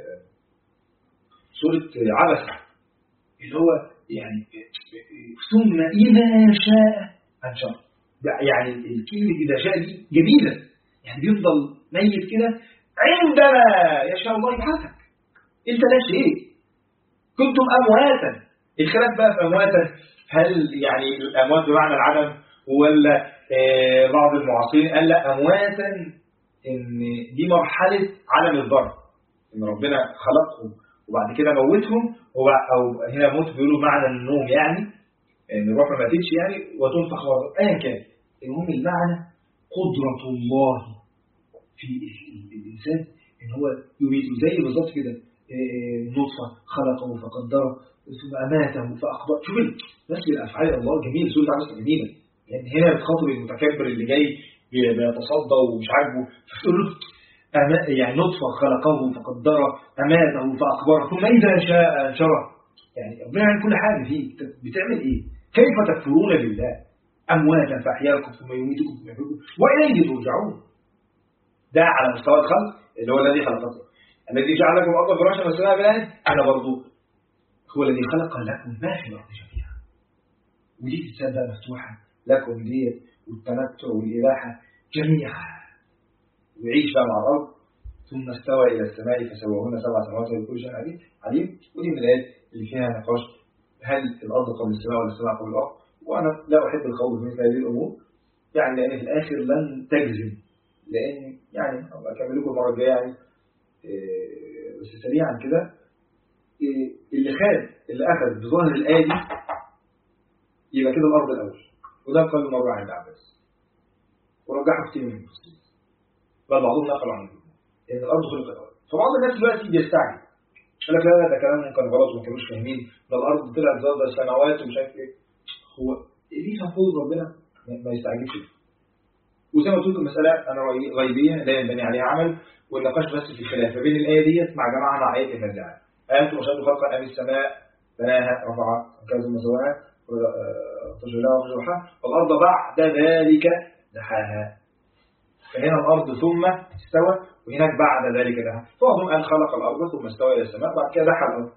سورة عبس اللي هو يعني ثم إذا شاء أنشر، يعني الكلمة إذا شاء دي جميلة، يعني بيفضل ميت كده عندما يشاء الله يبعثك. أنت لا شيء، كنتم أمواتا. الخلاف بقى في أمواتا، هل يعني الأموات بمعنى العدم ولا بعض المعاصرين قال لا أمواتا إن دي مرحلة عدم الضرر، إن ربنا خلقهم وبعد كده موتهم، أو هنا موت بيقولوا معنى النوم، يعني إن الروح ما ماتتش يعني وتنفخ أيا كان. المهم المعنى قدرة الله في الإنسان إن هو يميته زي بالظبط كده نطفة خلقه فقدره ثم أماته فأقبره. شوف بس الأفعال الله جميل، سورة عبس جميلة، لأن هنا بتخاطب المتكبر اللي جاي بيتصدى ومش عاجبه، فتقول له يعني نطفة خلقه فقدره أماته فأقبره ثم إذا شاء أنشره. يعني ربنا يعمل كل حاجة فيه، بتعمل إيه؟ كيف تكفرون بالله أمواتا فأحياكم ثم يميتكم ثم يحييكم وإليه ترجعون. ده على مستوى الخلق اللي هو الذي خلقكم، الذي جعل لكم الأرض فراشا والسماء بناءً. أنا برضو هو الذي خلق لكم ما في الأرض جميعا، ودي تتسبب مفتوحة لكم دي والتمتع والإباحة جميعا، ويعيش بقى مع الأرض. ثم استوى إلى السماء فسواهن 7 سماوات وكل شيء عليم. ودي من الآيات اللي فيها نقاش، هل الأرض قبل السماء ولا السماء قبل الأرض؟ وأنا لا أحب الخوض في مثل هذه الأمور، يعني لأن في الآخر لن تجزم، لأن يعني أكمل لكم المرة الجاية يعني بس سريعا كده. اللي أخذ بظاهر الآية دي يبقى كده الأرض الأول، وده قال مرة عن العباس ورجحه كتير من المفسرين، بل بعضهم نقل عنه إن الأرض خلقت الأول. فبعض الناس دلوقتي بيستعجل، قال لك لا ده كلام كان غلط وما كانوش فاهمين، ده الأرض طلعت ضد السماوات ومش عارف إيه. هو ليه المفروض ربنا ما يستعجلش؟ وزي ما قلت لكم المسألة أنا غيبية لا ينبني عليها عمل، والنقاش بس في الخلاف بين الآية ديت مع جماعة مع آية النزاع. أنتم أشد خلقا أم السماء بناها رفع كذا مسواها وتجلها وفجرها والأرض بعد ذلك دحاها. فهنا الأرض ثم استوى، وهناك بعد ذلك دحاها. فبعضهم قال خلق الأرض ثم استوى إلى السماء بعد كده دحى الأرض.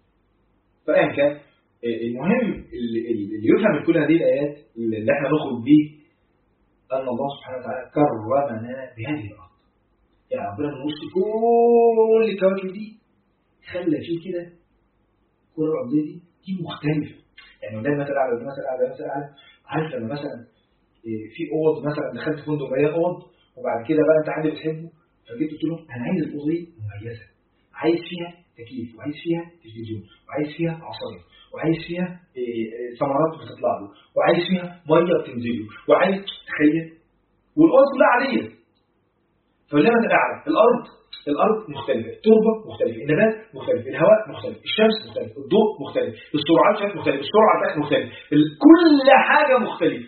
فأيا كان المهم اللي يفهم من كل هذه الآيات اللي احنا نخرج به أن الله سبحانه وتعالى كرمنا بهذه الأرض. يعني ربنا من وسط كل الكواكب دي خلى فيه كده كل الأرض دي مختلفة. يعني ده مثلا أعلى ده مثلا أعلى ده مثلا أعلى. عارف لما مثلا في أوض مثلا دخلت فندق مليان أوض، وبعد كده بقى أنت حد بتحبه فجيت قلت له أنا عايز الأوضة دي مميزة، عايز فيها تكييف وعايز فيها تلفزيون وعايز فيها عصاير وعايز فيها ثمرات بتطلع له وعايز فيها ميه بتنزل له وعايز تخيل، والأرض كلها عادية. فلما الأعلى الأرض مختلفة، التربة مختلفة، النبات مختلف، الهواء مختلف، الشمس مختلف، الضوء مختلف، السرعات مختلفة، السرعة مختلفة، كل حاجة مختلفة.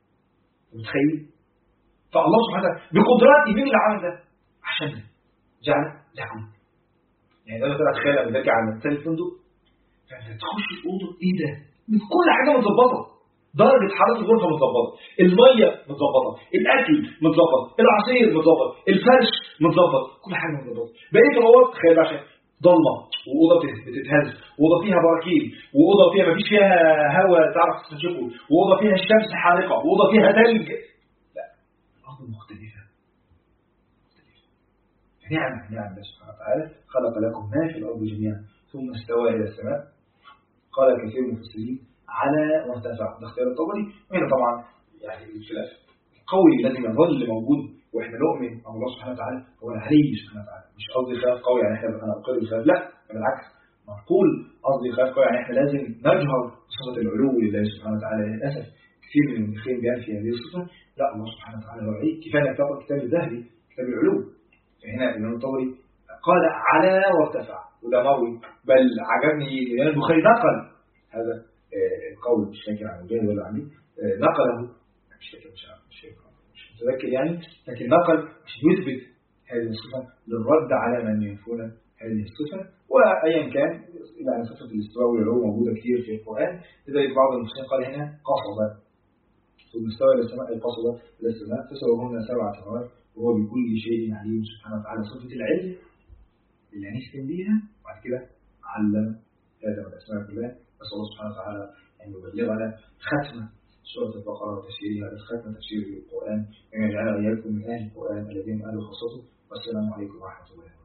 متخيل؟ فالله سبحانه وتعالى بقدراته مين اللي عمل ده؟ عشان جعل لكم. يعني أنا مثلا أتخيل لما ترجع على مثال الفندق فأنت تخش الأوضة إيه ده؟ من كل حاجة متظبطة، درجة حرارة الغرفة متظبطة، المية متظبطة، الأكل متظبط، العصير متظبط، الفرش متظبط، كل حاجة متظبطة. بقيت الأوض تخيل عشان ضلمة وأوضة بتتهز وأوضة فيها براكين وأوضة فيها مفيش فيها هواء تعرف تستنشقه وأوضة فيها الشمس حارقة وأوضة فيها ثلج. لا، الأرض مختلفة. نعم الله سبحانه وتعالى خلق لكم ما في الأرض جميعا ثم استوى إلى السماء. قال كثير من المفسرين على وارتفع، ده اختيار الطبري. وهنا طبعا يعني الخلاف القوي الذي يظل موجود واحنا نؤمن ان الله سبحانه وتعالى هو العلي سبحانه وتعالى. مش قصدي خلاف قوي يعني احنا انا اقر بالخلاف، لا بالعكس، معقول قصدي خلاف قوي يعني احنا لازم نجهر بصفه العلو لله سبحانه وتعالى. للاسف كثير من المخين بينفي هذه الصفه. لا، الله سبحانه وتعالى هو العلي. كفايه انك تقرا كتاب الذهبي كتاب العلو، فهنا الامام الطبري قال على وارتفع، وده مروي، بل عجبني لان البخاري نقل هذا القول، مش فاكر عن مجاهد ولا عن نقله، مش فاكر مش متذكر يعني، لكن نقل عشان يثبت هذه الصفة للرد على من ينفون هذه الصفة. وأيا كان يعني صفة الاستواء والعلو موجودة كثير في القرآن، لذلك بعض المفسرين قال هنا قصبة، ثم استوى إلى السماء القصبة إلى السماء فسواهن 7 سماوات وهو بكل شيء عليم سبحانه وتعالى. صفة العلم اللي هنختم بيها وبعد كده علم آدم الأسماء كلها. نسأل الله سبحانه وتعالى أن يبلغنا ختمة سورة البقرة وتفسيرها ختمة تفسير القرآن، وأن يجعل إياكم من أهل القرآن الذين أهل خاصته. والسلام عليكم ورحمة الله.